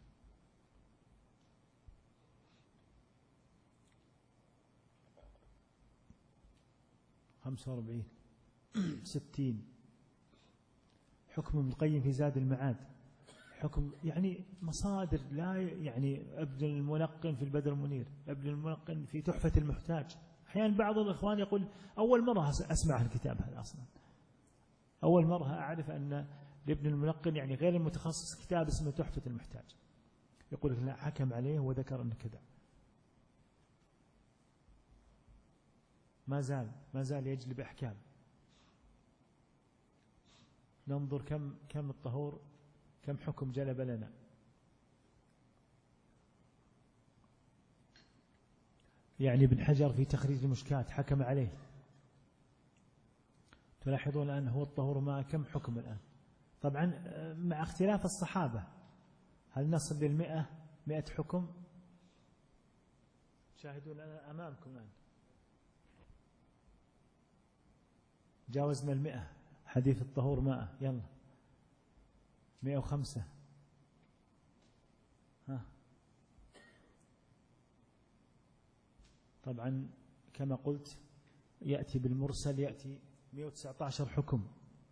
45 60. حكم ابن القيم في زاد المعاد، حكم يعني مصادر لا يعني ابن الملقن في البدر المنير، ابن الملقن في تحفة المحتاج. أحيانا بعض الإخوان يقول أول مرة أسمع الكتاب هذا، أصلا أول مرة أعرف أن لابن الملقن يعني غير المتخصص كتاب اسمه تحفة المحتاج. يقول لك لا، حكم عليه وذكر أن كذا. ما زال يجلب أحكام. ننظر كم الطهور، كم حكم جلب لنا. يعني ابن حجر في تخريج المشكات حكم عليه. تلاحظون الآن هو الطهور ما كم حكم الآن. طبعا مع اختلاف الصحابة، هل نصل للمئة 100 حكم؟ شاهدون أنا أمامكم الآن جاوزنا 100. حديث الطهور ماء، يلا 105. طبعا كما قلت يأتي بالمرسل، يأتي 119 حكم.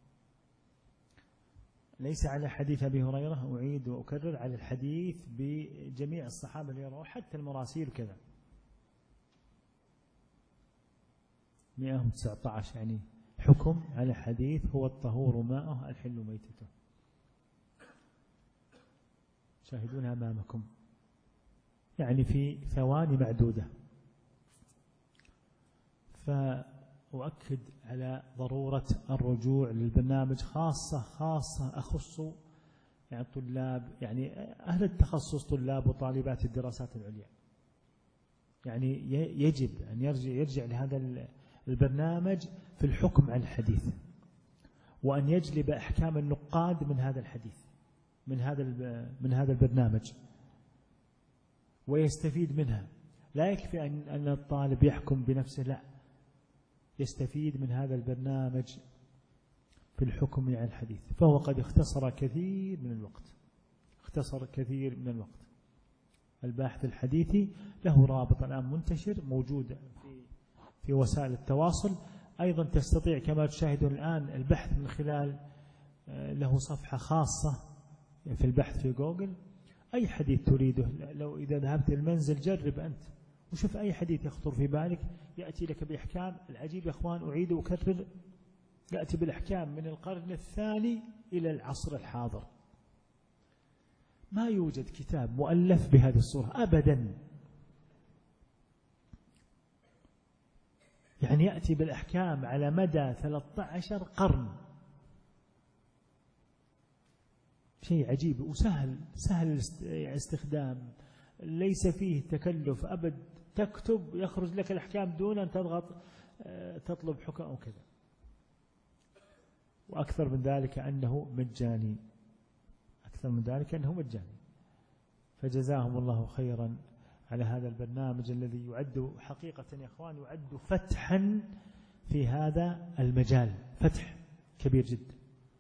ليس على حديث أبي هريرة، أعيد وأكرر، على الحديث بجميع الصحابة اللي يرووا حتى المراسيل كذا. 119 يعني حكم على حديث هو الطهور ماءه الحل ميتته. شاهدون أمامكم يعني في ثواني معدودة. فأؤكد على ضرورة الرجوع للبرنامج، خاصة أخص يعني الطلاب، يعني أهل التخصص، طلاب وطالبات الدراسات العليا. يعني يجب أن يرجع لهذا البرنامج في الحكم على الحديث، وأن يجلب أحكام النقاد من هذا الحديث، من هذا البرنامج، ويستفيد منها. لا يكفي أن الطالب يحكم بنفسه، لا، يستفيد من هذا البرنامج في الحكم على الحديث. فهو قد اختصر كثير من الوقت. الباحث الحديثي له رابط الآن منتشر موجود في وسائل التواصل. أيضا تستطيع كما تشاهدون الآن البحث من خلال له صفحة خاصة في البحث في جوجل. أي حديث تريده، لو إذا ذهبت المنزل جرب أنت وشوف أي حديث يخطر في بالك، يأتي لك بإحكام. العجيب يا أخوان، أعيد وأكرر، يأتي بالإحكام من القرن الثاني إلى العصر الحاضر. ما يوجد كتاب مؤلف بهذه الصورة أبدا. يعني يأتي بالأحكام على مدى 13 قرن. شيء عجيب وسهل الاستخدام، ليس فيه تكلف أبد. تكتب يخرج لك الأحكام دون أن تضغط تطلب حكم أو كذا. وأكثر من ذلك أنه مجاني. فجزاهم الله خيرا على هذا البرنامج الذي يعد حقيقة يا أخوان، يعد فتحا في هذا المجال، فتح كبير جدا.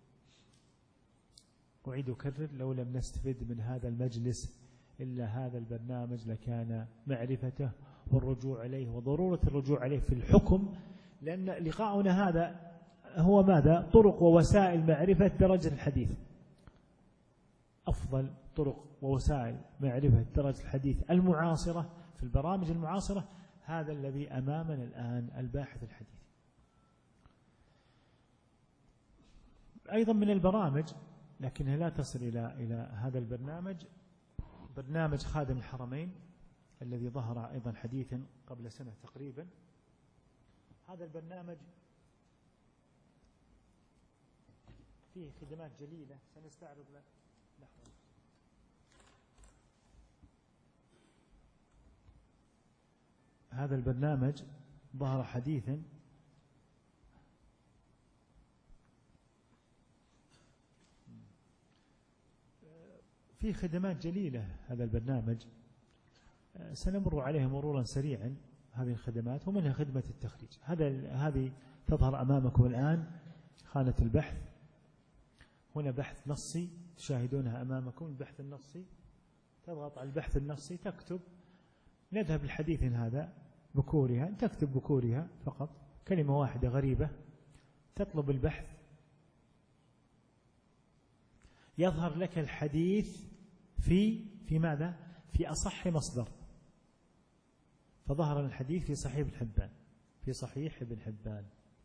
أعيد أكرر، لو لم نستفد من هذا المجلس إلا هذا البرنامج لكان معرفته والرجوع عليه وضرورة الرجوع عليه في الحكم. لأن لقاؤنا هذا هو ماذا؟ طرق ووسائل معرفة درجة الحديث. أفضل طرق ووسائل معرفة درجة الحديث المعاصرة في البرامج المعاصرة، هذا الذي أمامنا الآن، الباحث الحديث. أيضا من البرامج لكنها لا تصل إلى هذا البرنامج، برنامج خادم الحرمين الذي ظهر أيضا حديثا قبل سنة تقريبا. هذا البرنامج فيه خدمات جليلة سنستعرض لحظة. هذا البرنامج ظهر حديثا فيه خدمات جليلة. هذا البرنامج سنمر عليها مرورا سريعا، هذه الخدمات ومنها خدمة التخريج. هذه تظهر أمامكم الآن خانة البحث. هنا بحث نصي تشاهدونها أمامكم، البحث النصي. تضغط على البحث النصي، تكتب نذهب الحديث هذا بكورها، تكتب بكورها فقط كلمة واحدة غريبة، تطلب البحث، يظهر لك الحديث في ماذا؟ في أصح مصدر. فظهر الحديث في صحيح ابن حبان، في صحيح ابن حبان.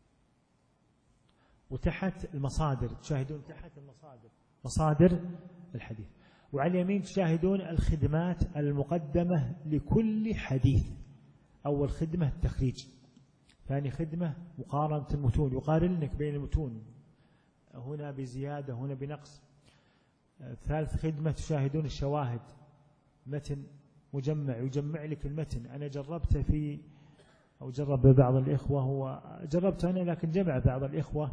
وتحت المصادر تشاهدون، تحت المصادر مصادر الحديث. وعلى اليمين تشاهدون الخدمات المقدمة لكل حديث. أول خدمة التخريج، ثاني خدمة مقارنة المتون، يقارن لك بين المتون، هنا بزيادة هنا بنقص. ثالث خدمة تشاهدون الشواهد، متن مجمع يجمع لك المتن. أنا جربت أو جرب بعض الإخوة، هو جربت أنا لكن جمع بعض الإخوة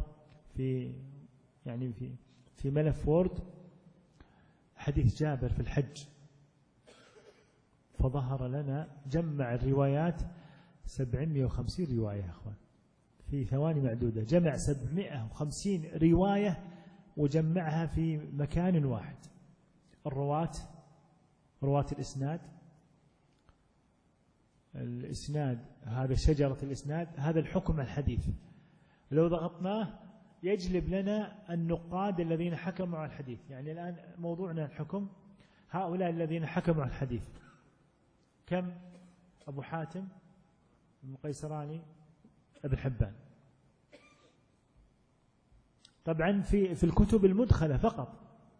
في ملف وورد حديث جابر في الحج، فظهر لنا جمع الروايات 750 رواية يا أخوان في ثواني معدودة. جمع 750 رواية وجمعها في مكان واحد. رواة الإسناد، هذا شجرة الإسناد، هذا الحكم الحديث. لو ضغطناه يجلب لنا النقاد الذين حكموا على الحديث. يعني الآن موضوعنا الحكم، هؤلاء الذين حكموا على الحديث كم؟ أبو حاتم، القيسراني، ابن حبان. طبعا في الكتب المدخلة فقط،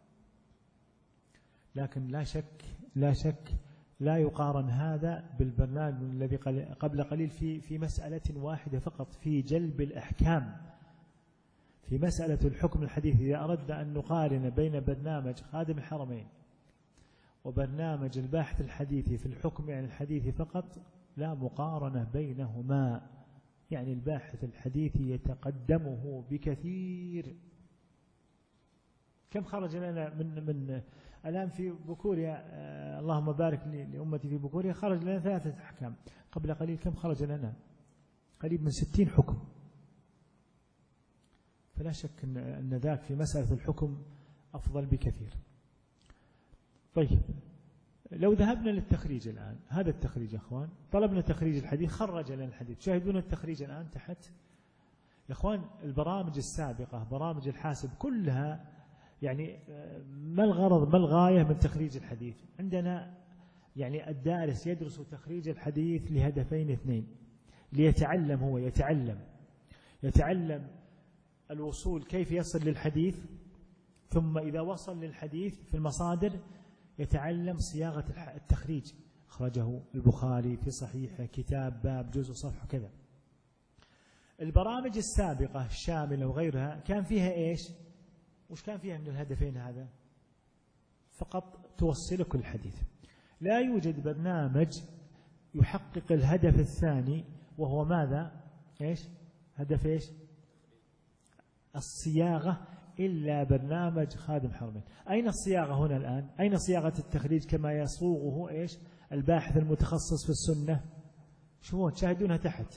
لكن لا شك لا يقارن هذا بالبرنامج الذي قبل قليل في مسألة واحدة فقط، في جلب الأحكام، في مسألة الحكم الحديث. إذا أردنا أن نقارن بين برنامج خادم الحرمين وبرنامج الباحث الحديثي في الحكم عن الحديث فقط، لا مقارنة بينهما. يعني الباحث الحديثي يتقدمه بكثير. كم خرج لنا من الآن في بكوريا، اللهم بارك لأمتي في بكوريا، خرج لنا 3 أحكام. قبل قليل كم خرج لنا؟ قريب من 60 حكم. فلا شك أن ذاك في مسألة الحكم أفضل بكثير. طيب لو ذهبنا للتخريج الآن، هذا التخريج يا أخوان، طلبنا تخريج الحديث، خرج لنا الحديث. شاهدون التخريج الآن تحت يا أخوان. البرامج السابقة، برامج الحاسب كلها، يعني ما الغرض ما الغاية من تخريج الحديث؟ عندنا يعني الدارس يدرس تخريج الحديث لهدفين 2: ليتعلم، هو يتعلم الوصول، كيف يصل للحديث، ثم إذا وصل للحديث في المصادر يتعلم صياغة التخريج. أخرجه البخاري في صحيحه، كتاب، باب، جزء، صفحة، كذا. البرامج السابقة الشاملة وغيرها كان فيها إيش؟ وش كان فيها من الهدفين هذا؟ فقط توصلك الحديث. لا يوجد برنامج يحقق الهدف الثاني، وهو ماذا؟ إيش؟ هدف إيش؟ الصياغة، إلا برنامج خادم حرمين. أين الصياغة هنا الآن؟ أين صياغة التخريج كما يصوغه إيش؟ الباحث المتخصص في السنة. شوفوا تشاهدونها تحت،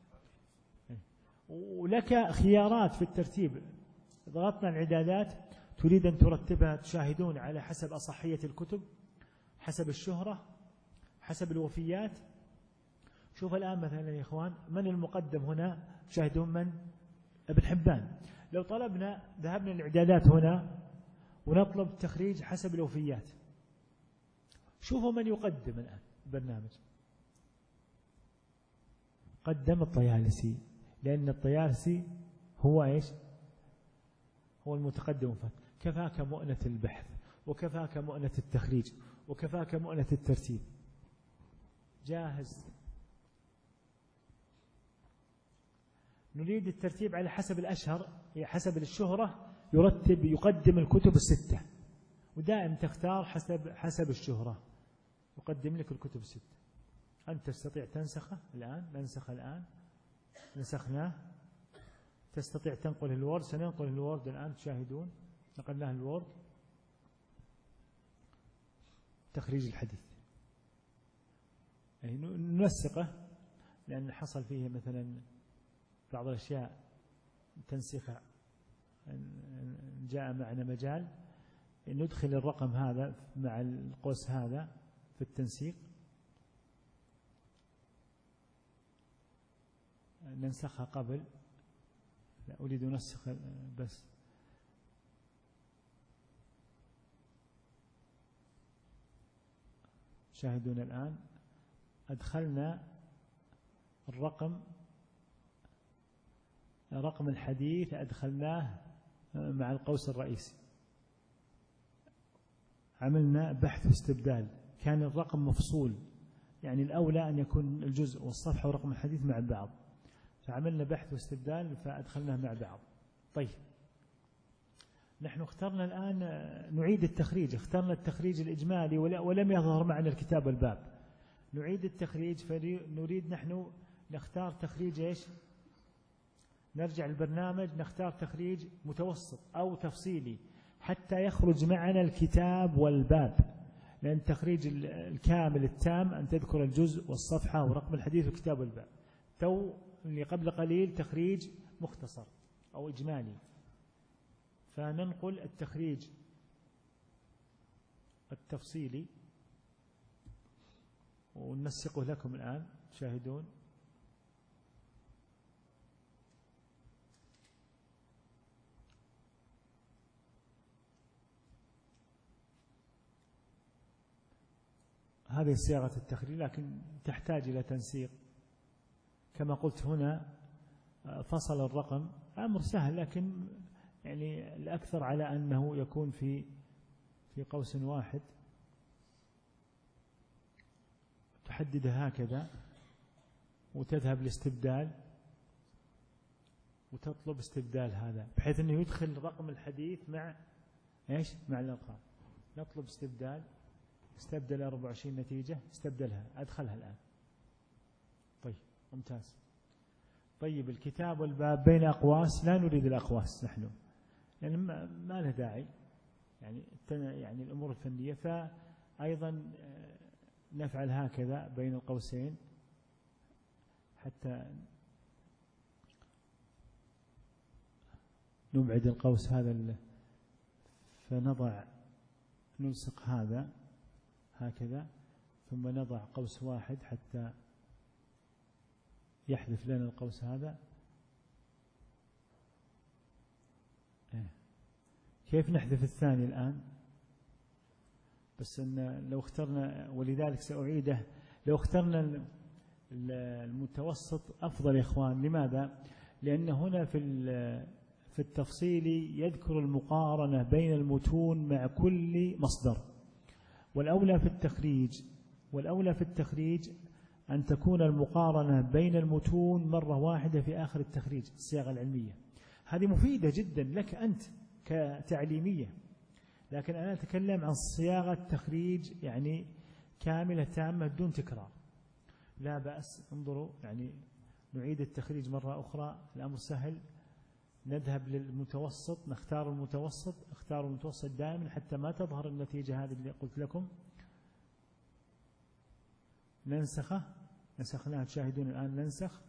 ولك خيارات في الترتيب. ضغطنا الإعدادات، تريد أن ترتبها، تشاهدون على حسب أصحية الكتب، حسب الشهرة، حسب الوفيات. شوف الآن مثلا يا إخوان، من المقدم هنا؟ تشاهدون من؟ ابن حبان. لو طلبنا ذهبنا الإعدادات هنا ونطلب التخريج حسب الوفيات. شوفوا من يقدم الآن البرنامج. قدم الطيالسي، لأن الطيالسي هو إيش؟ هو المتقدم. كفاك مؤنة البحث، وكفاك مؤنة التخريج، وكفاك مؤنة الترتيب، جاهز. نريد الترتيب على حسب الأشهر، حسب الشهرة يقدم الكتب الستة، ودائم تختار حسب الشهرة، يقدم لك الكتب الستة. أنت تستطيع تنسخه الآن، ننسخه الآن، نسخناه. تستطيع تنقل الوورد، سننقل الوورد الآن، تشاهدون نقلناه الوورد. تخريج الحديث يعني ننسقه، لأن حصل فيه مثلا بعض الأشياء تنسيخها، جاء معنا مجال ندخل الرقم هذا مع القوس هذا في التنسيق، ننسخها قبل. لا أريد أنسخ بس. شاهدون الآن أدخلنا رقم الحديث، أدخلناه مع القوس الرئيسي. عملنا بحث واستبدال، كان الرقم مفصول، يعني الأولى أن يكون الجزء والصفحة ورقم الحديث مع بعض، فعملنا بحث واستبدال فأدخلناه مع بعض. طيب نحن اخترنا الآن نعيد التخريج، اخترنا التخريج الإجمالي ولم يظهر معنا الكتاب والباب. نعيد التخريج، فنريد نحن نختار تخريج إيش؟ نرجع البرنامج نختار تخريج متوسط أو تفصيلي حتى يخرج معنا الكتاب والباب، لأن التخريج الكامل التام أن تذكر الجزء والصفحة ورقم الحديث والكتاب والباب. تو اللي قبل قليل تخريج مختصر أو إجمالي، فننقل التخريج التفصيلي وننسقه لكم الآن، تشاهدون. هذه صياغة التخريج، لكن تحتاج إلى تنسيق. كما قلت هنا فصل الرقم، أمر سهل، لكن يعني الأكثر على أنه يكون في قوس واحد. تحددها هكذا وتذهب لاستبدال وتطلب استبدال هذا، بحيث أنه يدخل رقم الحديث مع إيش؟ مع الأرقام. نطلب استبدال، استبدل 24 نتيجة، استبدلها، أدخلها الآن. طيب ممتاز. طيب الكتاب والباب بين أقواس، لا نريد الأقواس نحن، يعني ما له داعي، يعني الأمور الفنية، فأيضا نفعل هكذا بين القوسين حتى نبعد القوس هذا، فنضع نلصق هذا هكذا، ثم نضع قوس واحد حتى يحذف لنا القوس هذا. كيف نحذف الثاني الآن؟ بس إن لو اخترنا، ولذلك سأعيده، لو اخترنا المتوسط أفضل يا إخوان. لماذا؟ لأن هنا في التفصيل يذكر المقارنة بين المتون مع كل مصدر، والأولى في التخريج أن تكون المقارنة بين المتون مرة واحدة في آخر التخريج. الصياغة العلمية هذه مفيدة جدا لك أنت كتعليمية، لكن أنا أتكلم عن صياغة تخريج يعني كاملة تامة بدون تكرار. لا بأس، انظروا، يعني نعيد التخريج مرة أخرى، الأمر سهل. نذهب للمتوسط، نختار المتوسط، اختاروا المتوسط دائما حتى ما تظهر النتيجة هذه اللي قلت لكم. نسخناها، تشاهدون الآن ننسخ.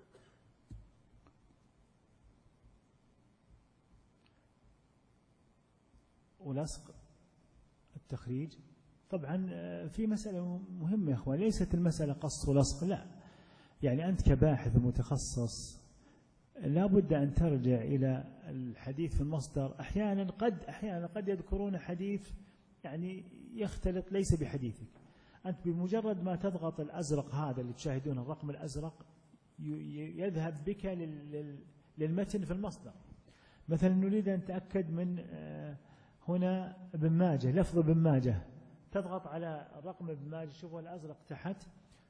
ولصق التخريج. طبعا في مسألة مهمة يا أخوان، ليست المسألة قص ولصق، لا، يعني أنت كباحث متخصص لا بد أن ترجع إلى الحديث في المصدر. أحيانا قد يذكرون حديث يعني يختلط ليس بحديثك. أنت بمجرد ما تضغط الأزرق هذا اللي تشاهدون الرقم الأزرق يذهب بك للمتن في المصدر. مثلا نريد أن نتأكد من هنا ابن ماجه، لفظ ابن ماجه، تضغط على الرقم ابن ماجه، شوفوا الأزرق تحت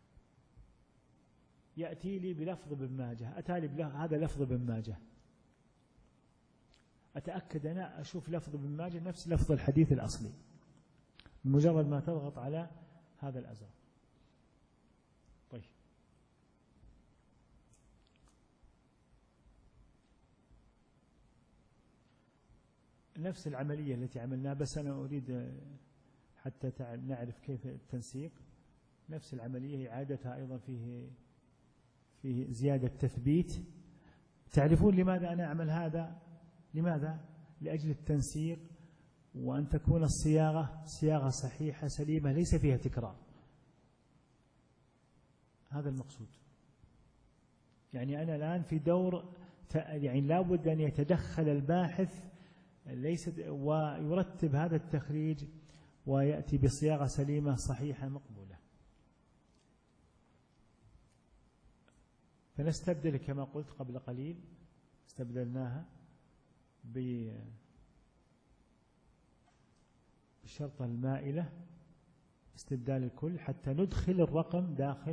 يأتي لي بلفظ ابن ماجه، أتالي هذا لفظ ابن ماجه، أتأكد أنا أشوف لفظ ابن ماجه نفس لفظ الحديث الأصلي بمجرد ما تضغط على هذا الأزرق. طيب نفس العملية التي عملناها، بس أنا أريد حتى نعرف كيف التنسيق. نفس العملية إعادتها أيضا فيه زيادة تثبيت. تعرفون لماذا أنا أعمل هذا؟ لماذا؟ لأجل التنسيق، وأن تكون صياغة صحيحة سليمة ليس فيها تكرار. هذا المقصود. يعني أنا الآن في دور يعني لا بد أن يتدخل الباحث ويرتب هذا التخريج ويأتي بصياغة سليمة صحيحة مقبولة. فنستبدل كما قلت قبل قليل، استبدلناها بالشرطة المائلة، استبدال الكل حتى ندخل الرقم داخل.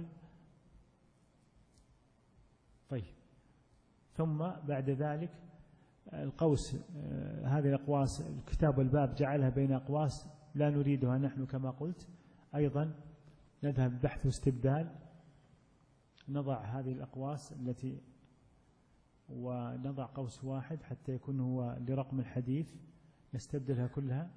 طيب ثم بعد ذلك القوس، هذه الأقواس الكتاب والباب جعلها بين أقواس لا نريدها نحن كما قلت. أيضا نذهب بحث واستبدال، نضع هذه الأقواس التي ونضع قوس واحد حتى يكون هو لرقم الحديث، نستبدلها كلها،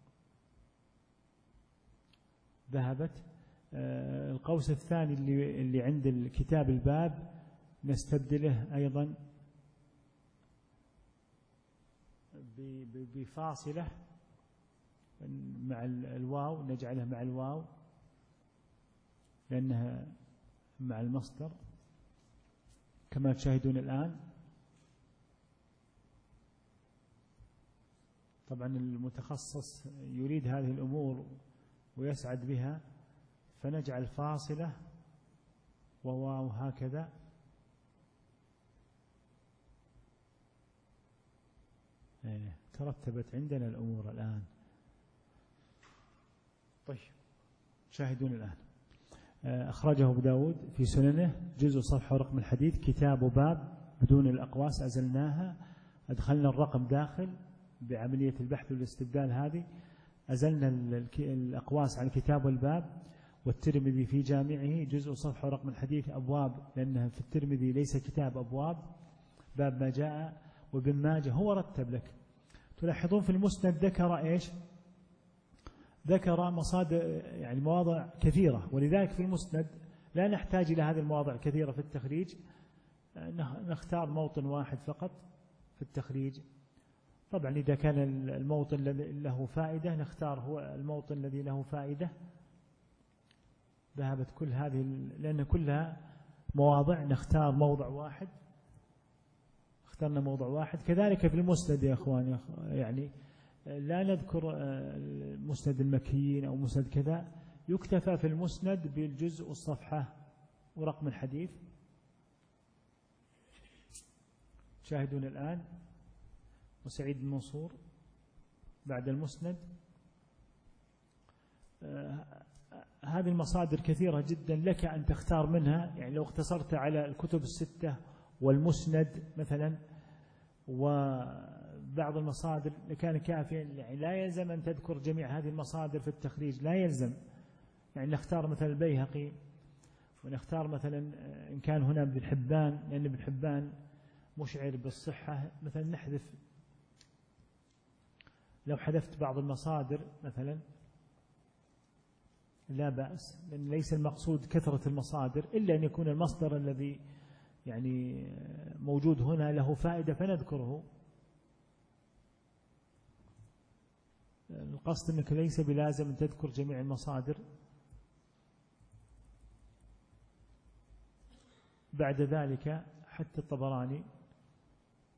ذهبت. القوس الثاني اللي عند الكتاب الباب نستبدله أيضا بفاصلة مع الواو، نجعلها مع الواو لأنها مع المصدر كما تشاهدون الآن. طبعا المتخصص يريد هذه الأمور ويسعد بها، فنجعل فاصلة وواو هكذا. ترتبت عندنا الأمور الآن. طيب شاهدون الآن. أخرجه أبو داود في سننه، جزء صفحة ورقم الحديث، كتاب وباب بدون الأقواس أزلناها، أدخلنا الرقم داخل بعملية البحث والاستبدال هذه، أزلنا الأقواس عن الكتاب والباب. والترمذي في جامعه جزء صفحة ورقم الحديث أبواب، لأنها في الترمذي ليس كتاب أبواب، باب ما جاء. وابن ماجه هو رتب لك. تلاحظون في المسند ذكر إيش؟ ذكر مصادر يعني مواضع كثيرة، ولذلك في المسند لا نحتاج إلى هذه المواضع الكثيرة في التخريج، نختار موطن واحد فقط في التخريج. طبعا إذا كان الموطن الذي له فائدة نختار هو الموطن الذي له فائدة. ذهبت كل هذه لأن كلها مواضع، نختار موضع واحد، اخترنا موضع واحد. كذلك في المسند يا أخواني، يعني لا نذكر مسند المكيين أو مسند كذا، يكتفى في المسند بالجزء والصفحة ورقم الحديث. شاهدون الآن. وسعيد بن منصور بعد المسند. هذه المصادر كثيرة جدا لك أن تختار منها. يعني لو اختصرت على الكتب الستة والمسند مثلا وبعض المصادر لكان كافيا. يعني لا يلزم أن تذكر جميع هذه المصادر في التخريج، لا يلزم. يعني نختار مثلا البيهقي، ونختار مثلا إن كان هنا ابن حبان، لأن ابن حبان مشعر بالصحة، مثلا نحذف. لو حذفت بعض المصادر مثلا لا بأس، لأن ليس المقصود كثرة المصادر، إلا أن يكون المصدر الذي يعني موجود هنا له فائدة فنذكره. القصد أنك ليس بلازم أن تذكر جميع المصادر. بعد ذلك حتى الطبراني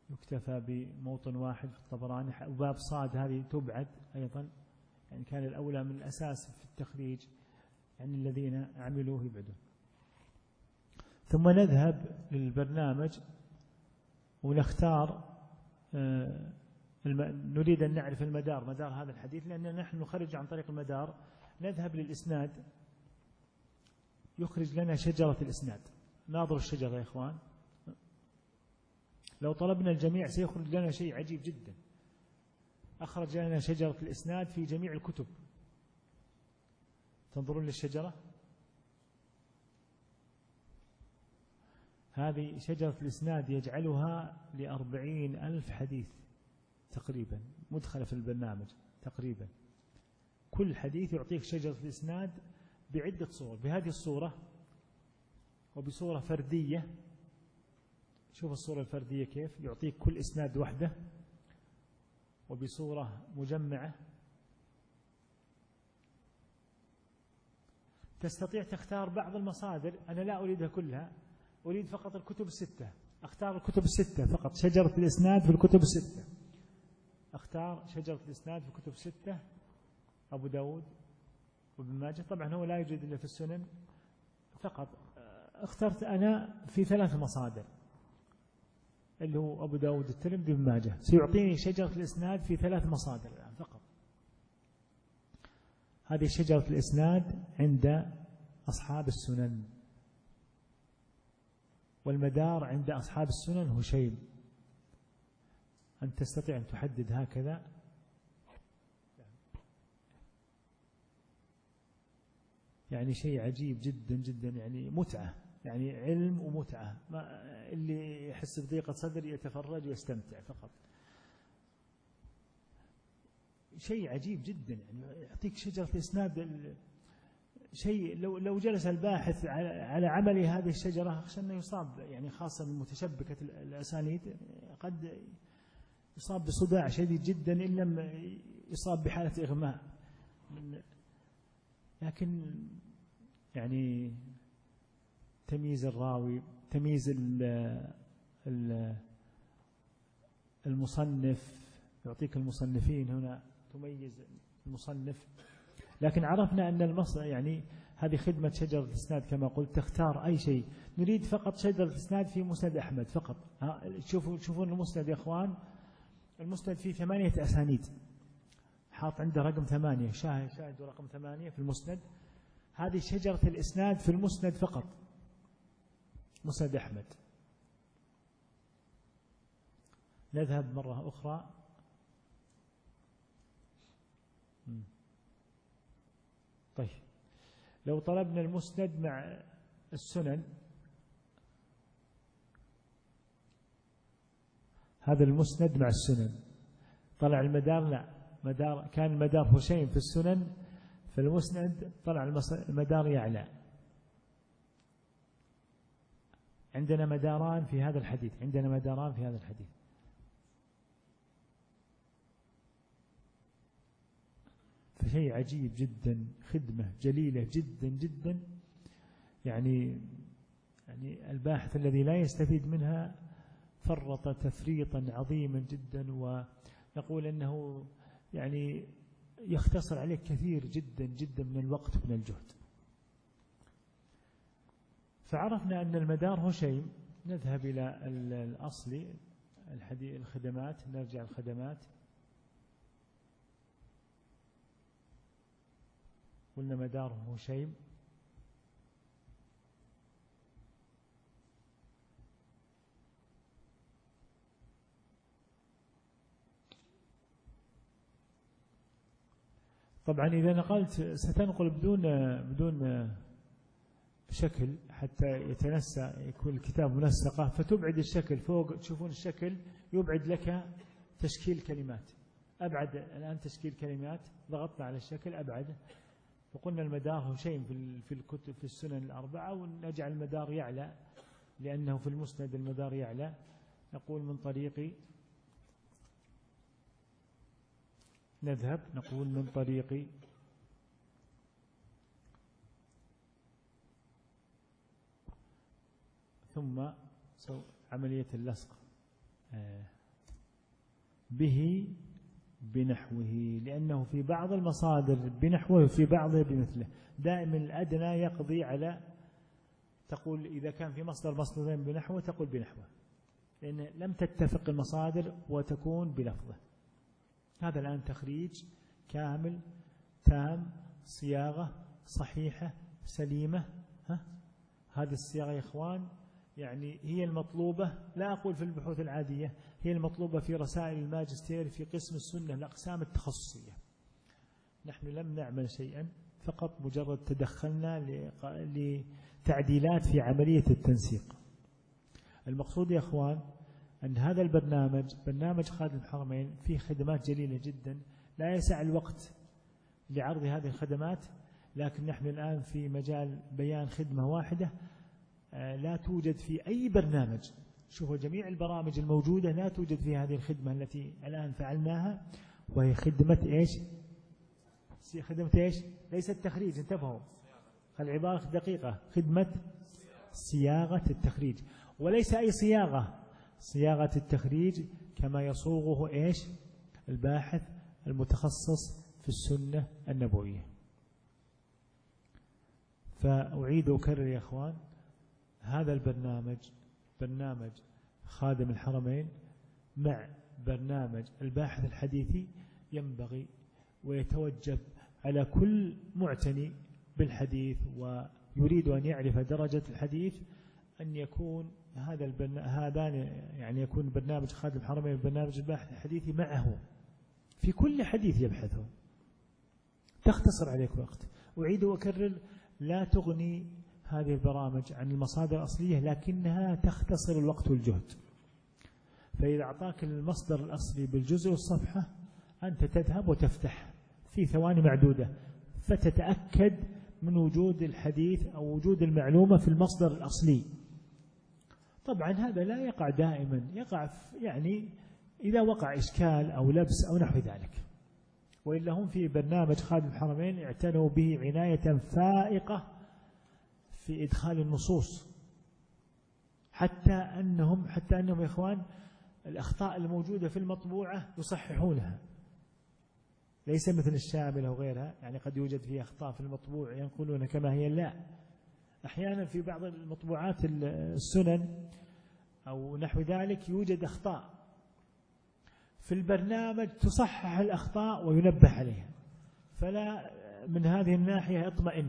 يكتفى بموطن واحد في الطبراني، وباب صاد هذه تبعد أيضا، يعني كان الأولى من الأساس في التخريج، يعني الذين عملوه يبعدون. ثم نذهب للبرنامج ونختار، نريد أن نعرف مدار هذا الحديث، لأننا نحن نخرج عن طريق المدار. نذهب للإسناد، يخرج لنا شجرة الإسناد. ناظر الشجرة يا إخوان، لو طلبنا الجميع سيخرج لنا شيء عجيب جدا. أخرج لنا شجرة الإسناد في جميع الكتب. تنظرون للشجرة، هذه شجرة الإسناد يجعلها ل40,000 حديث تقريبا مدخلة في البرنامج تقريبا. كل حديث يعطيك شجرة الإسناد بعدة صور، بهذه الصورة وبصورة فردية. شوف الصورة الفردية كيف يعطيك كل إسناد وحده، وبصورة مجمعة. تستطيع تختار بعض المصادر. أنا لا أريدها كلها، أريد فقط الكتب الستة، أختار الكتب الستة فقط. شجرة الإسناد في الكتب الستة، أختار شجرة الإسناد في الكتب الستة: أبو داود وابن ماجه. طبعا هو لا يوجد إلا في السنن فقط. اخترت أنا في 3 مصادر، اللي هو أبو داود، الترمذي، ابن ماجه. سيعطيني شجرة الإسناد في 3 مصادر الآن فقط. هذه شجرة الإسناد عند أصحاب السنن، والمدار عند أصحاب السنن هشيم. أن تستطيع أن تحدد هكذا، يعني شيء عجيب جدا جدا، يعني متعة، يعني علم ومتعة. ما اللي يحس بضيقة صدر يتفرج ويستمتع فقط. شيء عجيب جدا، يعني يعطيك شجرة الإسناد. شيء لو جلس الباحث على عمل هذه الشجرة أخشى أنه يصاب، يعني خاصة من متشبكة الأسانيد، قد يصاب بصداع شديد جدا إن لم يصاب بحالة إغماء. لكن يعني تمييز الراوي، تمييز المصنف، يعطيك المصنفين هنا، تميز المصنف. لكن عرفنا أن يعني هذه خدمة شجرة الإسناد كما قلت. تختار أي شيء. نريد فقط شجرة الإسناد في مسند أحمد فقط. شوفون المسند يا أخوان، المسند فيه 8 أسانيد، حاط عنده رقم 8، شاهد رقم 8 في المسند. هذه شجرة الإسناد في المسند فقط، مسند أحمد. نذهب مرة أخرى. طيب، لو طلبنا المسند مع السنن، هذا المسند مع السنن طلع المدار، لا مدار، كان المدار هشيم في السنن، في المسند طلع المدار يعلى. عندنا مداران في هذا الحديث، عندنا مداران في هذا الحديث. فشيء عجيب جدا، خدمة جليلة جدا جدا، يعني الباحث الذي لا يستفيد منها فرط تفريطا عظيما جدا، ونقول أنه يعني يختصر عليك كثير جدا جدا من الوقت ومن الجهد. فعرفنا أن المدار هشيم. نذهب إلى الأصل الخدمات، نرجع الخدمات. قلنا مدار هشيم. طبعا إذا نقلت ستنقل بدون شكل حتى يتنسى، يكون الكتاب منسقة، فتبعد الشكل فوق. تشوفون الشكل يبعد لك تشكيل كلمات. أبعد الآن تشكيل كلمات، ضغطنا على الشكل أبعد. وقلنا المدار هشيم في الكتب في السنن ال4، ونجعل المدار يعلى لأنه في المسند المدار يعلى. نقول من طريق، نذهب نقول من طريق ثم عملية اللصق. به بنحوه، لأنه في بعض المصادر بنحوه وفي بعضها بمثله. دائما الأدنى يقضي على، تقول إذا كان في مصدرين بنحوه تقول بنحوه، لأن لم تتفق المصادر وتكون بلفظه. هذا الآن تخريج كامل تام، صياغة صحيحة سليمة. هذه الصياغة يا إخوان يعني هي المطلوبة، لا أقول في البحوث العادية، هي المطلوبة في رسائل الماجستير في قسم السنة الأقسام التخصصية. نحن لم نعمل شيئا، فقط مجرد تدخلنا لتعديلات في عملية التنسيق. المقصود يا أخوان أن هذا البرنامج، برنامج خادم الحرمين، فيه خدمات جليلة جدا لا يسع الوقت لعرض هذه الخدمات، لكن نحن الآن في مجال بيان خدمة واحدة لا توجد في أي برنامج. شوفوا جميع البرامج الموجودة لا توجد في هذه الخدمة التي الآن فعلناها، وهي خدمة إيش؟ خدمة إيش؟ ليس التخريج، انتبهوا، العبارة دقيقة، خدمة صياغة التخريج، وليس أي صياغة، صياغة التخريج كما يصوغه إيش؟ الباحث المتخصص في السنة النبوية. فأعيد وأكرر يا أخوان، هذا البرنامج برنامج خادم الحرمين مع برنامج الباحث الحديثي ينبغي ويتوجب على كل معتني بالحديث ويريد أن يعرف درجة الحديث أن يكون هذان يعني يكون برنامج خادم الحرمين وبرنامج الباحث الحديثي معه في كل حديث يبحثه. تختصر عليك وقت. أعيد وأكرر، لا تغني هذه البرامج عن المصادر الأصلية، لكنها تختصر الوقت والجهد. فإذا أعطاك المصدر الأصلي بالجزء والصفحة أنت تذهب وتفتح في ثواني معدودة، فتتأكد من وجود الحديث أو وجود المعلومة في المصدر الأصلي. طبعا هذا لا يقع دائما، يقع يعني إذا وقع إشكال أو لبس أو نحو ذلك، وإلا هم في برنامج خادم الحرمين اعتنوا به عناية فائقة في إدخال النصوص، حتى أنهم يا إخوان الأخطاء الموجودة في المطبوعة يصححونها، ليس مثل الشاملة وغيرها، يعني قد يوجد فيها أخطاء في المطبوع ينقلون كما هي، لا، أحيانا في بعض المطبوعات السنن أو نحو ذلك يوجد أخطاء، في البرنامج تصحح الأخطاء وينبه عليها. فلا من هذه الناحية اطمئن،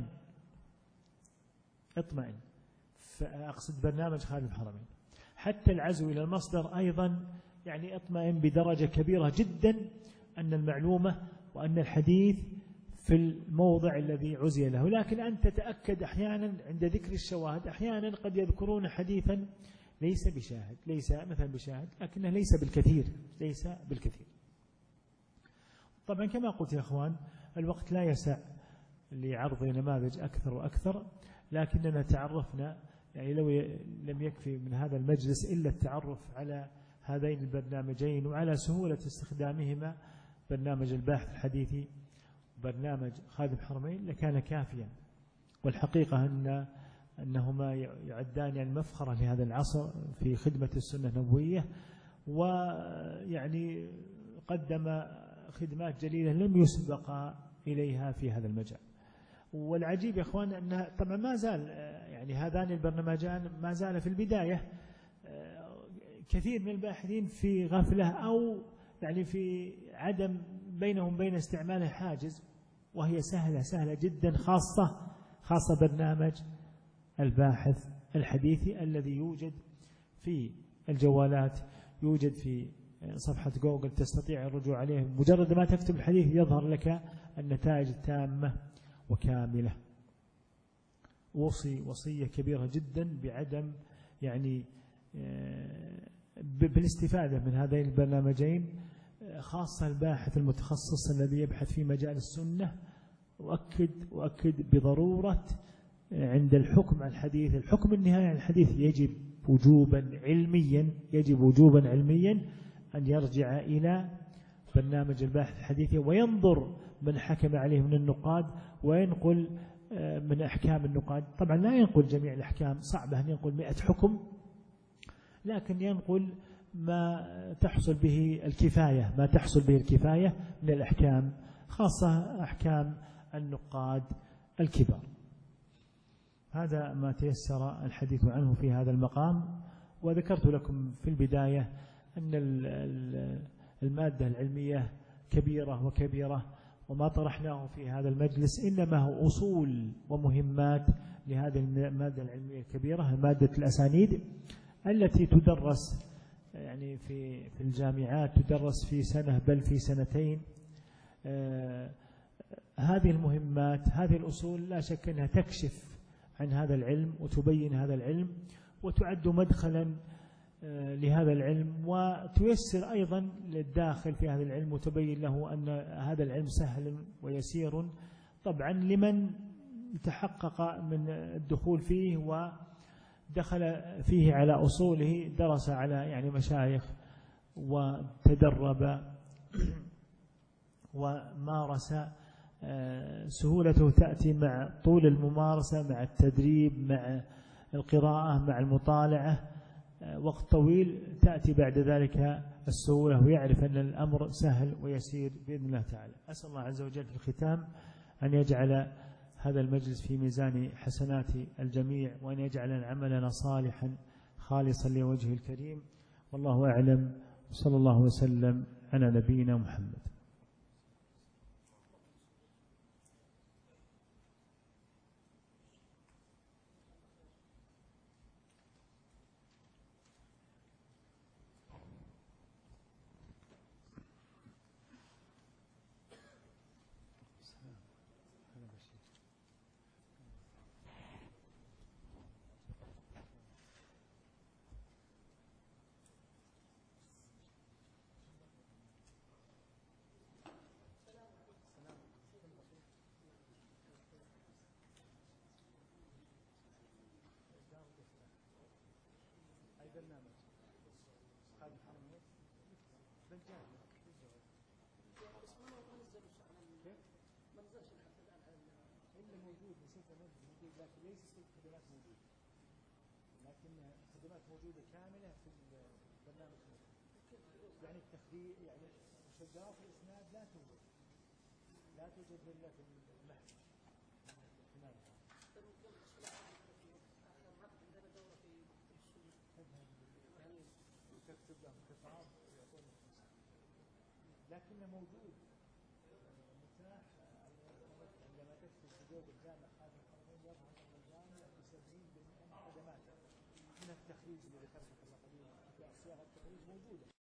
فأقصد برنامج خادم الحرمين. حتى العزو إلى المصدر أيضا يعني اطمئن بدرجة كبيرة جدا أن المعلومة وأن الحديث في الموضع الذي عزي له. لكن أنت تتأكد أحيانا عند ذكر الشواهد، أحيانا قد يذكرون حديثا ليس بشاهد، ليس مثلا بشاهد، لكنه ليس بالكثير. طبعا كما قلت يا أخوان الوقت لا يسع لعرض نماذج أكثر وأكثر، لكننا تعرفنا، يعني لو لم يكفي من هذا المجلس إلا التعرف على هذين البرنامجين وعلى سهولة استخدامهما، برنامج الباحث الحديثي وبرنامج خادم الحرمين، لكان كافيا. والحقيقة أنهما يعدان المفخرة لهذا العصر في خدمة السنة النبوية، ويعني قدم خدمات جليلة لم يسبق إليها في هذا المجال. والعجيب يا إخوان أن طبعا ما زال يعني هذان البرنامجان ما زال في البداية، كثير من الباحثين في غفلة أو يعني في عدم بينهم بين استعمال حاجز، وهي سهلة جدا، خاصة برنامج الباحث الحديثي الذي يوجد في الجوالات، يوجد في صفحة جوجل تستطيع الرجوع عليه، مجرد ما تكتب الحديث يظهر لك النتائج تامة وكاملة. وصية كبيرة جدا بعدم يعني بالاستفادة من هذين البرنامجين، خاصة الباحث المتخصص الذي يبحث في مجال السنة. وأكد بضرورة عند الحكم على الحديث، الحكم النهائي على الحديث يجب وجوبا علميا أن يرجع إلى برنامج الباحث الحديثي وينظر من حكم عليه من النقاد وينقل من أحكام النقاد. طبعا لا ينقل جميع الأحكام، صعبة أن ينقل 100 حكم، لكن ينقل ما تحصل به الكفاية، ما تحصل به الكفاية من الأحكام، خاصة أحكام النقاد الكبار. هذا ما تيسر الحديث عنه في هذا المقام. وذكرت لكم في البداية أن المادة العلمية كبيرة وكبيرة، وما طرحناه في هذا المجلس إنما هو أصول ومهمات لهذه المادة العلمية الكبيرة، مادة الأسانيد التي تدرس يعني في الجامعات، تدرس في سنة بل في سنتين. هذه المهمات، هذه الأصول لا شك أنها تكشف عن هذا العلم وتبين هذا العلم، وتعد مدخلا لهذا العلم، وتيسر أيضا للداخل في هذا العلم وتبين له أن هذا العلم سهل ويسير، طبعا لمن تحقق من الدخول فيه ودخل فيه على أصوله، درس على يعني مشايخ وتدرب ومارس. سهولته تأتي مع طول الممارسة، مع التدريب، مع القراءة، مع المطالعة، وقت طويل تأتي بعد ذلك السهولة، ويعرف أن الأمر سهل ويسير بإذن الله تعالى. أسأل الله عز وجل في الختام أن يجعل هذا المجلس في ميزان حسنات الجميع، وأن يجعل عملنا صالحا خالصا لوجهه الكريم. والله أعلم، صلى الله وسلم على نبينا محمد. لكن ليس كل الخدمات موجودة، لكن خدمات موجودة كاملة في البرنامج، يعني التخدير، يعني مشجعات الإسناد لا توجد إلا في المحكمة. تكتب لهم خطاب ويعطون لكنه موجود متاح. عندما تكتب في جوجل جامع خادم القرنين يظهر أن الجامع ب70% من خدماته، من التخريج اللي ذكرته قبل قليل، صياغة التخريج موجودة.